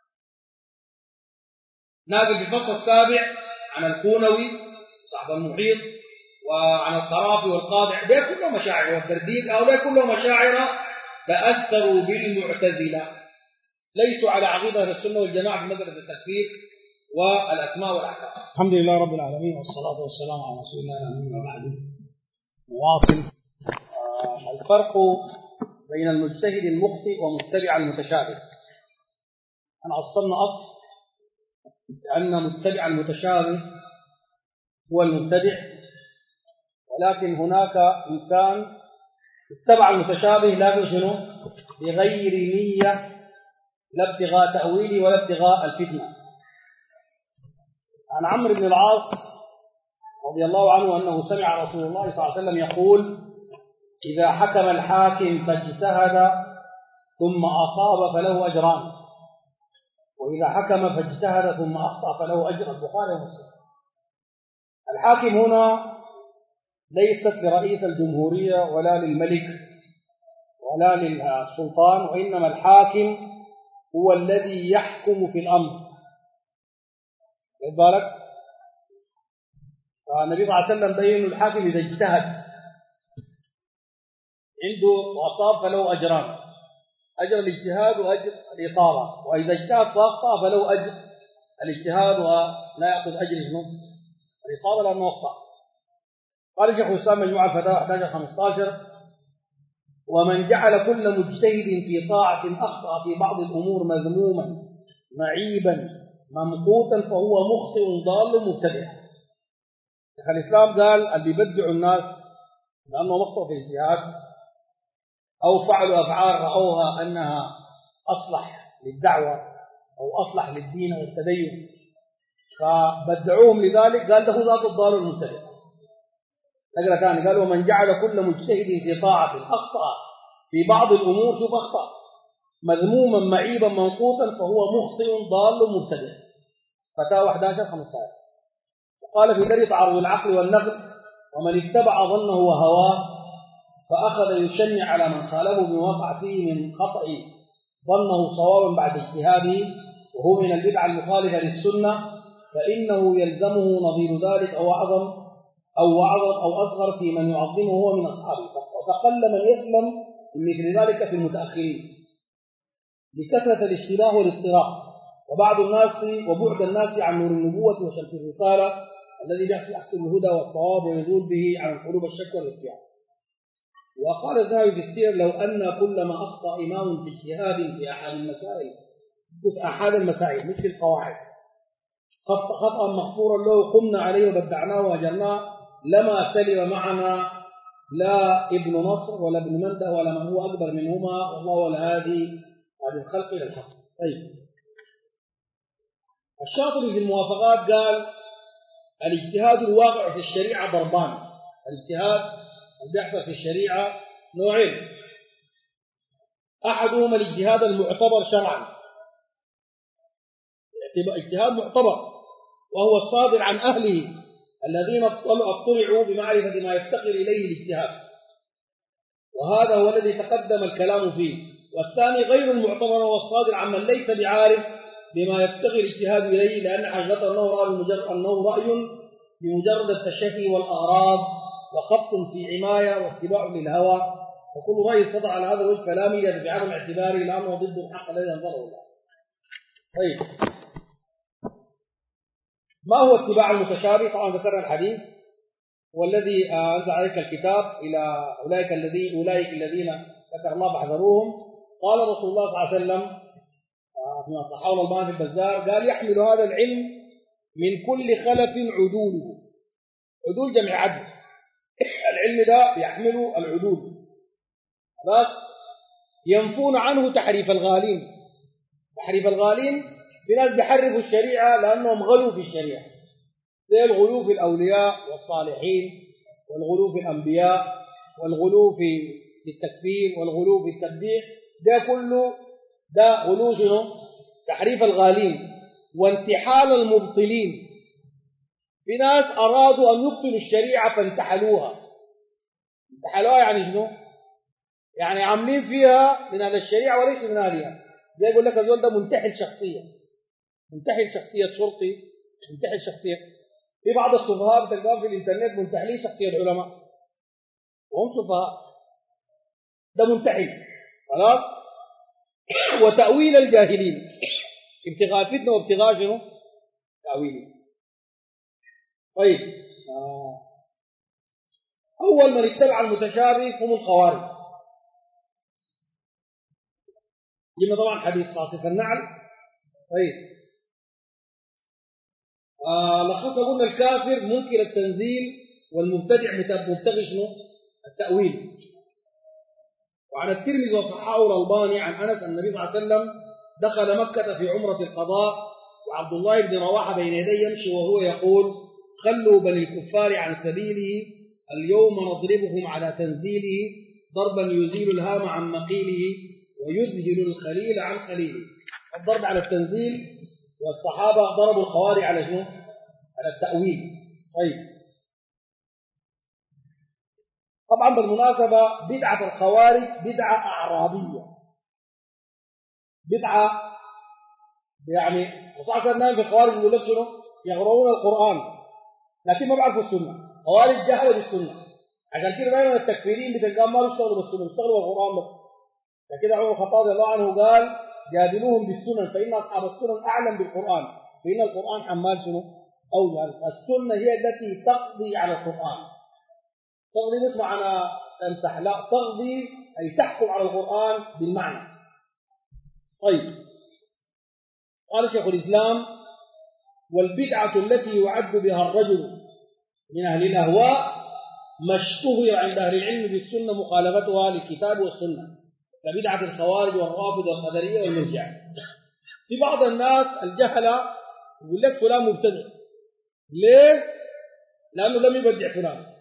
ناقل في الفصل السابع عن الكونوي صاحب المحيط وعن القرافي والقاضع، ده كله مشاعر، والدرديق هؤلاء كلهم مشاعر تأثروا بالمعتزلة، ليسوا على عقيدة السنة والجماعة في مسألة التكفير والأسماء والأحكام. الحمد لله رب العالمين، والصلاة والسلام على رسول الله وبعد. نواصل الفرق بين المجتهد المخطئ ومتبع المتشابه. أنا أصلنا أصل لأن متبع المتشابه هو المبتدع، ولكن هناك إنسان اتبع المتشابه لكن شنو؟ بغير نية، لا ابتغاء تأويله ولا ابتغاء الفتنة. عن عمرو بن العاص رضي الله عنه أنه سمع رسول الله صلى الله عليه وسلم يقول: إذا حكم الحاكم فاجتهد ثم أصاب فله أجران، وإذا حكم فاجتهد ثم أخطأ فله أجر. البخاري ومسلم. الحاكم هنا ليست لرئيس الجمهورية ولا للملك ولا للسلطان، وإنما الحاكم هو الذي يحكم في الأمر. خد بالك؟ النبي صلى الله عليه وسلم بين الحاكم إذا اجتهد عنده وأصاب فله أجران: أجر الاجتهاد وأجر الإصابة، وإذا اجتهد فأخطأ فله أجر الاجتهاد ولا يأخذ أجر الإصابة لأنه أخطأ. قال شيخ الإسلام مجموع الفتاوى 11-15: ومن جعل كل مجتهد في طاعة أخطأ في بعض الأمور مذموما معيبا ممقوتا فهو مخطئ ضال مبتدع. شيخ الإسلام قال اللي بيبدعوا الناس لأنه مخطئ في الاجتهاد أو فعلوا أفعال رأوها أنها أصلح للدعوة أو أصلح للدين والتدين فبدعوهم لذلك، قال ده ذات الضال المبتدع. نقرأ ثاني قال: ومن جعل كل مجتهد في طاعة أخطأ في بعض الأمور، شوف أخطأ، مذموما معيبا منقوطا فهو مخطئ ضال مبتدع. فتاوى 11-15. وقال في دري تعرض العقل والنقل: ومن اتبع ظنه وهواه فأخذ يشنع على من خالفه بما وقع فيه من خطأ ظنه صوابا بعد اجتهاده وهو من البدعة المخالفة للسنة، فإنه يلزمه نظير ذلك أو أعظم أو أصغر في من يعظمه هو من أصحابه. فقل من يسلم من مثل ذلك في المتأخرين لكثرة الاشتباه والاضطراب وبعض الناس وبعد الناس عن نور النبوة وشمس الرسالة الذي يحصل الهدى والصواب ويزول به عن قلوب الشك والاضطراب. وقال الذهبي في السير: لو أن كل ما أخطأ إمام في اجتهاد في أحد المسائل مش في القواعد خطأ مغفورا له قمنا عليه وبدعناه وأجرناه لما سلم معنا لا ابن نصر ولا ابن منده ولا من هو أكبر منهما، والله الهادي هذه الخلق إلى الحق. طيب، الشاطبي في الموافقات قال: الاجتهاد الواقع في الشريعة ضربان. الاجتهاد اللي بيحصل في الشريعة نوعين: أحدهما الاجتهاد المعتبر شرعا، اجتهاد معتبر وهو الصادر عن أهله الذين اطلعوا بمعرفة ما يفتقر إليه الاجتهاد، وهذا هو الذي تقدم الكلام فيه. والثاني غير المعتبر والصادر عمن ليس بعارف بما يفتقر الاجتهاد إليه، لأن حقيقة أنه رأي بمجرد التشهي والأغراض وخط في عماية واتباع للهوى، وكل رأي صدر على هذا الوجه كلامي يجب بعدم اعتباره لأنه ضد الحق الذي أنزله الله. طيب، ما هو اتباع المتشابه؟ طبعا ذكرنا الحديث والذي أنزل عليك الكتاب إلى أولئك الذين ذكر الله فاحذروهم. قال رسول الله صلى الله عليه وسلم فيما صححه الألباني في البزار، قال يحمل هذا العلم من كل خلف عدوله. عدول جمع عدل، العلم ده يحمله العدول، بس ينفون عنه تحريف الغالين. تحريف الغالين في ناس بيحرفوا الشريعة لأنهم غلوا في الشريعة، زي الغلو في الأولياء والصالحين، والغلو في الأنبياء، والغلو في التكفير، والغلو في التبديع. ده كله ده غلو شنو؟ تحريف الغالين وانتحال المبطلين. في ناس أرادوا أن يبطلوا الشريعة فانتحلوها. انتحلوها يعني شنو؟ يعني عاملين فيها من هذا الشريعة وليس من هذه. زي يقول لك الزول ده منتحل شخصية، منتحل شخصية شرطي، منتحل شخصية. في بعض السفهاء بتلقاهم في الانترنت منتحلين شخصية العلماء وهم سفهاء، ده منتحل خلاص. وتأويل الجاهلين، ابتغاء فتنة وابتغاء شنو؟ تأويل. طيب، أول من اتبع المتشابه هم الخوارج. جبنا طبعا حديث خاصف النعل. طيب، لخصنا قلنا الكافر منكر التنزيل، والمبتدع مبتغي شنو؟ التأويل. وعن الترمذي وصححه الألباني عن أنس النبي صلى الله عليه وسلم دخل مكة في عمرة القضاء، وعبد الله بن رواحة بين يديه يمشي وهو يقول: خلوا بني الكفار عن سبيله، اليوم نضربهم على تنزيله ضربا يزيل الهام عن مقيله ويذهل الخليل عن خليله. الضرب على التنزيل، والصحابة ضربوا الخوارج على شنو؟ على التأويل. طيب، طبعا بالمناسبة بدعة الخوارج بدعة أعرابية، بدعة يعني وصعصر الناس في الخوارج يقول لك شنو؟ يقرؤون القرآن لكن ما بيعرفوا السنة. خوارج جهلوا بالسنة، عشان كده دايما التكفيرين بتلقاهم ما بيشتغلوا بالسنة، بيشتغلوا بالقرآن بس. فكده عمر الخطاب رضي الله عنه قال: جادلوهم بالسنن فإن أصحاب السنن أعلم بالقرآن، فإن القرآن حمال شنو؟ أوجه. السنة هي التي تقضي على القرآن. تقضي مش معنى تمسح، لا، تقضي أي تحكم على القرآن بالمعنى. طيب، قال شيخ الإسلام: والبدعة التي يعد بها الرجل من أهل الأهواء ما اشتهر عند أهل العلم بالسنة مخالفتها للكتاب والسنة، كبدعة الخوارج والرافض والقدرية والمرجع. في بعض الناس الجهلة يقول لك فلان مبتدع. ليه؟ لأنه لم يبدع فلان.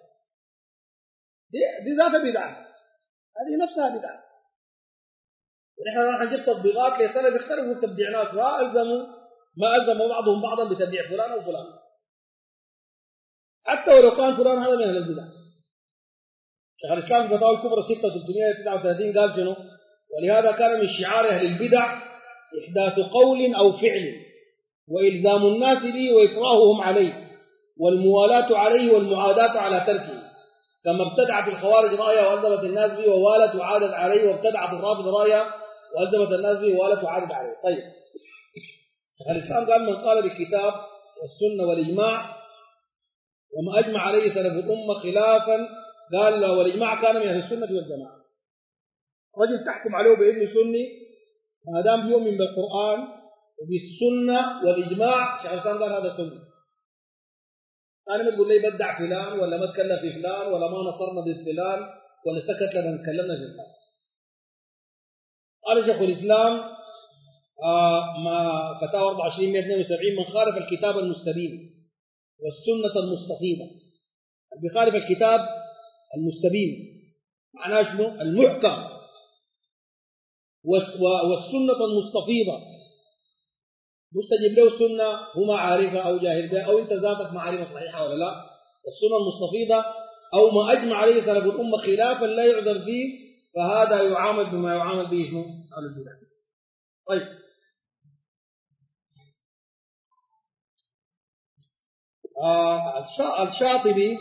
دي ذات بدعة، هذه نفسها بدعة. ونحن راح نجيب تطبيقات لسنة بيختلفوا التبديعات، ما ألزموا بعضهم بعضا بتبديع فلان وفلان، حتى ولو كان فلان هذا من البدع. شيخ الإسلام في فتاوى الكبرى 6/339 قال شنو؟ ولهذا كان من شعار أهل البدع إحداث قول أو فعل وإلزام الناس به وإكراههم عليه والموالاة عليه والمعاداة على تركه، كما ابتدعت الخوارج رأيه وألزمت الناس به ووالت وعادت عليه، وابتدعت الرافض رأيه وألزمت الناس به ووالت وعادت عليه. طيب، شيخ الإسلام قال: من قال بالكتاب والسنة والإجماع وما أجمع عليه سلف الأمة خلافا، قال والإجماع كان من أهل السنة والجماعة. رجل تحكم عليه بابن سني ما دام يؤمن بالقرآن وبالسنة والإجماع، شيخ الإسلام قال هذا سنة. أنا ما تقول لي بدع فلان ولا ما تكلم في فلان ولا ما نصرنا ضد فلان ولا سكت لما تكلمنا في فلان. قال شيخ الإسلام ما فتاوى 24/172: من خالف الكتاب المستبين والسنة المستفيضة. بخالف الكتاب المستبين معناه شنو؟ المحكم، والسنة المستفيضة مستجب له السنة هو عارفة أو جاهل بها أو أنت ذاتك معرفة صحيحة ولا لا. السنة المستفيضة أو ما أجمع عليه سلف الأمة خلافا لا يعذر فيه فهذا يعامل بما يعامل به شنو؟ أهل البدع. طيب الشاطبي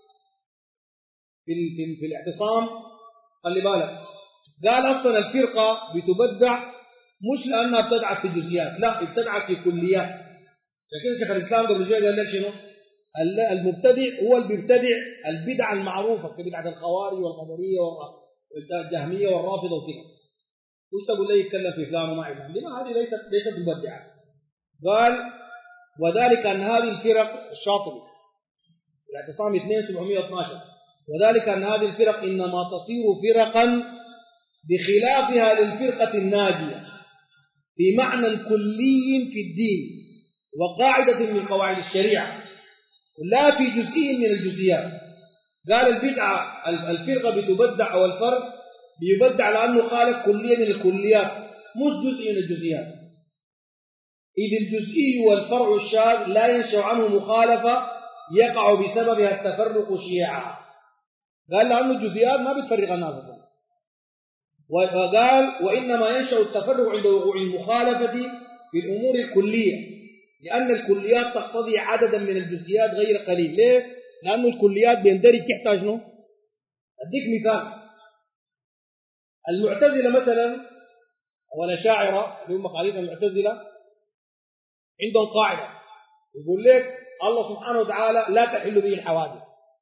في الاعتصام خلي بالك قال أصلا الفرقة بتبدع مش لأنها ابتدعت في الجزئيات، لا ابتدعت في كليات. لكن شيخ الإسلام قبل شوية قال لك شنو؟ المبتدع هو اللي بيبتدع البدع المعروفة كبدعة الخوارج والقدرية والجهمية والرافضة وكذا. وش تقول لي يتكلم في فلان وما يفهم؟ لما هذه ليست مبدعة. قال وذلك أن هذه الفرق الشاطبي الاعتصام 2712 وذلك أن هذه الفرق إنما تصير فرقا بخلافها للفرقة الناجية في معنى كلي في الدين وقاعدة من قواعد الشريعة لا في جزئي من الجزئيات. قال البدعة الفرقة بتبدع أو الفرق بيبدع لأنه خالف كلية من الكليات مش جزء من الجزئيات، إذ الجزئي والفرع الشاذ لا ينشأ عنه مخالفة يقع بسببها التفرق شيعا. قال لأنه الجزئيات ما بتفرق الناس. وقال وإنما ينشأ التفرق عند وقوع المخالفة في الأمور الكلية لأن الكليات تقتضي عددا من الجزئيات غير قليل. ليه؟ لأنه الكليات بيندرج تحتاج شنو؟ أديك مثال. المعتزلة مثلا والأشاعرة اللي هم خالفة المعتزلة عندهم قاعدة يقول لك الله سبحانه وتعالى لا تحل به الحوادث.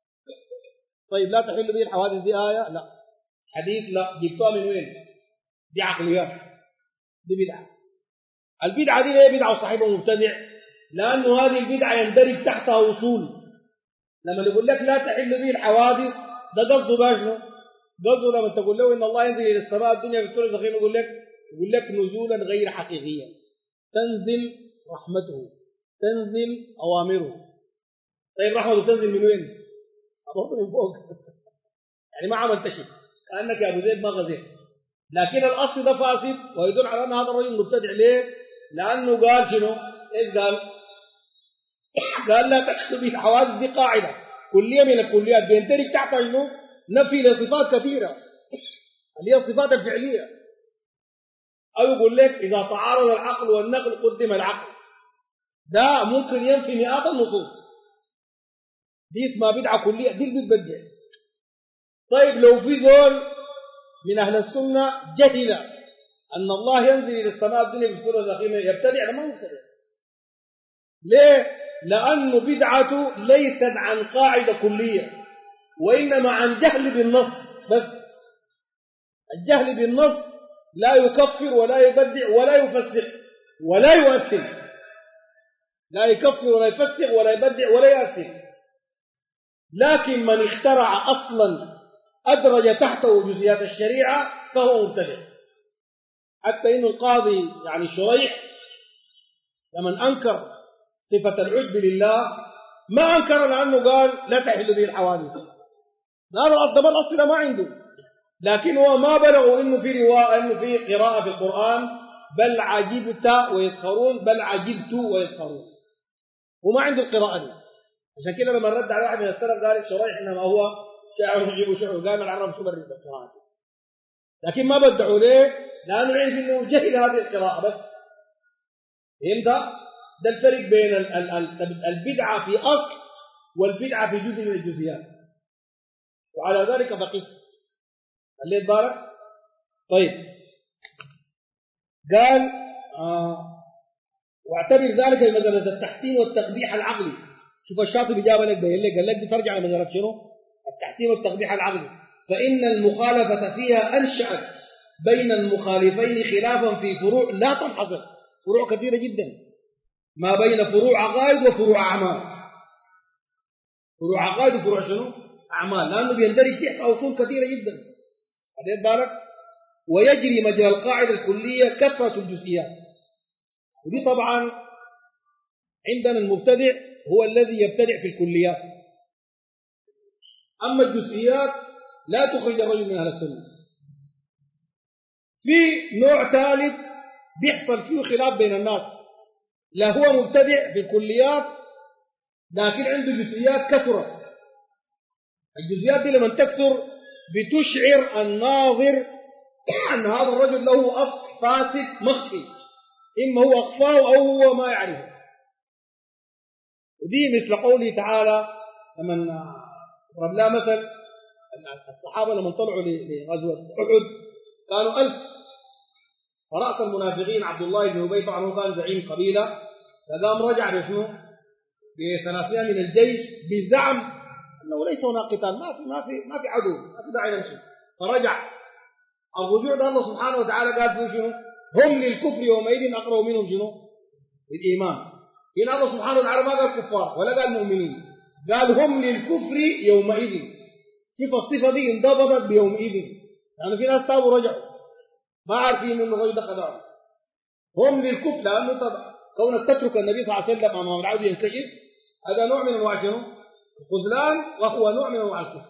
طيب لا تحل به الحوادث دي آية؟ لا. حديث؟ لا. جبتوها من وين؟ دي عقليات، دي بدعة. البدعة دي ليه بدعة وصاحبها مبتدع؟ لأنه هذه البدعة يندرج تحتها أصول. لما يقول لك لا تحل به الحوادث ده قصده باشنو؟ قصده لما تقول له إن الله ينزل إلى السماء الدنيا في الثلث الأخير يقول لك نزولا غير حقيقيا تنزل رحمته تنزل أوامره. طيب رحمته تنزل من وين؟ أبوه من فوق. يعني ما عملت شيء كأنك يا أبو زيد ما غزيت. لكن الأصل ده فاسد ويدل على أن هذا الرجل مبتدع. ليه؟ لأنه قال شنو؟ إيش قال؟ قال لا تحل به الحوادث. دي قاعدة كلية من الكليات بيندرج تحتها شنو؟ نفي لصفات كثيرة اللي هي الصفات الفعلية. أو يقول لك إذا تعارض العقل والنقل قدم العقل. ده ممكن ينفي مئات النصوص. دي اسمها بدعة كلية، دي اللي بتبدع. طيب لو في زول من أهل السنة جهل أن الله ينزل إلى السماء الدنيا في السورة الأخيرة يبتدع؟ ما مبتدع. ليه؟ لأنه بدعته ليست عن قاعدة كلية وإنما عن جهل بالنص بس. الجهل بالنص لا يكفر ولا يبدع ولا يفسق ولا يؤثر. لا يكفر ولا يفسق ولا يبدع ولا يؤثر. لكن من اخترع أصلا أدرج تحته جزئيات الشريعة فهو مبتدع. حتى إنه القاضي يعني شريح لمن أنكر صفة العجب لله ما أنكر لأنه قال لا تحل به الحوادث. هذا الضمان الأصل ما عنده. لكن هو ما بلغوا إنه في رواية إنه في قراءة في القرآن بل عجبت ويسخرون بل عجبت ويسخرون وما عنده القراءة دي. عشان كده لما رد على واحد من السلف قال شريح إنما هو شاعر يجيب شعر قال العرب شو برد القراءة. لكن ما بدعوا ليه؟ لأنه عرف إنه جهل هذه القراءة بس. فهمت؟ ده الفرق بين البدعة في أصل والبدعة في جزء من الجزئيات. وعلى ذلك بقيت اللي بارك. طيب قال واعتبر ذلك بمسألة التحسين والتقبيح العقلي. شوف الشاطبي جاب لك بين لك قال لك دي فرجع على مسألة شنو؟ التحسين والتقبيح العقلي. فإن المخالفة فيها أنشأت بين المخالفين خلافا في فروع لا تنحصر. فروع كثيرة جدا ما بين فروع عقائد وفروع أعمال. فروع عقائد وفروع شنو؟ أعمال. لأنه بيندرج تحت أصول كثيرة جدا. خليت بالك؟ ويجري مجرى القاعدة الكلية كثرة الجزئيات. ودي طبعا عندنا المبتدع هو الذي يبتدع في الكليات. أما الجزئيات لا تخرج الرجل من أهل السنة. في نوع ثالث بيحصل فيه خلاف بين الناس. لا هو مبتدع في الكليات لكن عنده جزئيات كثرة. الجزئيات دي لما تكثر بتشعر الناظر أن هذا الرجل له أصل فاسد مخفي، إما هو أخفاه أو هو ما يعرفه. ودي مثل قوله تعالى لمن ضرب لها مثل الصحابة لما طلعوا لغزوة أحد كانوا 1000، فرأس المنافقين عبد الله بن أبي طبعا هو كان زعيم قبيلة، فقام رجع بشنو؟ ب300 من الجيش بزعم أنه ليس هناك قتال، ما في عدو، ما في داعي نمشي. فرجع. الرجوع ده الله سبحانه وتعالى قال فيه شنو؟ هم للكفر يومئذ أقرب منهم شنو؟ للإيمان. هنا الله سبحانه وتعالى ما قال كفار ولا قال مؤمنين، قال هم للكفر يومئذ. كيف الصفة دي انضبطت بيومئذ؟ يعني في ناس تابوا رجعوا ما عارفين انه الرجل ده خدعهم. هم للكفر لانه كونك تترك النبي صلى الله عليه وسلم امام العدو ينكشف، هذا نوع من انواع شنو؟ الخذلان، وهو نوع من انواع الكفر.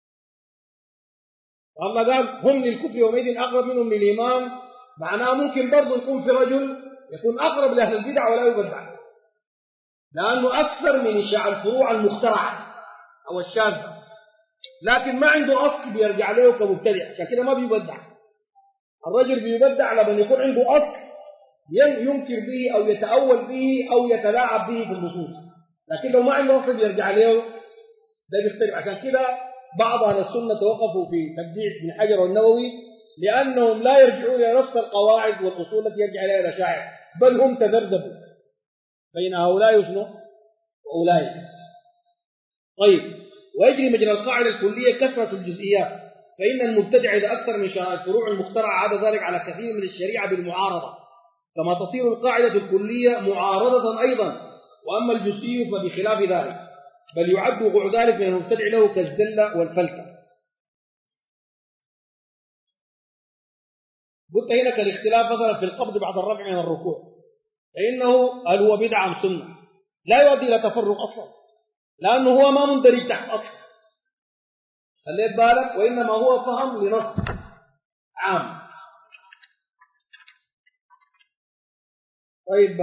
الله قال هم للكفر يومئذ اقرب منهم للايمان، معناه ممكن برضه يكون في رجل يكون اقرب لاهل البدع ولا يبدع، لانه اكثر من الفروع المخترعه او الشاذه، لكن ما عنده اصل بيرجع له كمبتدع، عشان كده ما بيبدع. الرجل بيبدع لما يكون عنده اصل ينكر به او يتأول به او يتلاعب به في النصوص، لكن لو ما عنده اصل بيرجع له ده بيختلف. عشان كده بعض اهل السنه توقفوا في تبديع ابن حجر والنووي، لانهم لا يرجعون الى نفس القواعد والاصول التي يرجع اليها الاشاعره، بل هم تذبذبوا بين هؤلاء وشنو واولئك. طيب، ويجري مجرى القاعده الكليه كثره الجزئيات، فان المبتدع اذا اكثر من الفروع المخترعه عاد ذلك على كثير من الشريعه بالمعارضه، كما تصير القاعده الكليه معارضه ايضا، واما الجزئي فبخلاف ذلك، بل يعد وقوع ذلك من المبتدع له كالزله والفلكه. قلت هنا كالاختلاف مثلا في القبض بعد الرفع من الركوع، فانه هل هو بدعه ام سنه؟ لا يؤدي الى تفرق اصلا، لانه هو ما مندرج تحت اصلا، خليت بالك، وانما هو فهم لنص عام. طيب،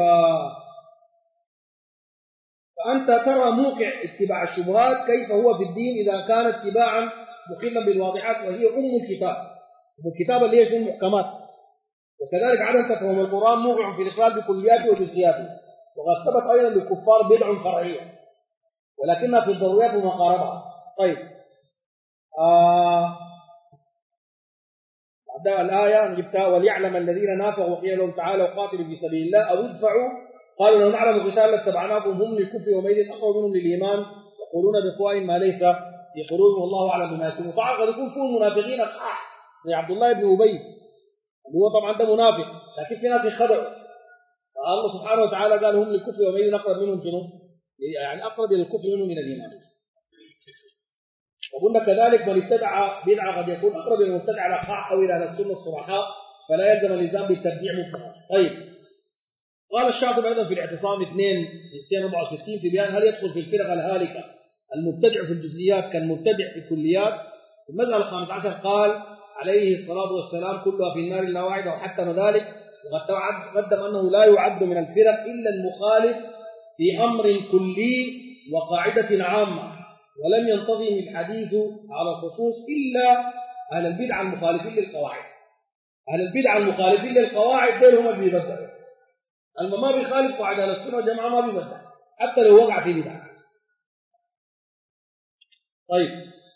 فأنت ترى موقع اتباع الشبهات كيف هو في الدين إذا كان اتباعا مخلا بالواضحات وهي الكتاب، والكتاب اللي هي شنو المحكمات. وكذلك عدم تفهم القرآن موقع في الإخلال بكلياته وجزئياته، وقد ثبت أيضا للكفار بدع فرعية ولكنها في الضروريات ومقاربها. طيب، بعد الآية جبتها وليعلم الذين نافقوا وقيل لهم تعالوا قاتلوا في سبيل الله أو ادفعوا قالوا لو نعلم قتال لاتبعناكم هم للكفر يومئذ أقرب منهم للإيمان يقولون بأفواههم ما ليس في قلوبهم والله أعلم بما يكتمون. طبعا قد يكون فيهم منافقين أصحاح زي عبد الله بن أبي، اللي هو طبعا ده منافق، لكن في ناس يخدعوا، فالله سبحانه وتعالى قال هم للكفر يومئذ أقرب منهم شنو؟ يعني أقرب إلى الكفر منهم من الإيمان. وقلنا كذلك من ابتدع بدعة قد يكون أقرب من المبتدع الأخاع أو إلى السنة الصرحاء، فلا يلزم الإلزام بالتبديع مطلقا. طيب، قال الشاطبي أيضا في الاعتصام 264 في بيان هل يدخل في الفرق الهالكة المبتدع في الجزئيات كالمبتدع في الكليات؟ في المسألة 15 قال عليه الصلاة والسلام كلها في النار إلا واحدة وحتم ذلك، وقد قدم أنه لا يعد من الفرق إلا المخالف في أمر كلي وقاعدة عامة، ولم ينتظم الحديث على الخصوص إلا أهل البدع المخالفين للقواعد. أهل البدع المخالفين للقواعد دول هم اللي بيبدعوا، أما ما بيخالف قواعد أهل السنة والجماعة ما بيبدع حتى لو وقع في بدعة. طيب،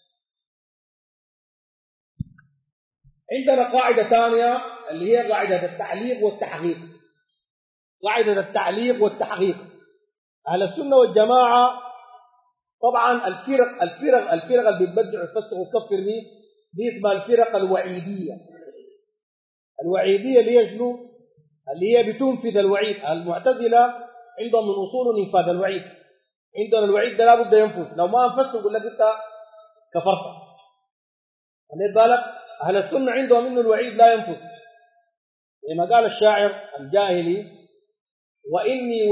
عندنا قاعدة ثانية اللي هي قاعدة التعليق والتحقيق. قاعدة التعليق والتحقيق، أهل السنة والجماعة طبعا الفرق اللي بتبدع وتفسق وتكفر دي اسمها الفرق الوعيدية. الوعيدية اللي هي شنو؟ اللي هي بتنفذ الوعيد. المعتزلة عندهم من أصول انفاذ الوعيد، عندنا الوعيد ده لابد ينفذ، لو ما انفذته يقول لك انت كفرت. خليت بالك، أهل السنة عندهم إنه الوعيد لا ينفذ، لما قال الشاعر الجاهلي وإني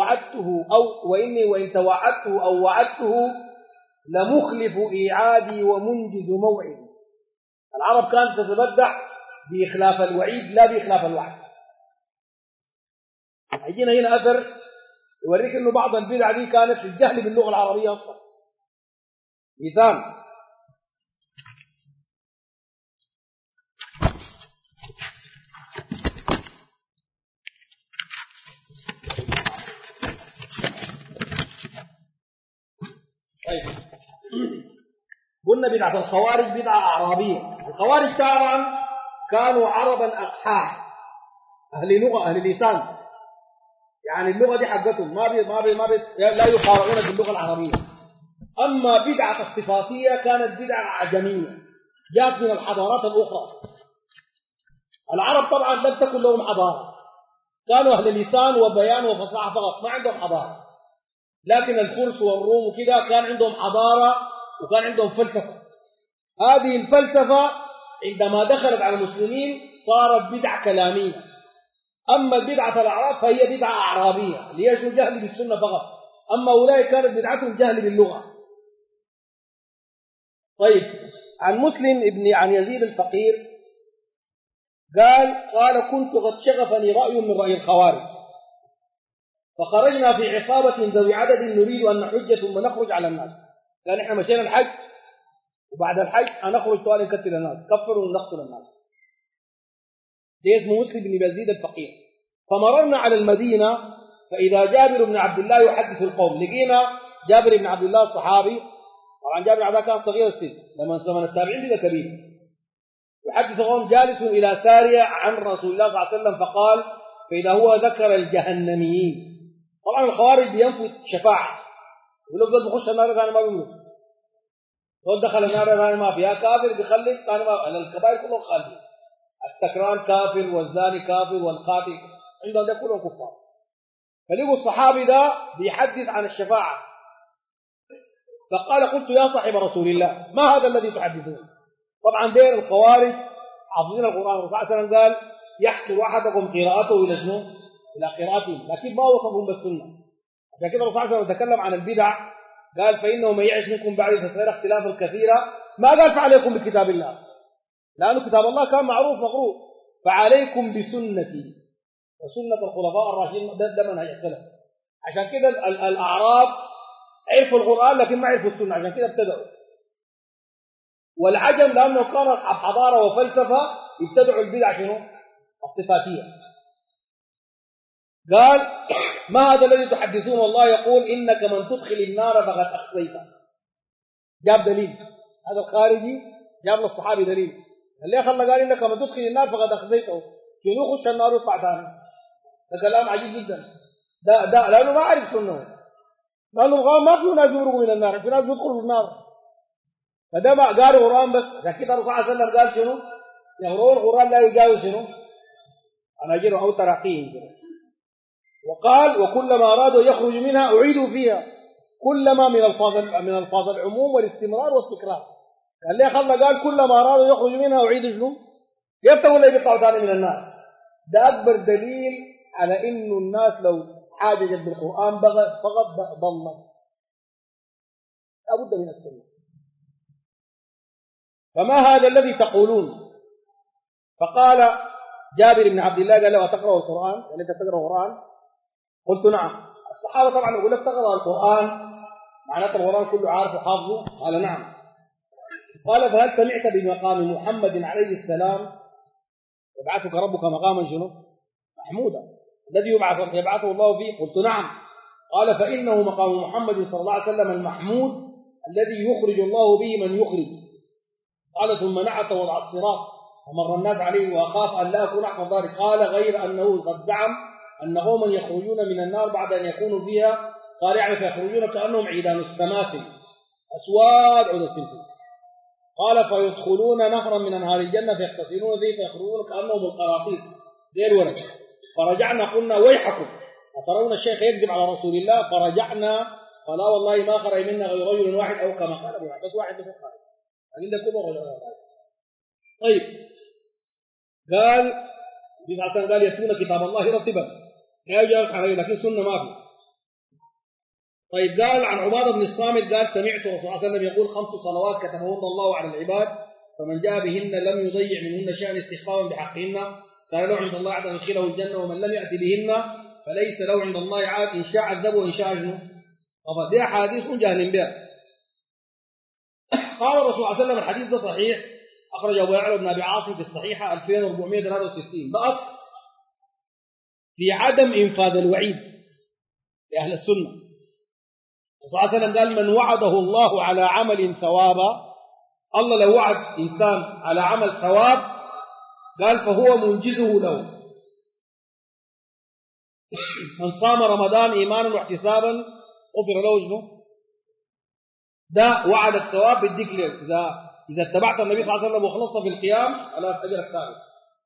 وإن توعدته أو وعدته لمخلف إيعادي ومنجز موعد. العرب كانت تتبدع بإخلاف الوعيد لا بإخلاف الوعد. هيجينا هنا أثر يوريك إنه بعض البدع دي كانت في الجهل باللغة العربية أصلا. مثال طيب قلنا بدعة الخوارج بدعة أعرابية. الخوارج طبعا كانوا عربا أقحاح، أهل لغة أهل لسان، يعني اللغة دي حقتهم ما بي لا يقارنون باللغة العربية. أما بدعة الصفاتية كانت بدعة أعجمية جاءت من الحضارات الأخرى. العرب طبعا لم تكن لهم حضارة، كانوا أهل لسان وبيان وفصاحة فقط، ما عندهم حضارة. لكن الفرس والروم وكذا كان عندهم حضارة وكان عندهم فلسفة. هذه الفلسفة عندما دخلت على المسلمين صارت بدعة كلامية. أما البدعة الأعراب فهي بدعة أعرابية اللي هي شو جهل بالسنة فقط. أما أولئك كانت بدعتهم جهل باللغة. طيب عن مسلم عن يزيد الفقير قال كنت قد شغفني رأي من رأي الخوارج، فخرجنا في عصابة ذوي عدد نريد أن نحج ثم نخرج على الناس. قال إحنا مشينا الحج وبعد الحج هنخرج طوال نقتل الناس، كفروا ونقتل الناس. ده اسمه مسلم بن يزيد الفقير. فمررنا على المدينة فإذا جابر بن عبد الله يحدث القوم. لقينا جابر بن عبد الله الصحابي، طبعا جابر بن عبد الله كان صغير السن لما زمن التابعين بقى كبير، يحدث القوم جالس إلى سارية عن رسول الله صلى الله عليه وسلم فقال فإذا هو ذكر الجهنميين. طبعا الخوارج بينفوا شفاعة، يقول لك بخش النار ثاني ما بيموت، قول دخل النار ثاني ما فيها، كافر بيخلد ثاني ما، الكبائر كلهم خالدين، السكران كافر والزاني كافر والقاتل عندهم ده كلهم كفار. فلقوا الصحابي ده بيحدث عن الشفاعة فقال قلت يا صاحب رسول الله ما هذا الذي تحدثون؟ طبعا دير الخوارج حافظين القرآن، والرسول صلى الله عليه وسلم قال يحقر أحدكم قراءته إلى شنو؟ إلى قراءتهم، لكن ما وصفهم بالسنة. عشان كده الرسول صلى الله عليه وسلم تكلم عن البدع قال فإنه من يعش منكم بعد فسيرى اختلافا كثيرا، ما قال فعليكم بكتاب الله لأنه كتاب الله كان معروف مقروء، فعليكم بسنتي وسنة الخلفاء الراشدين، ده منهج السلف. عشان كده الأعراب عرفوا القرآن لكن ما عرفوا السنة، عشان كده ابتدعوا. والعجم لأنه كانوا أصحاب حضارة وفلسفة ابتدعوا البدع شنو؟ الصفاتية. قال ما هذا الذي تحدثون؟ والله يقول إنك من تدخل النار فقد أخزيته. جاب دليل، هذا الخارجي جاب للصحابي دليل، اللي خلى قال إنك من تدخل النار فقد أخزيته، شنو خش النار ويطلع ثاني؟ ده كلام عجيب جدا. ده لأنه ما عرف سنه، لأنه القرآن ما في ناس يمرقوا من النار، في ناس بيدخلوا في النار. فده ما قارئ القرآن بس. عشان كده الرسول صلى الله عليه وسلم قال شنو؟ يقرؤون القرآن لا يجاوز شنو؟ أناجيل أو تراقيهم. وقال وكلما أرادوا يخرج منها أعيدوا فيها، كلما من الفاظ العموم والاستمرار والتكرار. قال ليه خلى قال كلما أرادوا يخرج منها أعيدوا شنو؟ يفتحوا ولا يطلعوا ثاني من النار. ده أكبر دليل على إنه الناس لو حاججت بالقرآن فقط ضلت، لابد من السنة. فما هذا الذي تقولون؟ فقال جابر بن عبد الله قال له أتقرأ القرآن؟ قال أنت تقرأ القرآن؟ قلت نعم. الصحابة طبعا يقول لك تقرأ القرآن معناته القرآن كله عارف وحافظه؟ قال نعم. قال فهل سمعت بمقام محمد عليه السلام يبعثك ربك مقاما شنو؟ محمودا الذي يبعثه الله فيه؟ قلت نعم. قال فإنه مقام محمد صلى الله عليه وسلم المحمود الذي يخرج الله به من يخرج. قال ثم نعت وضع الصراط ومر الناس عليه وأخاف أن لا أكون أحفظ ذلك. قال غير أنه قد زعم أن قوما يخرجون من النار بعد أن يكونوا فيها، قال يعني فيخرجون كأنهم عيدان السماسل أسواد عود السلسل. قال فيدخلون نهرا من أنهار الجنة فيغتسلون فيه فيخرجون كأنهم القراطيس غير ولد. فرجعنا قلنا ويحكم أترون الشيخ يكذب على رسول الله؟ فرجعنا فلا والله ما خرج منا غير رجل واحد أو كما قال أبو عباس واحد بس خرج، لكن ده كله رجل واحد. طيب قال قال يتلون كتاب الله رتبا لا يجاوز عليه لكن سنة ما في. طيب قال عن عبادة بن الصامت قال سمعت رسول الله صلى الله عليه وسلم يقول 5 صلوات كتبهن الله على العباد فمن جاء بهن لم يضيع منهن شأن استخفافا بحقهن كان له عند الله عاد يدخله الجنة ومن لم يأتي بهن فليس له عند الله عاد إن شاء عذبه وإن شاء أجنه. طبعا دي أحاديث جاهل بها. قال الرسول صلى الله عليه وسلم الحديث ده صحيح أخرج أبو يعلى بن أبي عاصم في الصحيحة 2463. ده أصل في عدم إنفاذ الوعيد لأهل السنة. صلى الله عليه وسلم قال من وعده الله على عمل ثوابا، الله لو وعد إنسان على عمل ثواب قال فهو منجزه له. من صام رمضان إيمانا واحتسابا غفر له شنو؟ ده وعد الثواب بالذكر له. إذا اتبعت النبي صلى الله عليه وسلم وخلصت في القيام على أجرك ثابت.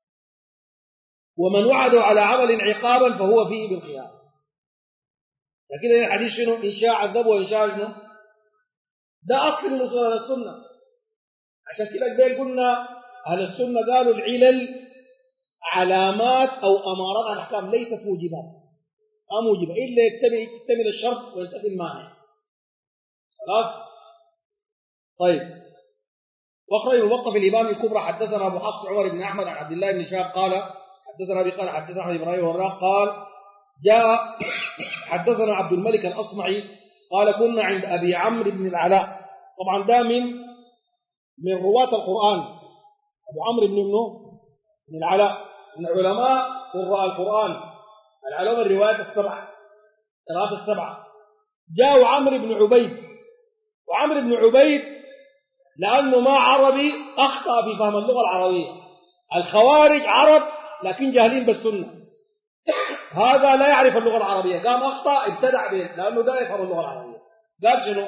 ومن وعده على عمل عقابا فهو فيه بالقيام. لكن الحديث شنو؟ إن شاء عذبه وإن شاء شنو؟ ده أصل من أصول أهل السنة. عشان كده قبل قلنا أهل السنة قالوا العلل علامات أو أمارات على الأحكام ليست موجبات، موجبة إلا يكتمل الشرط وينتفي المانع. خلاص؟ طيب. وأخرج موقف الإمام الكبرى حدثنا أبو حفص عمر بن أحمد عن عبد الله بن شهاب قال حدثنا أبي قال حدثنا أحمد إبراهيم والراق قال جاء حدثنا عبد الملك الأصمعي قال كنا عند أبي عمرو بن العلاء. طبعا ده من رواة القرآن. أبو عمرو بن العلاء من علماء قراء القرآن، العلماء الروايات السبعة، ثلاثة السبعة. جاء عمرو بن عبيد، وعمرو بن عبيد لأنه ما عربي أخطأ في فهم اللغة العربية. الخوارج عرب لكن جاهلين بالسنة، هذا لا يعرف اللغة العربية، قام أخطأ ابتدع به لأنه لا يفهم اللغة العربية. قال شنو؟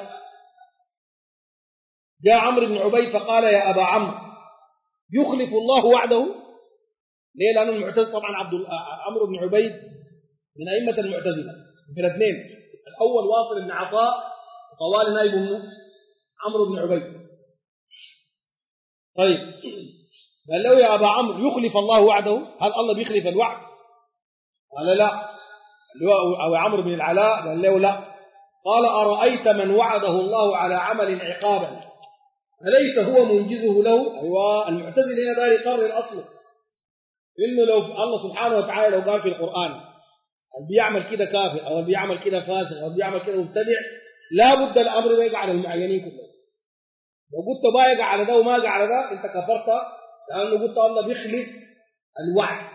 جاء عمرو بن عبيد فقال يا أبا عمرو يخلف الله وعده. ليه؟ لأنه المعتزلة طبعا عمرو بن عبيد من أئمة المعتزلة في الاثنين، الأول واصل بن عطاء وطوال نائب منه عمرو بن عبيد. طيب قال له يا أبا عمرو يخلف الله وعده، هل الله بيخلف الوعد؟ قال لا. أو عمرو بن العلاء قال له لا. قال أرأيت من وعده الله على عمل عقابا أليس هو منجزه له؟ أيوة، المعتزل هنا دار يقرر أصله إنه لو الله سبحانه وتعالى لو قال في القرآن اللي بيعمل كده كافر أو اللي بيعمل كده فاسق أو اللي بيعمل كده مبتدع، لا بد الأمر ده يقع على المعينين كلهم. لو قلت ما يقع على ده وما يقع على ده أنت كفرت، لأنه قلت الله بيخلف الوعد.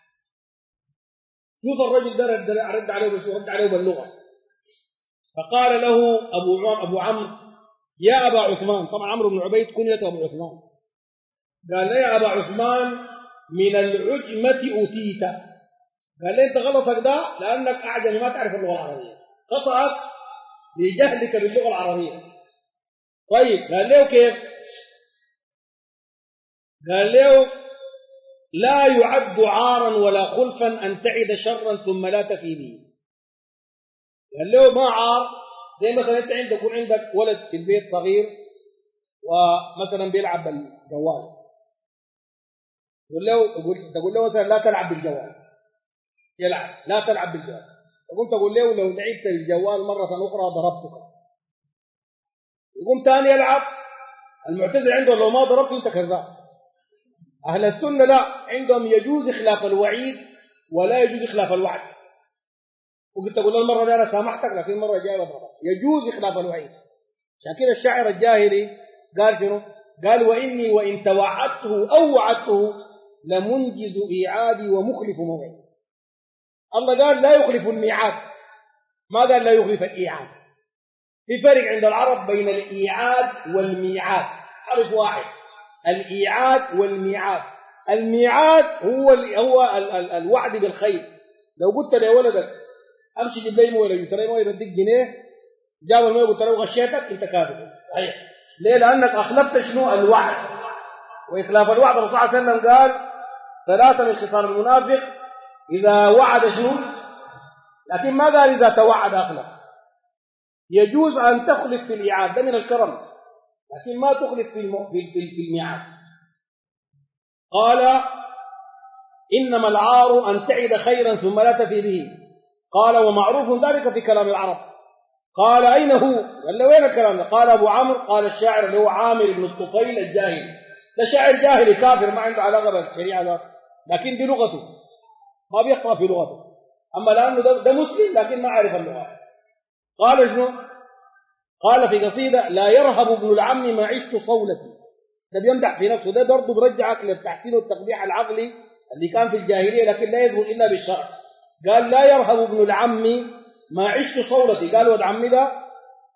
شوف الرجل ده رد عليه بس رد عليه باللغة. فقال له أبو عمرو يا أبا عثمان، طبعا عمرو بن عبيد كنيته أبو عثمان، قال لي يا أبا عثمان من العجمة أوتيت. قال لي أنت غلطك ده لأنك أعجمي ما تعرف اللغة العربية، خطأك لجهلك باللغة العربية. طيب قال له كيف؟ قال له لا يعد عارا ولا خلفا أن تعد شرا ثم لا تفي به. قال له ما عار، زي مثلا أنت عندك ولد في البيت صغير ومثلا بيلعب بالجوال، تقول له مثلا لا تلعب بالجوال، يلعب لا تلعب بالجوال، وقمت تقول له لو لعبت بالجوال مرة أخرى ضربتك، يقوم ثاني يلعب. المعتزل عنده لو ما ضربته أنت كذاب. أهل السنة لا، عندهم يجوز إخلاف الوعيد ولا يجوز إخلاف الوعد. وقلت تقول له المرة دي أنا سامحتك لكن المرة الجاية بضربك، يجوز إخلاف الوعيد. عشان كده الشاعر الجاهلي قال شنو؟ قال وإني وإن توعدته أو وعدته لمنجز إيعادي ومخلف موعدي. الله قال لا يخلف الميعاد، ما قال لا يخلف الإيعاد. في فرق عند العرب بين الإيعاد والميعاد، حرف واحد، الإيعاد والميعاد. الميعاد هو الوعد بالخير. لو قلت لولدك امشي جيب لي مويه، قلت له مويه بديك جنيه، جاب المويه قلت له غشيتك، انت كاذب. صحيح. ليه؟ لانك اخلفت شنو؟ الوعد. واخلاف الوعد الرسول صلى الله عليه وسلم قال ثلاثه من خصال المنافق اذا وعد شنو، لكن ما قال اذا توعد اخلف. يجوز ان تخلف في الايعاد، ده من الكرم، لكن ما تخلف في الميعاد. قال انما العار ان تعد خيرا ثم لا تفي به. قال ومعروف ذلك في كلام العرب. قال أين هو؟ قال له وين الكلام ده؟ قال أبو عمرو قال الشاعر اللي هو عامر بن الطفيل الجاهلي، ده شاعر جاهلي كافر ما عنده علاقة بالشريعة ده، لكن دي لغته ما بيخطأ في لغته. أما لأنه ده مسلم لكن ما عارف اللغة. قال شنو؟ قال في قصيدة لا يرهب ابن العم ما عشت صولتي. ده بيمدح في نفسه، ده برضه برجعك للتحسين والتقبيح العقلي اللي كان في الجاهلية لكن لا يظهر إلا بالشرع. قال لا يرهب ابن العم ما عشت صولتي. قال ولد عمي ده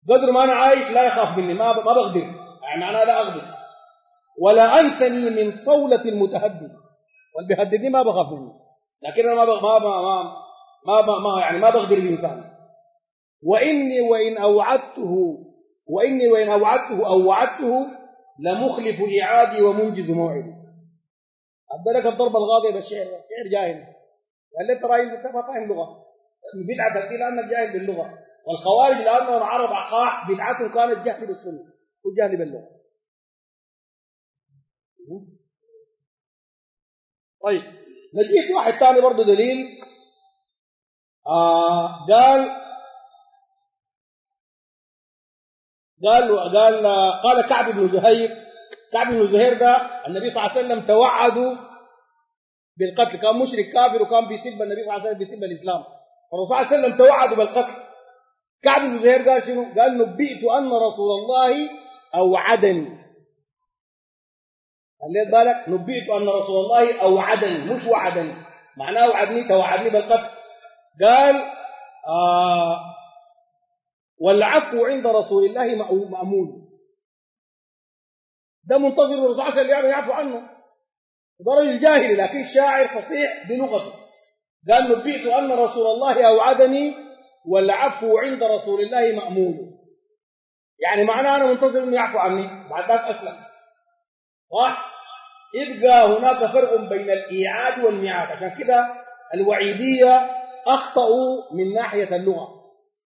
قدر ما أنا عايش لا يخاف مني، ما بقدر، يعني معناه لا أقدر. ولا أنثني من صولة المتهدد، والبيهددني ما بخاف منه، لكن أنا ما بقدر الإنسان. وإني وإن أوعدته أو وعدته لمخلف إعادي ومنجز موعدي. أدرك الضربة الغاضية بالشعر، شعر جاهل، قال لي ترى أنت ما فاهم لغة، بدعة تأتي لأنك جاهل باللغة. والخوارج لأنهم العرب أخاح بدعتهم كانت جهل بالسنة وجهل باللغة. طيب نجيب في واحد ثاني برضه دليل. قال كعب بن زهير. كعب بن زهير ده النبي صلى الله عليه وسلم توعده بالقتل، كان مشرك كافر وكان بيسب النبي صلى الله عليه وسلم، بيسب الإسلام، فالرسول صلى الله عليه وسلم توعده بالقتل. كعب بن زهير قال شنو؟ قال نبئت أن رسول الله أوعدني. خليت بالك، نبئت أن رسول الله أوعدني مش وعدني، معناه وعدني، توعدني بالقتل. قال والعفو عند رسول الله مأمول. ده منتظر الرسول صلى الله عليه وسلم يعفو عنه، ده رجل جاهلي لكن شاعر فصيح بلغته. قال نبئت أن رسول الله أوعدني والعفو عند رسول الله مأمول، يعني معناه أنا منتظر أنه يعفو عني بعد ذلك أسلم. صح؟ يبقى هناك فرق بين الإيعاد والميعاد، عشان كده الوعيدية أخطأوا من ناحية اللغة.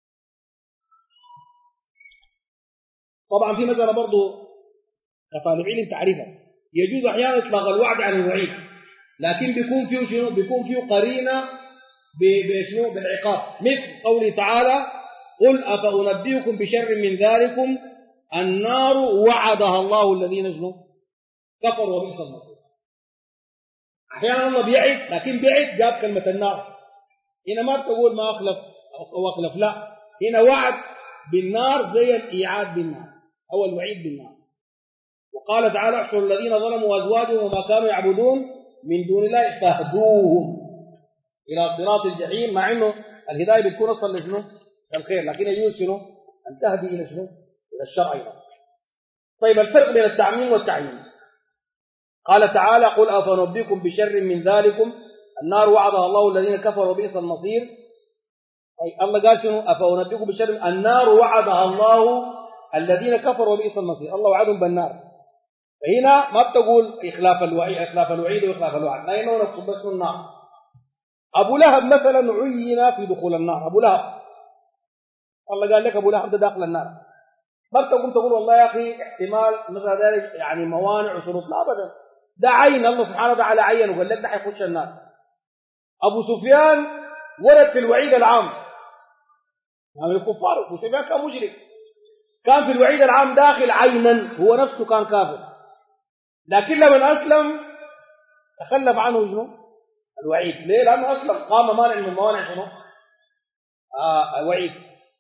طبعا في مسألة برضو كطالب علم تعرفها، يجوز أحيانا إطلاق الوعد عن الوعيد، لكن بيكون فيه شنو؟ بيكون فيه قرينة بشنو؟ بالعقاب، مثل قوله تعالى قل أفأنبئكم بشر من ذلكم النار وعدها الله الذين شنو؟ كفروا وبئس المصير. أحيانا الله بيعد، لكن بيعد جاب كلمة النار، هنا ما تقول ما أخلف أو أخلف، لا، هنا وعد بالنار زي الإيعاد بالنار أو الوعيد بالنار. وقال تعالى احشروا الذين ظلموا أزواجهم وما كانوا يعبدون من دون الله فاهدوهم إلى صراط الجحيم، مع إنه الهداية بتكون أصلا لشنو؟ الخير، لكن يجوز شنو؟ أن تهدي إلى شنو؟ إلى الشر أيضا. طيب الفرق بين التعميم والتعيين، قال تعالى قل أفنبئكم بشر من ذلكم النار وعدها الله الذين كفروا وبئس المصير. أي الله قال شنو؟ أفنبئكم بشر النار وعدها الله الذين كفروا وبئس المصير، الله وعدهم بالنار. فهنا ما بتقول إخلاف الوعيد وإخلاف الوعد، لا ينون بس النار. أبو لهب مثلا عين في دخول النار، أبو لهب الله قال لك أبو لهب ده داخل النار، ما تقول والله يا أخي احتمال مثل ذلك يعني موانع وشروط، لا أبدا، ده عين الله سبحانه وتعالى عين وقال لك ده حيخش النار. أبو سفيان ورد في الوعيد العام، يعني الكفار، أبو سفيان كان مشرك، كان في الوعيد العام داخل عينا، هو نفسه كان كافر، لكن لما أسلم تخلف عنه شنو؟ الوعيد. ليه؟ لأنه أسلم، قام مانع من موانع شنو؟ الوعيد.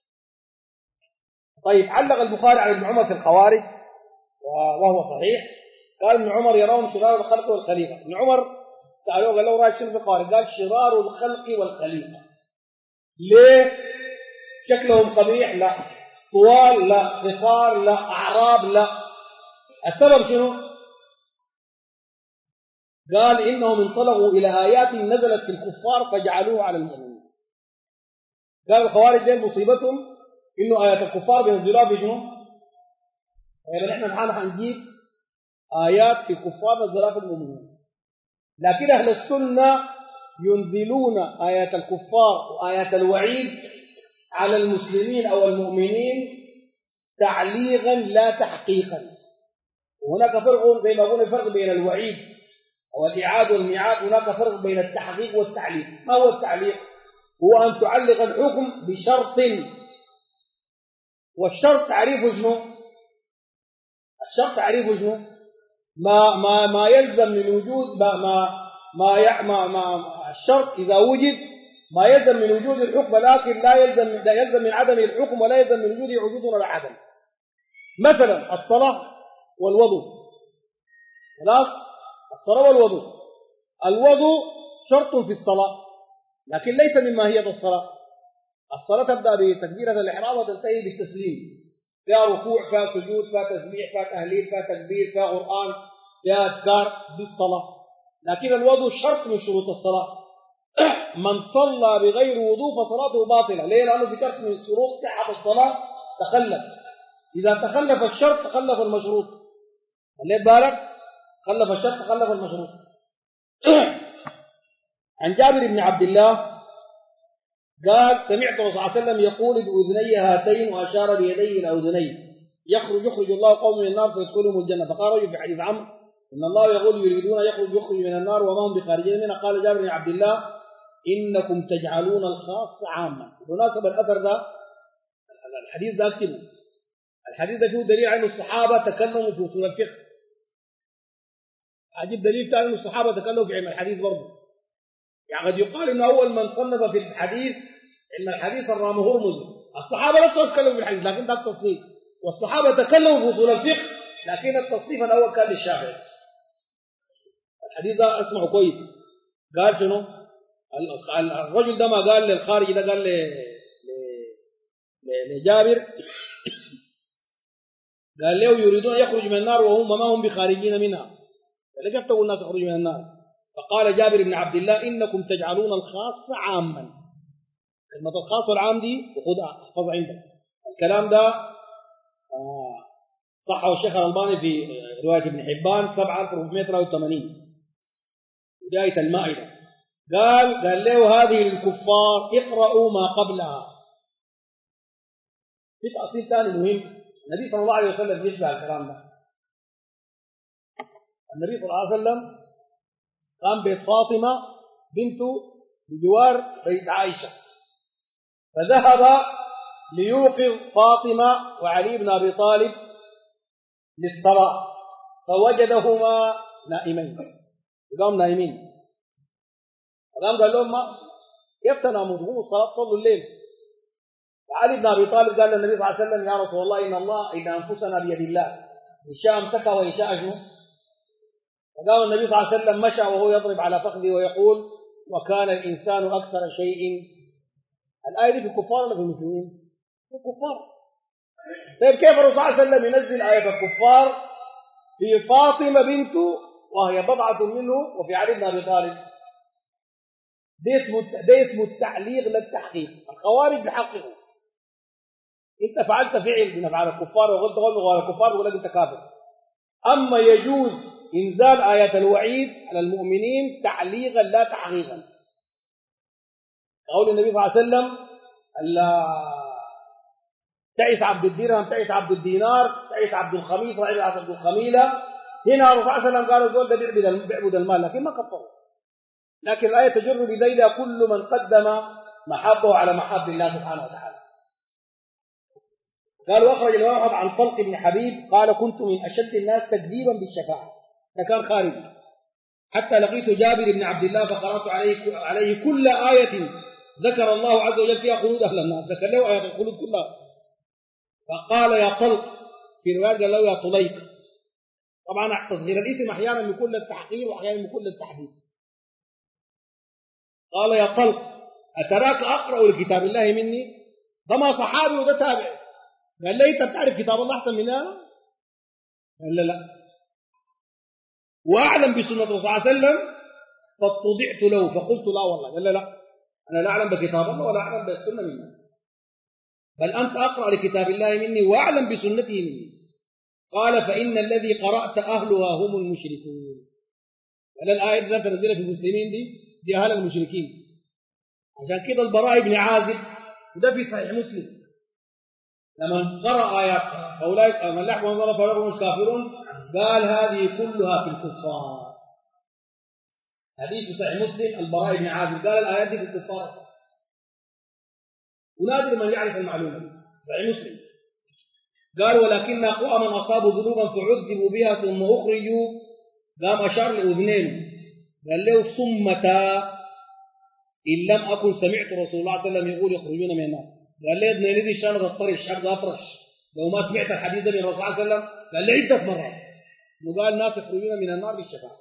طيب علق البخاري على ابن عمر في الخوارج وهو صحيح، قال ابن عمر يرون شرار الخلق والخليقة. ابن عمر سألوه قال له رأيك شنو في الخوارج؟ قال شرار الخلق والخليقة. ليه؟ شكلهم قبيح؟ لا. طوال؟ لا. قصار؟ لا. أعراب؟ لا. السبب شنو؟ قال إنهم انطلقوا إلى آيات نزلت في الكفار فجعلوها على المؤمنين. قال الخوارج دين مصيبتهم إنه آيات الكفار بينزلوها بشنو؟ يعني نحن الآن حنجيب آيات في الكفار نزلوها في المؤمنين، لكن أهل السنة ينزلون آيات الكفار وآيات الوعيد على المسلمين أو المؤمنين تعليقا لا تحقيقا. وهناك فرق زي ما قلنا، فرق بين الوعيد والإعاد والميعاد، هناك فرق بين التحقيق والتعليق. ما هو التعليق؟ هو أن تعلق الحكم بشرط، والشرط تعريفه شنو؟ الشرط تعريفه شنو؟ ما يلزم من وجود ما الشرط إذا وجد ما يلزم من وجود الحكم، لكن لا يلزم من عدم الحكم، ولا يلزم من وجوده وجود ولا عدم. مثلا الصلاة والوضوء، خلاص، الصلاة والوضوء، الوضوء شرط في الصلاة لكن ليس من ماهية الصلاة. الصلاة تبدأ بتكبيرة الإحرام وتنتهي بالتسليم، فيها ركوع، فيها سجود، فيها تسبيح، فيها تهليل، فيها تكبير، فيها قرآن، فيها أذكار، دي الصلاة. لكن الوضوء شرط من شروط الصلاة. من صلى بغير وضوء فصلاته باطلة. ليه؟ لأنه ذكرت من شروط صحة الصلاة تخلف. إذا تخلف الشرط تخلف المشروط. خليت بالك؟ تخلف الشرط تخلف المشروط. عن جابر بن عبد الله قال سمعت الرسول صلى الله عليه وسلم يقول بأذني هاتين وأشار بيديه إلى أذنيه يخرج الله قوم من النار فيدخلهم الجنة. فقال رجل في حديث عمرو إن الله يقول يريدون يخرج من النار وما هم بخارجين منها. قال جابر بن عبد الله إنكم تجعلون الخاص عاما. بالمناسبة الأثر ده الحديث ده أكتبه. الحديث ده فيه دليل على الصحابة تكلموا في أصول الفقه. أجيب دليل ثاني أن الصحابة تكلموا في علم الحديث برضه. يعني قد يقال إن أول من صنف في الحديث علم الحديث الرام هرمزي. الصحابة لا تكلموا في الحديث لكن ده التصنيف. والصحابة تكلموا في أصول الفقه لكن التصنيف الأول كان للشافعي. الحديث ده اسمعه كويس. قال شنو؟ الرجل ده ما قال للخارجي ده قال لجابر قال له يريدون يخرج من النار وهم ما هم بخارجين منها. قال كيف تقول الناس يخرجوا من النار؟ فقال جابر بن عبد الله إنكم تجعلون الخاص عاما. كلمة الخاص والعام دي وخذها احفظها عندك. الكلام ده صحه الشيخ الألباني في رواية ابن حبان 7483 بداية المائدة. قال له هذه للكفار اقرأوا ما قبلها. في تأصيل ثاني مهم. النبي صلى الله عليه وسلم يشبه الكلام ده. النبي صلى الله عليه وسلم قام بيت فاطمة بنته بجوار بيت عائشة فذهب ليوقظ فاطمة وعلي بن أبي طالب للصلاة فوجدهما نائمين. قام نائمين. قال لهم ما كيف تنامون؟ قوموا الصلاة صلوا الليل. وعلي بن أبي طالب قال للنبي صلى الله عليه وسلم يا رسول الله إن أنفسنا بيد الله إن شاء أمسكها وإن شاء شنو. فقام النبي صلى الله عليه وسلم مشى وهو يضرب على فخذه ويقول وكان الإنسان أكثر شيء. الآية دي في الكفار ولا في المسلمين؟ في الكفار. طيب كيف الرسول صلى الله عليه وسلم ينزل آية الكفار في فاطمة بنته وهي بضعة منه وفي علي بن أبي طالب؟ ده اسمه التعليق للتحقيق. الخوارج بيحققوا. انت فعلت فعل من افعال الكفار وقلت غير الكفار يقول لك انت كافر. اما يجوز انزال آية الوعيد على المؤمنين تعليقا لا تحقيقا. قول النبي صلى الله عليه وسلم تعس عبد الدرهم تعس عبد الدينار تعس عبد الخميس تعس عبد الخميلة. هنا الرسول صلى الله عليه وسلم قال الزول ده بيعبد المال لكن ما كفروا. لكن الآية تجر بذيلها كل من قدم محبه على محب الله سبحانه وتعالى. قال واخرج الإمام أحمد عن طلق بن حبيب قال كنت من أشد الناس تكذيبا بالشفاعة. ده كان خارج حتى لقيت جابر بن عبد الله فقرأت عليه كل آية ذكر الله عز وجل فيها خلود أهل النار. ذكر له آيات الخلود كلها فقال يا طلق. في رواية قال له يا طليق. طبعا تصغير الاسم أحيانا يكون للتحقير وأحيانا يكون للتحديد. قال يا طلق أتراك أقرأ لكتاب الله مني؟ ده ما صحابي وده تابع. قال لي انت بتعرف كتاب الله احسن مني انا؟ قال لا واعلم بسنه الرسول صلى الله عليه وسلم فاتضعت له فقلت لا والله. قال لا انا لا اعلم بكتاب الله ولا اعلم بالسنه مني بل انت اقرا لكتاب الله مني واعلم بسنته مني. قال فان الذي قرات اهلها هم المشركون. قال الايه دي تنزل في المسلمين دي اهل المشركين. عشان كده البراء بن عازب وده في صحيح مسلم لما قرأ آيات أولئك من لحظة وانظر فأولئك مش كافرون قال هذه كلها في الكفار. حديث صحيح مسلم البراء بن عازب قال الآيات دي في الكفار. ونادر من يعرف المعلومة. صحيح مسلم قال ولكن أقوى من أصابوا ذنوبا فعذبوا بها ثم أخرجوا. قام أشار لأذنين قال له صمتا إن لم أكن سمعت رسول الله صلى الله عليه وسلم يقول يخرجون من النار. قال لي ابن نذي شنط الطرش حق أطرش لو ما سمعت الحديث من الرسول صلى الله عليه وسلم. قال لي عدة مرات وقال الناس يخرجون من النار بالشفاعة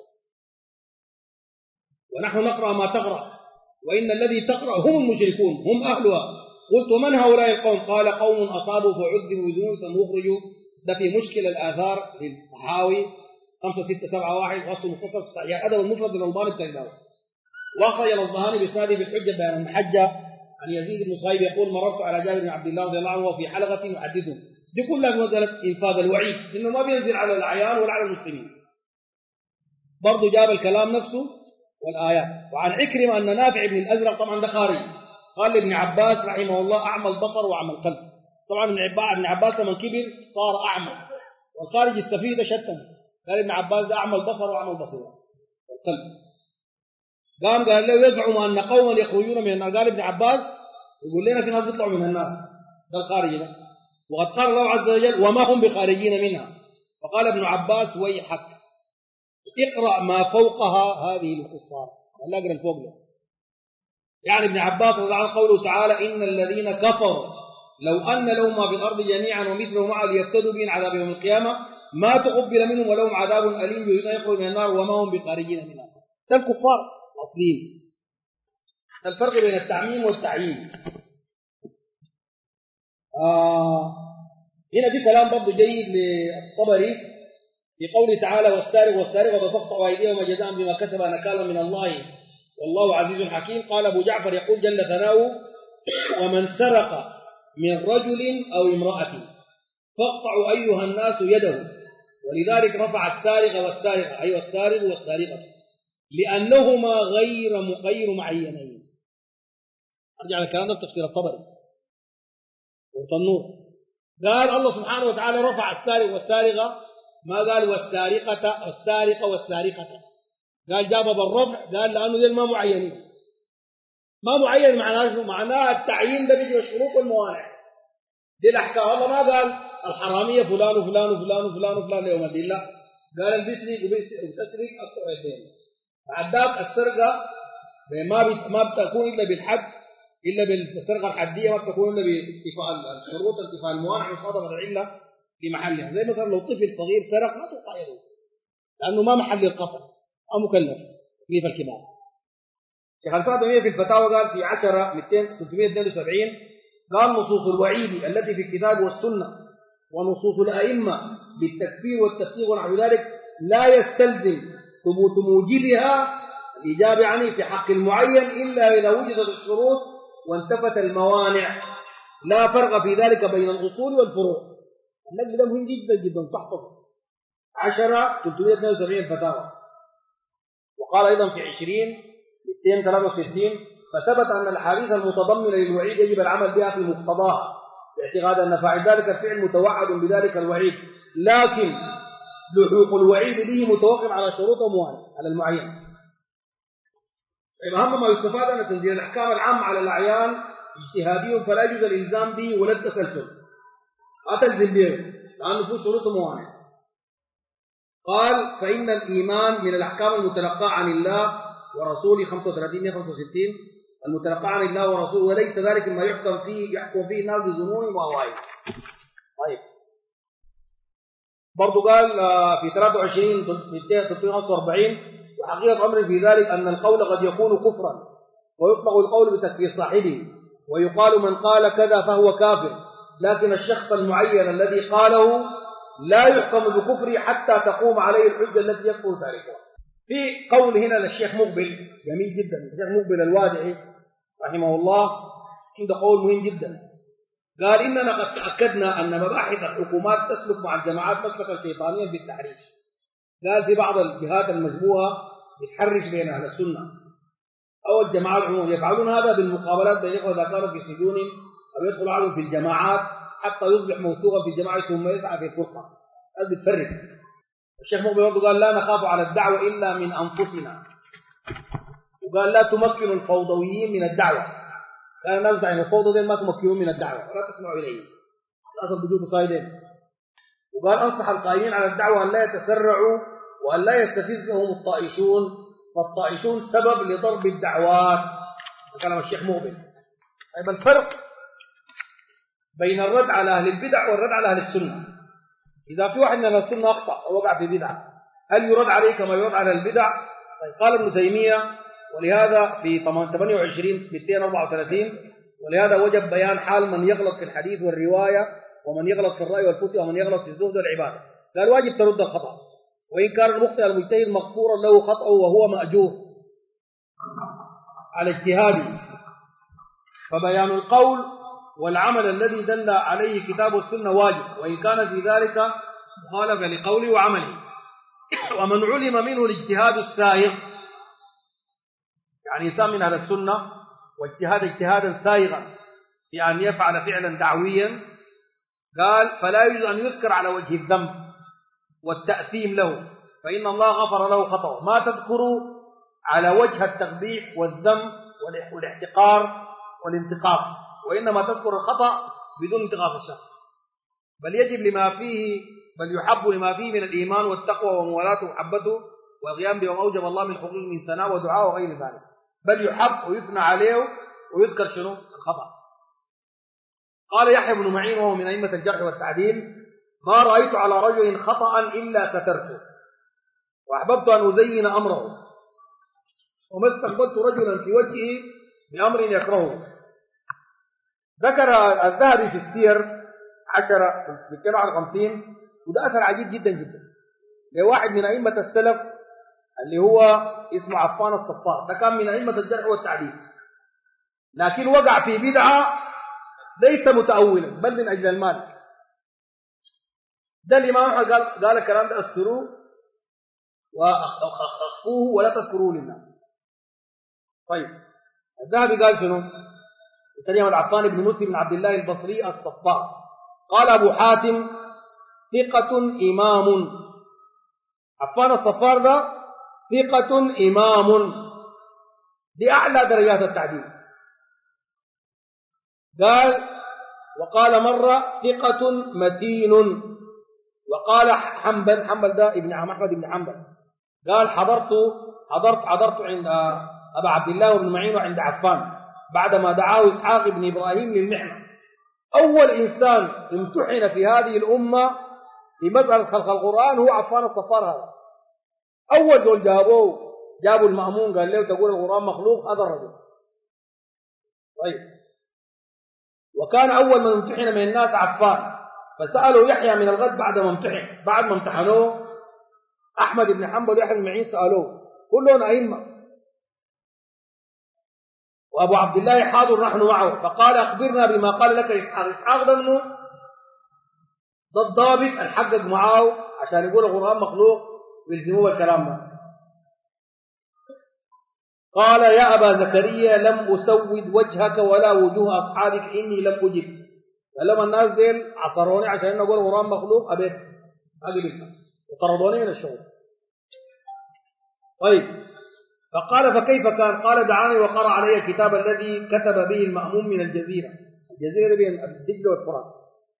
ونحن نقرأ ما تقرأ وإن الذي تقرأ هم المشركون هم أهلها قلت ومن هؤلاء القوم؟ قال قوم أصابوا فعذبوا بذنوب ثم أخرجوا. ده في مشكل الآثار للطحاوي 5671 وأصل مختصر في الصحيح أدب المفرد للألباني الترمذي. وأخرج الأصبهاني بإسناده في الحجة بيان المحجة عن يزيد بن صهيب يقول مررت على جابر بن عبد الله رضي الله عنه وفي حلقة يحدثه. دي كلها مسألة إنفاذ الوعيد إنه ما بينزل على الأعيان ولا على المسلمين. برضه جاب الكلام نفسه والآيات. وعن عكرمة أن نافع بن الأزرق طبعا ده خارجي قال لابن عباس رحمه الله أعمى البصر وأعمى القلب. طبعا ابن عباس لما كبر صار أعمى والخارج السفيدة شتم. قال ابن عباس ده أعمى البصر وأعمى البصيرة والقلب. قال له يزعم أن قوما يخرجون من النار. قال ابن عباس يقول لنا في ناس بيطلعوا من النار ده الخارجي ده. وقد قال الله عز وجل وما هم بخارجين منها. فقال ابن عباس ويحك اقرأ ما فوقها هذه الكفار. لا اقرأ الفوق له. يعني ابن عباس رضي الله عنه قوله تعالى إن الذين كفروا لو أن لهم ما في الأرض جميعا ومثله معه ليفتدوا به عذاب يوم القيامة ما تقبل منهم ولهم عذاب أليم يريدون أن يخرجوا من النار وما هم بخارجين منها. ده الكفار أصلين. الفرق بين التعميم والتعيين. هنا في كلام برضه جيد للطبري في قوله تعالى والسارق والسارقة فاقطعوا أيديهما جزاء بما كسبا نكالا من الله والله عزيز حكيم. قال أبو جعفر يقول جل ثناؤه ومن سرق من رجل أو امرأة فاقطعوا أيها الناس يده. ولذلك رفع السارق والسارقة أيها السارق والسارقة لأنهما غير معينين. أرجع للكلام ده في تفسير الطبري والتنور. قال الله سبحانه وتعالى رفع السارق والسارقة ما قال والسارقة والسارقة قال جابها بالرفع. قال لأنه ذي ما معينين. ما معين معناه التعيين ده بيجي بالشروط والموانع. دي الأحكام. الله ما قال الحرامية فلان وفلان وفلان وفلان وفلان ليوم الدين. لا قال البسرق وتسرق أقطع يدين. بعد ذاك السرقة ما بتكون إلا بالحد إلا بالسرقة الحدية ما بتكون إلا باستيفاء الشروط انتفاء الموانع وصادفة العلة لمحلها. زي مثلا لو طفل صغير سرق ما تقطع يده لأنه ما محل القطع أو مكلف تكليف الكبار. شيخ الإسلام في الفتاوى قال في 372 قال نصوص الوعيد التي في الكتاب والسنة ونصوص الأئمة بالتكفير والتفسيق ونحو ذلك لا يستلزم ثبوت موجبها الإجابة يعني في حق المعين إلا إذا وجدت الشروط وانتفت الموانع. لا فرق في ذلك بين الأصول والفروع. النقل ده مهم جدا جدا تحفظ. 372 فتاوى. وقال أيضا في 263 فثبت أن الأحاديث المتضمنة للوعيد يجب العمل بها في مقتضاها باعتقاد أن فاعل ذلك الفعل متوعد بذلك الوعيد لكن لحوق الوعيد به متوقف على شروط وموانع على المعين. أهم ما يستفاد أن تنزيل الأحكام العامة على الأعيان اجتهادي فلا يجوز الإلزام به ولا التسلسل. ما تلزم به لأنه فيه شروط وموانع. قال فإن الإيمان من الأحكام المتلقاة عن الله ورسوله 35-165 المتلقاة عن الله ورسوله وليس ذلك ما يحكم فيه الناس بظنون وأوائل. طيب برضو قال في 23-345 وحقيقة أمر في ذلك أن القول قد يكون كفرا ويطلق القول بتكفير صاحبه ويقال من قال كذا فهو كافر لكن الشخص المعين الذي قاله لا يحكم بكفره حتى تقوم عليه الحجة التي يكفر تاركها. في قول هنا للشيخ مقبل جميل جدا. الشيخ مقبل الوادعي رحمه الله عنده قول مهم جدا. قال إننا قد تأكدنا أن مباحث الحكومات تسلك مع الجماعات مسلكا شيطانيا بالتحريش. قال في بعض الجهات المشبوهة بتحرش بين أهل السنة أو الجماعات عموما يفعلون هذا بالمقابلات بين إخوة إذا كانوا في سجون أو يدخل عليهم في الجماعات حتى يصبح موثوقا في الجماعة ثم يسعى في الفرقة. قال بتفرق. الشيخ مقبل برضه قال لا نخاف على الدعوة إلا من أنفسنا. وقال لا تمكن الفوضويين من الدعوة. كان الناس دعين الفوضى دين ما تمكنون من الدعوة ولا تسمعوا إليه. أصل بجوب صايدين. وقال أنصح القائمين على الدعوة أن لا يتسرعوا وأن لا يستفزهم الطائشون فالطائشون سبب لضرب الدعوات. كلام الشيخ مقبل. طيب الفرق بين الرد على أهل البدع والرد على أهل السنة. إذا في واحد من أهل السنة أخطأ ووقع في بدعة هل يرد عليه كما يرد على البدع؟ طيب قال ابن تيمية ولهذا في 28-234 ولهذا وجب بيان حال من يغلط في الحديث والرواية، ومن يغلط في الرأي والفتوى، ومن يغلط في الزهد والعبادة. قال واجب ترد الخطأ، وإن كان المخطئ المجتهد مغفورا له خطأه وهو مأجور على اجتهاده. فبيان القول والعمل الذي دل عليه كتاب السنة واجب، وإن كان في ذلك مخالفة لقوله وعمله. ومن علم منه الاجتهاد السائغ، يعني إنسان من أهل السنة واجتهاد اجتهادا سائغا في أن يفعل فعلا دعويا، قال فلا يجوز أن يذكر على وجه الذنب والتأثيم له، فإن الله غفر له خطأه. ما تذكروا على وجه التقبيح والذنب والاحتقار والانتقاص، وإنما تذكر الخطأ بدون انتقاص الشخص، بل يجب لما فيه، بل يحب لما فيه من الإيمان والتقوى وموالاته ومحبته والقيام بما أوجب الله من حقوق من ثناء ودعاء وغير ذلك، بل يحب ويثنى عليه ويذكر شنو الخطأ. قال يحيى بن معين وهو من أئمة الجرح والتعديل: ما رأيت على رجل خطأ إلا سترته، وأحببت أن أزين أمره، وما استقبلت رجلا في وجهه بأمر يكرهه. ذكر الذهبي في السير 10 بيتكلم عن 50، وده أثر عجيب جدا جدا لواحد من أئمة السلف اللي هو اسمه عفان الصفار. ده كان من أئمة الجرح والتعديل، لكن وقع في بدعة ليس متأولا بل من أجل المال. ده الإمام أحمد قال الكلام ده: أستروه وأخفوه ولا تذكروه للناس. طيب الذهبي قال شنو؟ يتكلم العفان بن مسلم بن عبد الله البصري الصفار. قال أبو حاتم: ثقة إمام. عفان الصفار ده ثقة إمام، دي أعلى درجات التعديل. قال وقال مرة ثقة متين. وقال حنبل ده ابن أحمد بن حنبل قال حضرت عند أبا عبد الله بن معين وعند عفان بعدما دعاه إسحاق بن إبراهيم للمحنة. أول إنسان امتحن في هذه الأمة في مسألة خلق القرآن هو عفان الصفار. هذا أول دول جابوا المأمون قال له تقول القرآن مخلوق، هذا الرجل. طيب وكان أول من امتحن من الناس عفان، فسألوا يحيى من الغد بعد ما امتحنوه أحمد بن حنبل ويحيى بن معين، سألوه كلهم أئمة، وأبو عبد الله حاضر نحن معه، فقال أخبرنا بما قال لك إسحاق ده منه، ده الضابط الحقق معه عشان يقول القرآن مخلوق ويلزموه بالكلام ده. قال يا أبا زكريا لم أسود وجهك ولا وجوه أصحابك إني لم أجب. فلما الناس ديل عصروني عشان نقول القرآن مخلوق أبيت أقبلت وطردوني من الشغل. طيب فقال فكيف كان؟ قال دعاني وقرأ علي الكتاب الذي كتب به المأموم من الجزيرة بين الدجلة والفرات.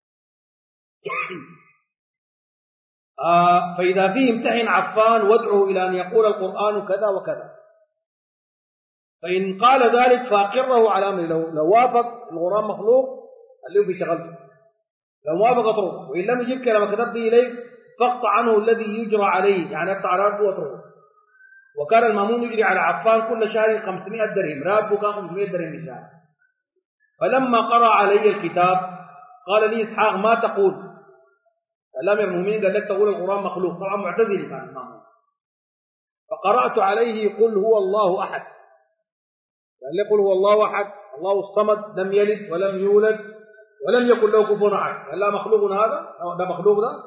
فإذا فيه امتحن عفان وادعه إلى أن يقول القرآن كذا وكذا، فإن قال ذلك فأقره على أمره. لو وافق القرآن مخلوق اللي هو في شغلته، لو وافق اطرده، وإن لم يجب كلام كتب به إليه فاقطع عنه الذي يجرى عليه، يعني اقطع راتبه واطرده. وكان المأمون يجري على عفان كل شهر 500 درهم، راتبه كان 500 درهم في الشهر. فلما قرأ علي الكتاب قال لي إسحاق ما تقول؟ الأمير المؤمنين قال لك تقول القرآن مخلوق، طبعا معتزلي كان المأمون. فقرأت عليه قل هو الله أحد، قال لي قل هو الله أحد الله الصمد لم يلد ولم يولد ولم يكن له كفوا أحد. قال لا مخلوق هذا؟ ده مخلوق ده؟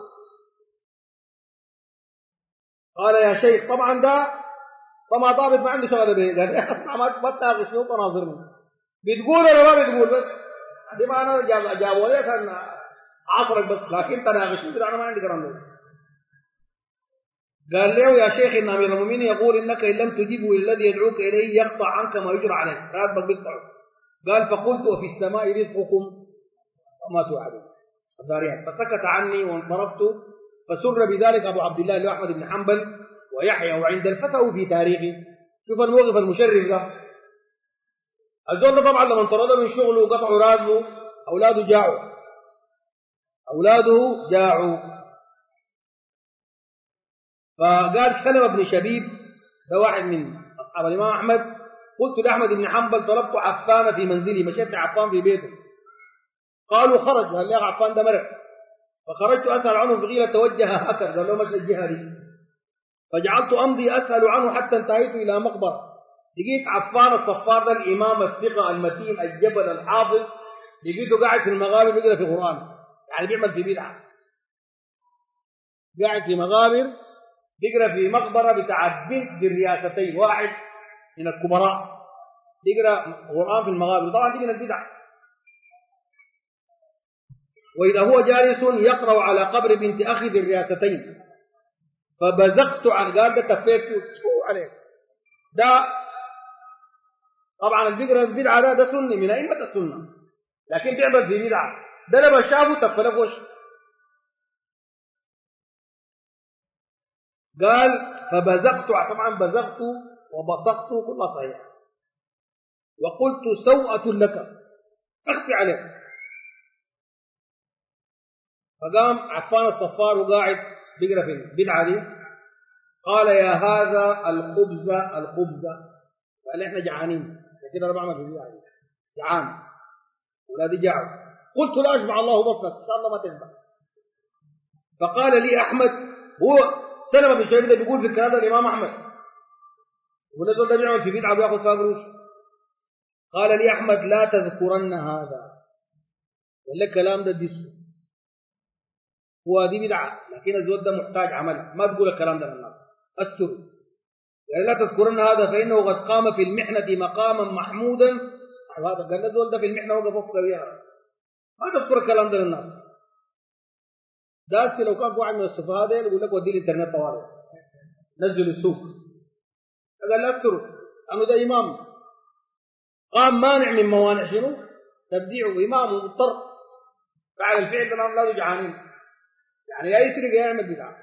قال يا شيخ طبعا ده طبعا ضابط ما عنده شغله به. قال اسمع ما تناقش شنو تناظرني، بتقول ولا ما بتقول؟ بس دي معنى جابوا لي عشان عصرك بس، لكن تناقشني كده انا ما عندي كلام له. قال له يا شيخ ان امير المؤمنين يقول انك ان لم تجبه الذي يدعوك اليه يقطع عنك ما يجرى عليك، راتبك بيقطعه. قال فقلت وفي السماء رزقكم وما توعدون الذاريات. فسكت عني وانصرفت. فسر بذلك ابو عبد الله اللي هو احمد بن حنبل ويحيى وعند الفسه في تاريخه. شوف الموقف المشرف ده. الزول ده طبعا لما انطرد من شغله وقطعوا راتبه اولاده جاعوا. فقال سلم بن شبيب ده واحد من اصحاب الامام احمد قلت لأحمد بن حنبل طلبت عفان في منزلي، مشيت عفان في بيته، قالوا خرج، قال لي عفان ده مرق، فخرجت أسأل عنه فقيل توجه هكذا، قال له مشى الجهة دي، فجعلت أمضي أسأل عنه حتى انتهيت إلى مقبرة، لقيت عفان الصفار ده الإمام الثقة المتين الجبل الحافظ، لقيته قاعد في المغابر بيقرأ في القرآن، يعني بيعمل في بدعة، قاعد في مغابر بيقرأ في مقبرة بتاعت بنت الرياستين، واحد من الكبراء بيقرأ قرآن في المغابر، طبعا دي من البدع. وإذا هو جالس يقرأ على قبر بنت أخي ذي الرياستين، فبزقت عن قال ده تفيت عليه، ده طبعا البدعة ده سني من أئمة السنة، لكن بيعمل في بدعة، ده لما شافه تفله وش، قال فبزقت، طبعا بزقت وبصقت كلها صحيح، وقلت سوءة لك أخفي عليك، فقام عفان الصفار وقاعد بيقرا في البدعة دي، قال يا هذا الخبز، قال احنا جعانين كده، انا بعمل في البدعة دي جعان، ولادي جاعوا، قلت لا أشبع الله بطنك إن شاء الله ما تشبع، فقال لي أحمد، هو سلمة بن شهيد بيقول في الكلام ده الإمام أحمد، ونزل ده بيعمل في بدعة بياخذ فيها قروش، قال لي أحمد لا تذكرن هذا، ولا الكلام ده ديسه، هو دي بدعة، لكن الزود ده محتاج عمل، ما تقول الكلام ده للناس، أستر، يعني لا تذكرن هذا فإنه قد قام في المحنة مقاما محمودا، هذا قال الزود ده في المحنة وقف فوق كبيرة، ما تذكر الكلام ده للناس، داس لو كان واحد من السفهاء ده يقول لك ودي الانترنت طوارئ نزل السوق، قال لا أستر أنه ده إمام قام مانع من موانع شنو تبديعه، إمام مضطر فعل الفعل ده لا جعانين، يعني لا يسرق يعمل بدعة.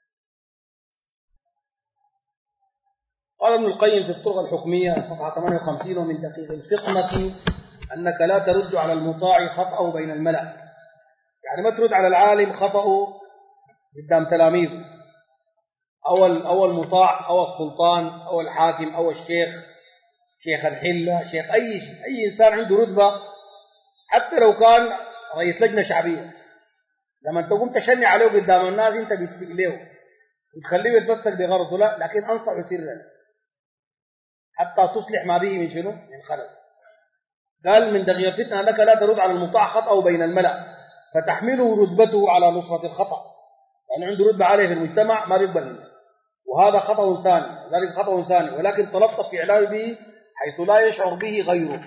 قال ابن القيم في الطرق الحكمية صفحة 58 ومن دقيق الفقنة أنك لا ترد على المطاع خطأه بين الملأ، يعني ما ترد على العالم خطأه قدام تلاميذه، أو المطاع أو السلطان أو الحاكم أو الشيخ، شيخ الحلة، شيخ أي إنسان عنده رتبة، حتى لو كان رئيس لجنة شعبية، لما تقوم تشني عليه قدام الناس أنت بتسئله وتخليه يتمسك بغرضه، لا، لكن أنصح سرا حتى تصلح ما به من شنو؟ من خلل. قال من دقيق الفتنة أنك لا ترد على المطاع خطأه بين الملأ فتحمله رتبته على نصرة الخطأ، يعني عنده رتبة عالية في المجتمع ما بيقبل منه، وهذا خطأ ثاني، ذلك خطأ ثاني، ولكن تلطف في إعلامه به حيث لا يشعر به غيره.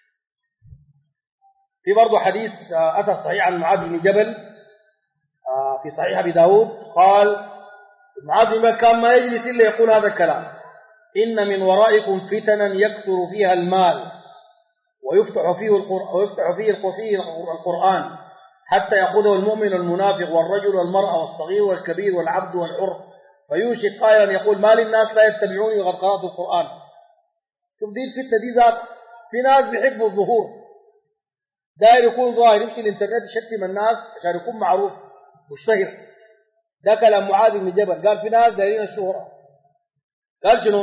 في برضه حديث أتى صحيح عن معاذ بن جبل في صحيح أبي داود، قال معاذ بن جبل كان ما يجلس إلا يقول هذا الكلام: إن من ورائكم فتنا يكثر فيها المال ويفتح فيه القرآن حتى يأخذه المؤمن والمنافق والرجل والمرأة والصغير والكبير والعبد والحر، فيوشك قائلا يقول ما للناس لا يتبعوني وقد قرأت القرآن. شوف دي الفتنة دي ذات، في ناس بيحبوا الظهور، داير يكون ظاهر، يمشي الانترنت يشتم الناس عشان يكون معروف مشتهر. ده كلام معاذ بن جبل، قال في ناس دايرين الشهرة. قال شنو؟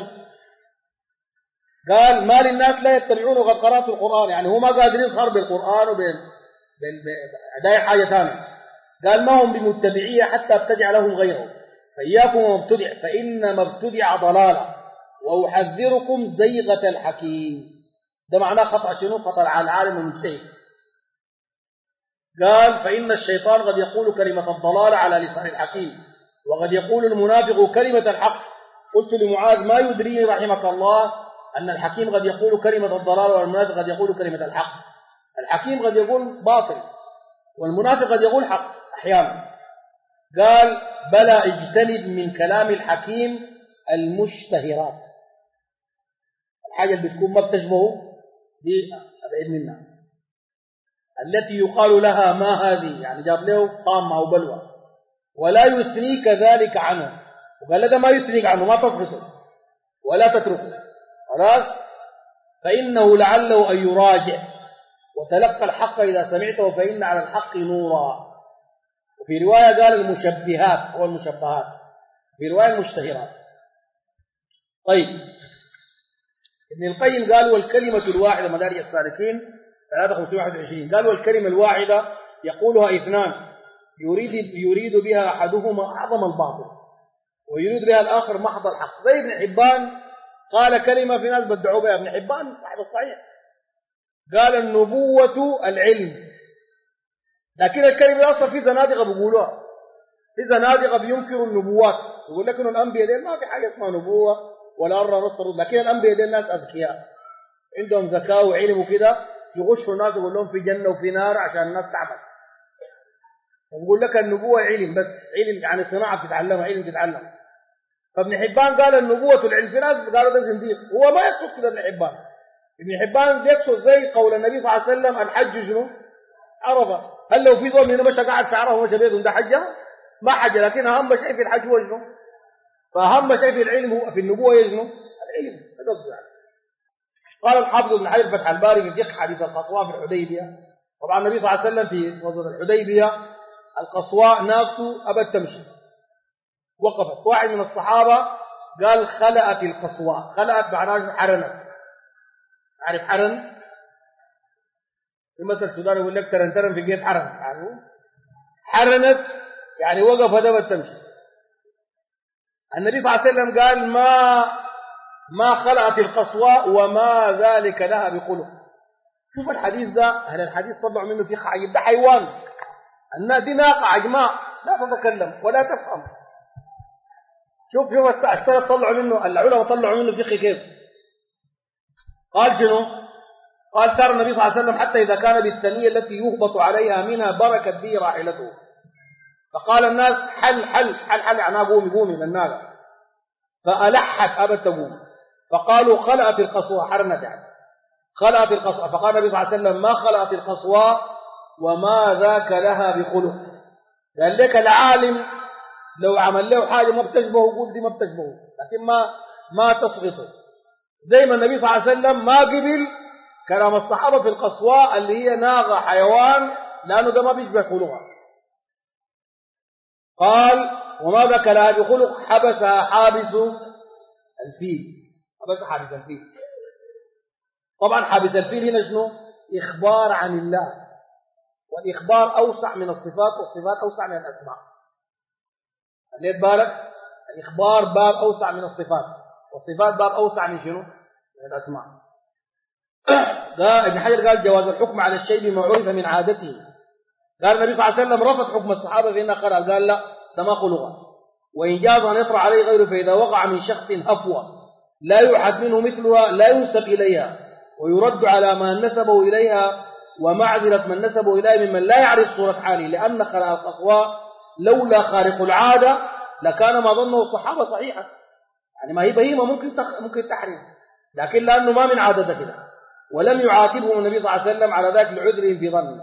قال ما للناس لا يتبعون وقد قرأت القرآن، يعني هو ما قادر يظهر بالقرآن داير حاجة ثانية. قال ما هم بمتبعية حتى ابتدع لهم غيره، فإياكم ومبتدع فإنما ابتدع ضلالة وأحذركم زيغة الحكيم. ده معناه خطأ شنو؟ خطأ على العالم المجتهد. قال فإن الشيطان قد يقول كلمة الضلال على لسان الحكيم، وقد يقول المنافق كلمة الحق. قلت لمعاذ ما يدريني رحمك الله أن الحكيم قد يقول كلمة الضلال والمنافق قد يقول كلمة الحق. الحكيم قد يقول باطل والمنافق قد يقول حق أحيانا. قال بلى اجتنب من كلام الحكيم المشتهرات، الحاجة اللي بتكون ما بتشبهه دي أبعد منها، التي يقال لها ما هذه، يعني جاب له طامة أو بلوى، ولا يثنيك ذلك عنه. وقال هذا ما يثنيك عنه، ما تسقطه ولا تتركه خلاص، فإنه لعله أن يراجع وتلقى الحق إذا سمعته فإن على الحق نورا. وفي رواية قال المشبهات أو المشبهات، في رواية المشتهرات. طيب ابن القيم قال والكلمة الواحدة مدارج السالكين 321 قال والكلمة الواحدة يقولها اثنان يريد بها أحدهما أعظم الباطل ويريد بها الآخر محض الحق. زي ابن حبان قال كلمة في ناس بدعوا بها، ابن حبان صاحب الصحيح قال النبوة العلم، لكن الكلمة أصلا في زنادقة بيقولوها، في زنادقة بينكروا النبوات، يقول لك إنه الأنبياء دي ما في حاجة اسمها نبوة ولا أرى نصر، لكن الأنبياء دي الناس أذكياء عندهم ذكاء وعلم وكده، يغشوا الناس يقول لهم في جنة وفي نار عشان الناس تعمل. ويقول لك النبوة علم، بس علم يعني صناعة تتعلمها، علم تتعلم. فابن حبان قال النبوة العلم، في ناس قالوا ده زنديق، هو ما يقصد كده ابن حبان. ابن حبان بيقصد زي قول النبي صلى الله عليه وسلم الحج شنو؟ عرفة. هل لو في ضوء من مشى قاعد في عرفة ومشى بيض ده حجة؟ ما حجة، لكن أهم شيء في الحج هو شنو؟ فأهم شيء في العلم هو في النبوة هي شنو؟ العلم. هذا قصده يعني. قال الحافظ ابن حجر فتح الباري في فقه حديث القصواء في الحديبية. طبعا النبي صلى الله عليه وسلم في غزوة الحديبية القصواء ناقته أبت تمشي، وقفت. واحد من الصحابة قال خلأت القصواء، خلأت معناها حرنت. عارف حرن؟ في مثل السودان يقول لك ترن ترن في الجيب حرن، يعني حرنت يعني وقفت أبت تمشي. النبي صلى الله عليه وسلم قال ما خلأت القصواء وما ذلك لها بخلق. شوف الحديث ده، أهل الحديث طلعوا منه فقه عجيب، ده حيوان، دي ناقة عجماء لا تتكلم ولا تفهم. شوف السلف طلعوا منه، العلماء طلعوا منه فقه كيف. قال شنو؟ قال سار النبي صلى الله عليه وسلم حتى إذا كان بالثنية التي يهبط عليها منها بركت به راحلته، فقال الناس حل حل حل حل، يعني قومي من الناقة، فألحت أبت تقوم، فقالوا خلأت القصوى، حرنت يعني خلأت القصوى. فقال النبي صلى الله عليه وسلم ما خلأت القصوى وما ذاك لها بخلق. قال لك العالم لو عمل له حاجة ما بتشبهه قول دي ما بتشبهه، لكن ما تسقطه. زي ما النبي صلى الله عليه وسلم ما قبل كلام الصحابة في القصواء اللي هي ناقة حيوان، لأنه ده ما بيشبه خلقها. قال وما ذاك لها بخلق حبسها حابس الفيل، حبس حابس الفيل. طبعا حابس الفيل هنا شنو؟ إخبار عن الله، والإخبار أوسع من الصفات، والصفات أوسع من الأسماء. خليت بالك؟ الإخبار باب أوسع من الصفات، والصفات باب أوسع من شنو؟ من الأسماء. ابن حجر قال جواز الحكم على الشيء بما عرف من عادته. قال النبي صلى الله عليه وسلم رفض حكم الصحابة في إنها خلق، قال لا ده ما خلقها، وإن جاز أن يطرأ عليه غيره، فإذا وقع من شخص هفوة لا يوحد منه مثلها لا ينسب إليها، ويرد على ما نسبه إليها ومعذرة من نسبه إليه ممن لا يعرف صورة حاله، لأن خلق القصواء لولا خارق العادة لكان ما ظنه الصحابة صحيحة. يعني ما هي بهيمة ممكن تحرم، لكن لأنه ما من عادته كده، ولم يعاتبهم النبي صلى الله عليه وسلم على ذلك لعذرهم في ظنه.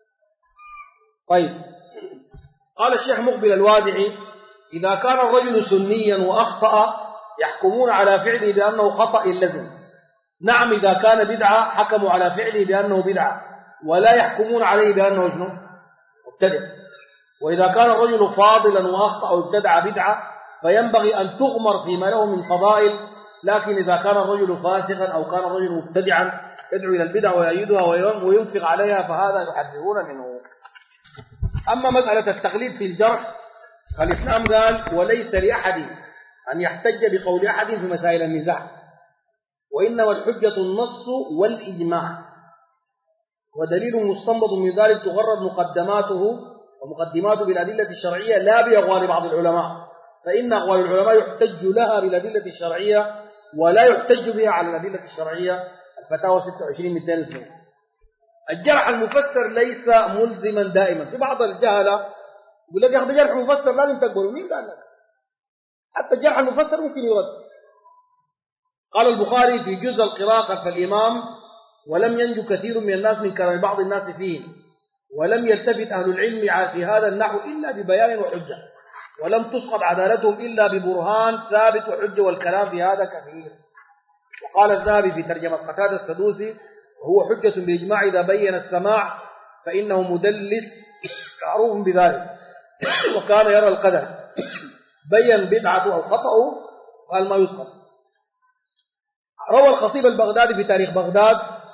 طيب، قال الشيخ مقبل الوادعي إذا كان الرجل سنيا وأخطأ يحكمون على فعله بأنه خطأ اللزم. نعم إذا كان بدعة حكموا على فعله بأنه بدعة، ولا يحكمون عليه بأنه شنو؟ مبتدع. وإذا كان الرجل فاضلا وأخطأ وابتدع بدعة فينبغي أن تغمر فيما له من فضائل، لكن إذا كان الرجل فاسقا أو كان الرجل مبتدعا يدعو إلى البدع ويأيدها وينفق عليها فهذا يحذرون منه. أما مسألة التقليد في الجرح فالإسلام قال وليس لأحد أن يحتج بقول أحد في مسائل النزاع، وإنما الحجة النص والإجماع، ودليل مستنبط من ذلك تغرد مقدماته بالأدلة الشرعية لا بأقوال بعض العلماء، فإن أقوال العلماء يحتج لها بالأدلة الشرعية ولا يحتج بها على الأدلة الشرعية. الفتاوى 26/202. الجرح المفسر ليس ملزما دائما. في بعض الجهلة يقول لك يا أخي جرح مفسر لازم تقبله، مين قال لك؟ حتى الجرح المفسر ممكن يرد. قال البخاري في جزء القراءة خلف الإمام ولم ينجو كثير من الناس من كلام بعض الناس فيه، ولم يلتفت أهل العلم في هذا النحو إلا ببيان وحجة، ولم تسقط عدالتهم إلا ببرهان ثابت وحجة، والكلام في هذا كثير. وقال الذهبي في ترجمة قتادة السدوسي وهو حجة بإجماع إذا بين السماع فإنه مدلس معروف بذلك، وكان يرى القدر بين بدعته أو خطأه قال ما يسقط. روى الخطيب البغدادي في تاريخ بغداد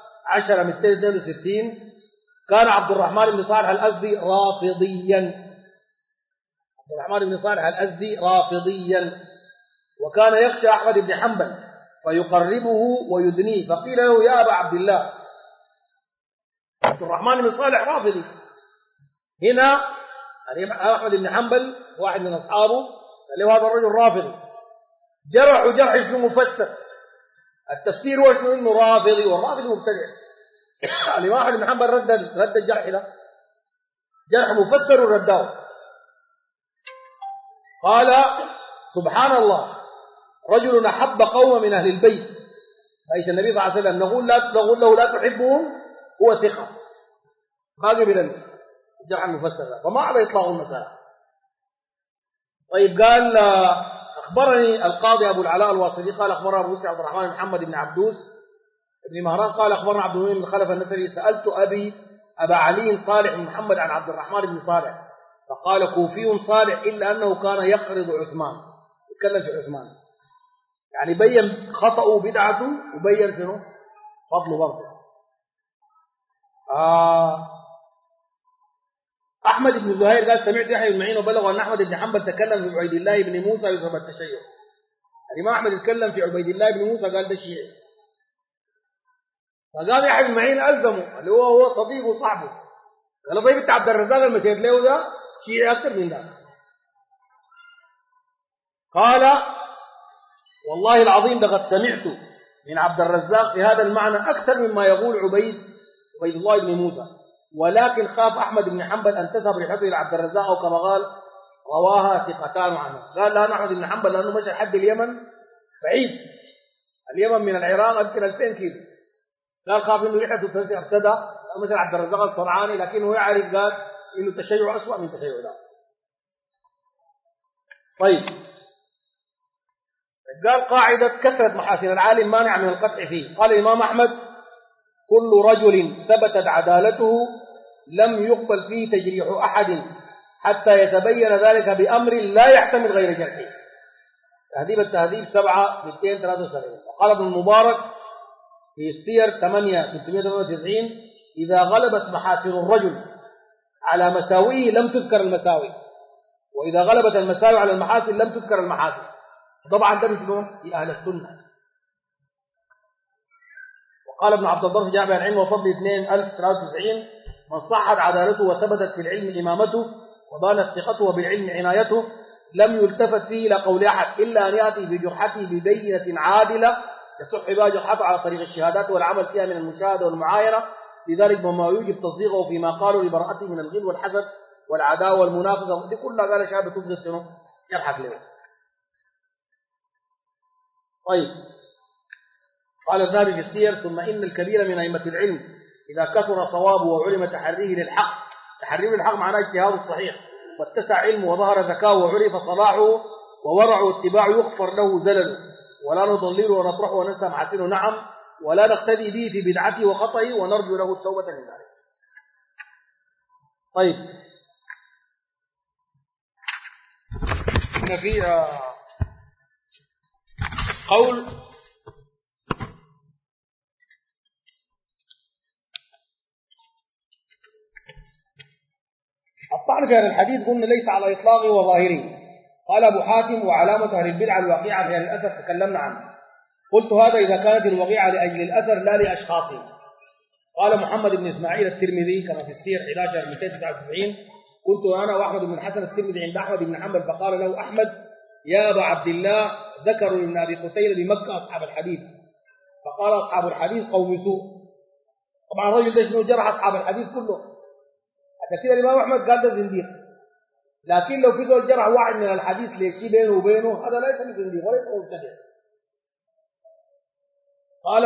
10/262 كان عبد الرحمن بن صالح الأزدي رافضيا. عبد الرحمن بن صالح الأزدي رافضيا، وكان يخشى أحمد بن حنبل فيقربه ويدنيه، فقيل له يا أبا عبد الله، عبد الرحمن بن صالح رافضي. هنا أحمد بن حنبل واحد من أصحابه قال له هذا الرجل رافضي، جرح شنو مفسر. التفسير هو شنو؟ انه رافضي، والرافضي مبتدع. الإمام أحمد بن حنبل رد الجرح ده، جرح مفسر ورداه. قال سبحان الله، رجل أحب قوم من أهل البيت، بيت النبي صلى الله عليه وسلم، نقول له لا تحبهم، هو ثقة، ما قبل الجرح المفسر ده، فما على إطلاق المسألة. طيب قال أخبرني القاضي أبو العلاء الواصلي قال أخبرنا أبو عبد الرحمن بن محمد بن عبدوس بن مهران قال أخبرنا عبد المؤمن بن خلف النسبي سألت أبا علي صالح بن محمد عن عبد الرحمن بن صالح، فقال كوفي صالح إلا أنه كان يقرض عثمان، يتكلم في عثمان، يعني بين خطأه بدعته وبين شنو فضله برضه. أحمد بن زهير قال سمعت يحيى بن معين وبلغ أن أحمد بن حنبل تكلم في عبيد الله بن موسى يصب التشيع. الإمام أحمد يتكلم في عبيد الله بن موسى قال ده شيعي، فقام يحيى بن معين ألزمه اللي هو صديقه وصاحبه، قال طيب أنت عبد الرزاق المشيت له ده شيعي أكثر من ذاك. قال والله العظيم لقد سمعت من عبد الرزاق في هذا المعنى أكثر مما يقول عبيد الله بن موسى، ولكن خاف أحمد بن حنبل أن تذهب رحلته إلى عبد الرزاق، أو كما قال رواها ثقتان عنه. قال لا أحمد بن حنبل لأنه مشى حد اليمن بعيد، اليمن من العراق يمكن 2000 كيلو، قال خاف إنه رحلته ابتدى مشى عبد الرزاق الصنعاني، لكنه يعرف قال إنه التشيع أسوأ من تشيع ده. طيب قال قاعدة كثرة محاسن العالم مانع من القطع فيه. قال الإمام أحمد كل رجل ثبتت عدالته لم يقبل فيه تجريح أحد حتى يتبين ذلك بأمر لا يحتمل غير جرحه. تهذيب التهذيب 7/273. وقال ابن المبارك في السير 8/398 إذا غلبت محاسن الرجل على مساويه لم تذكر المساوي، وإذا غلبت المساوي على المحاسن لم تذكر المحاسن. طبعا ده مسلم في أهل السنة. وقال ابن عبد البر في جامع العلم وفضل 2093 من صحت عدالته وثبتت في العلم إمامته وبانت ثقته وبالعلم عنايته لم يلتفت فيه إلى قول أحد إلا أن يأتي بجرحته ببينة عادلة يصح بها جرحته على طريق الشهادات والعمل فيها من المشاهدة والمعاينة، لذلك مما يوجب تصديقه فيما قالوا لبراءته من الغل والحسد والعداوة والمنافسة، دي كلها قال شهادة تبغض شنو يلحق له. طيب قال الذهبي في السير ثم إن الكبير من أئمة العلم إذا كثر صوابه وعلم تحريه للحق، تحريه للحق معناه اجتهاده الصحيح، واتسع علمه وظهر ذكاؤه وعرف صلاحه وورعه واتباعه يغفر له زلله، ولا نضلله ونطرحه وننسى محاسنه، نعم، ولا نقتدي به في بدعته وخطئه ونرجو له التوبة من ذلك. طيب هنا في قول الطعن في هذا الحديث قلنا ليس على إطلاقه وظاهره. قال أبو حاتم وعلامة أهل البدعة الواقعة في أهل الأثر تكلمنا عنه، قلت هذا إذا كانت الوقيعة لأجل الأثر لا لأشخاصهم. قال محمد بن إسماعيل الترمذي كما في السير 11/299 كنت أنا وأحمد بن حسن الترمذي عند أحمد بن حنبل فقال له أحمد يا أبا عبد الله ذكروا لابن أبي قتيلة بمكة أصحاب الحديث، فقال أصحاب الحديث قوم سوء. طبعا الرجل ده شنو جرح أصحاب الحديث كله، عشان كده الإمام أحمد قال ده زنديق. لكن لو في ذول جرح واحد من الحديث ليشي بينه وبينه هذا لا يسمى زنديق وليس مبتدع. قال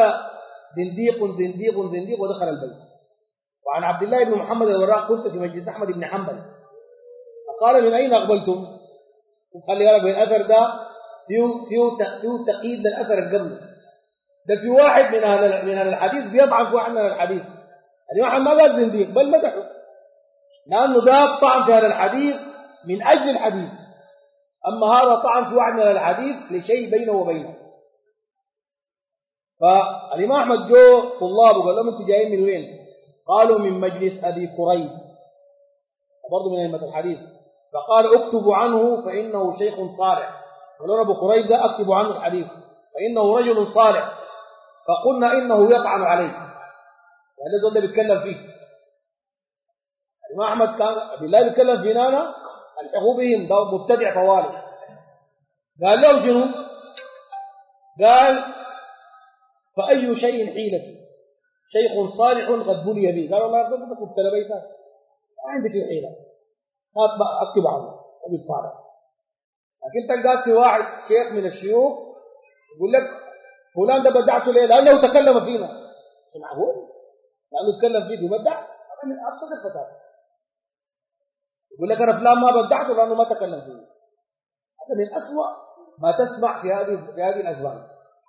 زنديق ودخل البيت. وعن عبد الله بن محمد الوراق كنت في مجلس أحمد بن حنبل فقال من أين أقبلتم؟ وخلي بالك بين الأثر ده فيه تقييد للأثر القبلي. ده في واحد من الحديث بيطعن في واحد من الحديث، يعني واحد ما قال زنديق بل مدحه، لأنه ده طعن في هذا الحديث من أجل الحديث، أما هذا طعن في واحد من الحديث لشيء بينه وبينه. فالإمام أحمد جو طلاب وقال لهم أنتم جايين من وين؟ قالوا من مجلس أبي كريب برضه من أئمة الحديث. فقال اكتبوا عنه فإنه شيخ صالح. قالوا أبو كريب ده أكتبوا عنه الحديث فإنه رجل صالح. فقلنا إنه يطعن عليه يعني الزول ده بيتكلم فيه. الإمام أحمد كان بالله بيتكلم فينا أنا الحقوا بهم ده مبتدع طوالي. قال له شنو؟ قال فأي شيء حيلة شيخ صالح قد بلي به. قال والله أنا مبتلى بيتك ما عندي فيه حيلة هات أكتب عنه أبي صالح. لكن تلقى واحد شيخ من الشيوخ يقول لك فلان ده بدعته ليه؟ لأنه تكلم فينا. معقول؟ لأنه تكلم فيك وبدع؟ هذا من أبسط الفساد. يقول لك أنا فلان ما بدعته لأنه ما تكلم فيه. هذا من أسوأ ما تسمع في هذه الأزمان.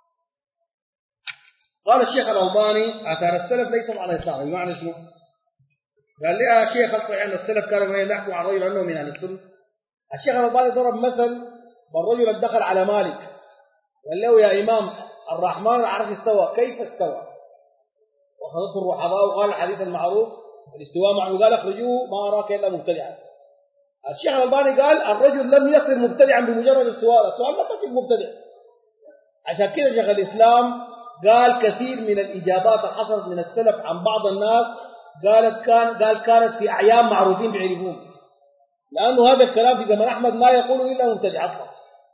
قال الشيخ الألباني آثار السلف ليسوا على الإطلاق. بمعنى شنو؟ قال لي يا شيخ الصحيح أن السلف كانوا يحكوا عن رجل أنه من أهل السنة. الشيخ الألباني ضرب مثل بالرجل الدخل على مالك قال له يا إمام الرحمن العرش استوى كيف استوى؟ وخذته الرحضاء وقال الحديث المعروف الاستواء معه قال اخرجوه ما أراك إلا مبتدعا. الشيخ الألباني قال الرجل لم يصير مبتدعا بمجرد السؤال ما تكتب مبتدع. عشان كده شيخ الإسلام قال كثير من الإجابات حصلت من السلف عن بعض الناس كانت في أعيان معروفين بيعرفون. لأنه هذا الكلام في زمن أحمد ما يقوله إلا مبتدع أصلا.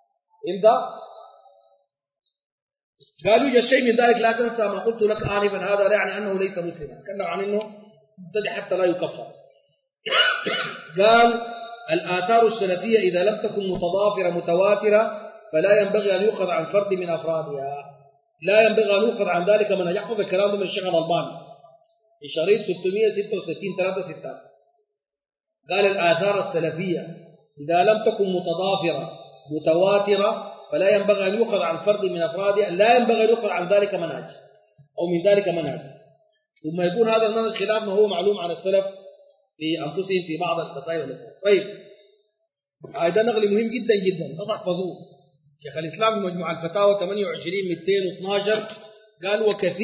قال يوجد شيء من ذلك لا تنسى ما قلت لك آنفا هذا لا يعني أنه ليس مسلما. تكلم عن أنه مبتدع حتى لا يكفر. قال الآثار السلفية إذا لم تكن متضافرة متواترة فلا ينبغي أن يؤخذ عن فرد من أفرادها. لا ينبغي أن يؤخذ عن ذلك من يحفظ الكلام من الشيخ الألباني في شريط 666 قال الآثار السلفية إذا لم تكن متضافرة متواترة فلا ينبغي أن يؤخذ عن فرد من أفرادها. لا ينبغي أن يؤخذ عن ذلك منهج أو من ذلك منهج. ثم يكون هذا المنهج خلاف ما هو معلوم عن السلف في أنفسهم في بعض المسائل. طيب هذا نقل مهم جدا جدا تحفظوه. شيخ الإسلام في مجموع الفتاوى 28/212 قال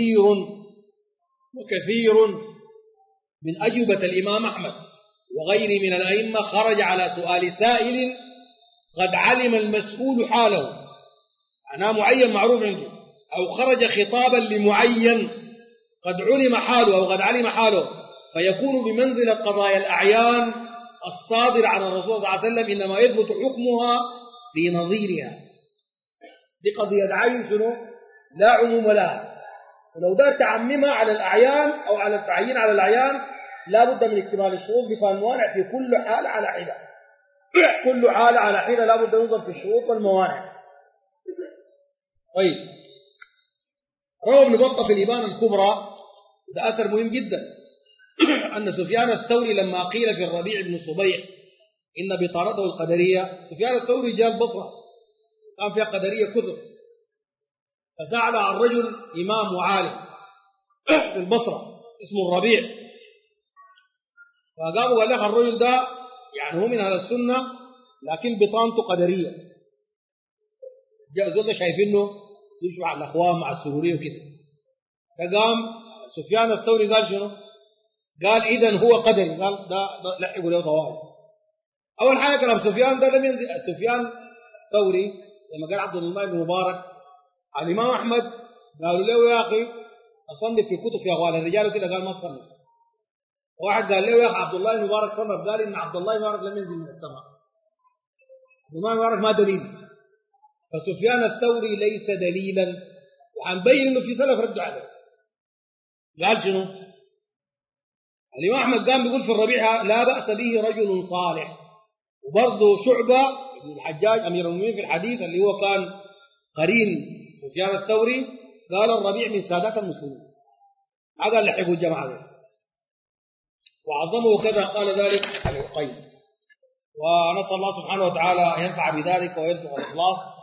وكثير من أجوبة الإمام أحمد وغيره من الأئمة خرج على سؤال سائل قد علم المسؤول حاله معناه معين معروف عنده أو خرج خطابا لمعين قد علم حاله أو قد علم حاله فيكون بمنزلة قضايا الأعيان الصادر عن الرسول صلى الله عليه وسلم إنما يثبت حكمها في نظيرها. دي قضية عين شنو؟ لا عموم لها. ولو دار تعممها على الأعيان أو على التعيين على الأعيان لا بد من اكتمال الشروط بفالموانع في كل حالة على حدة. كل حالة على حدة لا بد ينظر في الشروط والموانع. طيب روى ابن بطة في الإبانة الكبرى ده أثر مهم جدا أن سفيان الثوري لما قيل في الربيع بن صبيح إن بطانته القدرية. سفيان الثوري جاء البصرة كان فيها قدرية كثر فسأل عن رجل إمام وعالم في البصرة اسمه الربيع فقاموا قال لك الرجل ده يعني هو من أهل السنة لكن بطانته قدرية. جاء زول شايفينه يشبع على الأخوان مع السرورية وكده. فقام سفيان الثوري قال شنو؟ قال إذن هو قدري. قال ده لحقوا له ضوابط. أول حاجة كلام سفيان ده لم ينزل. سفيان الثوري لما قال عبد الله بن مبارك على الإمام أحمد قالوا له يا أخي أصنف في كتب يا أخوان الرجال وكده قال ما تصنف. واحد قال له يا أخي عبد الله بن مبارك صنف قال إن عبد الله بن مبارك لم ينزل من السماء. الإمام مبارك ما دليل. فسفيان الثوري ليس دليلا وحنبين إنه في سلف ردوا عليه. قال شنو؟ الإمام أحمد قام بيقول في الربيع لا بأس به رجل صالح. وبرضه شعبة بن الحجاج أمير المؤمنين في الحديث اللي هو كان قرين سفيان الثوري قال الربيع من سادات المسلمين. قال لحقوا الجماعة ذلك وعظمه كذا قال ذلك العقيل. ونسأل الله سبحانه وتعالى أن ينفع بذلك ويرزق الإخلاص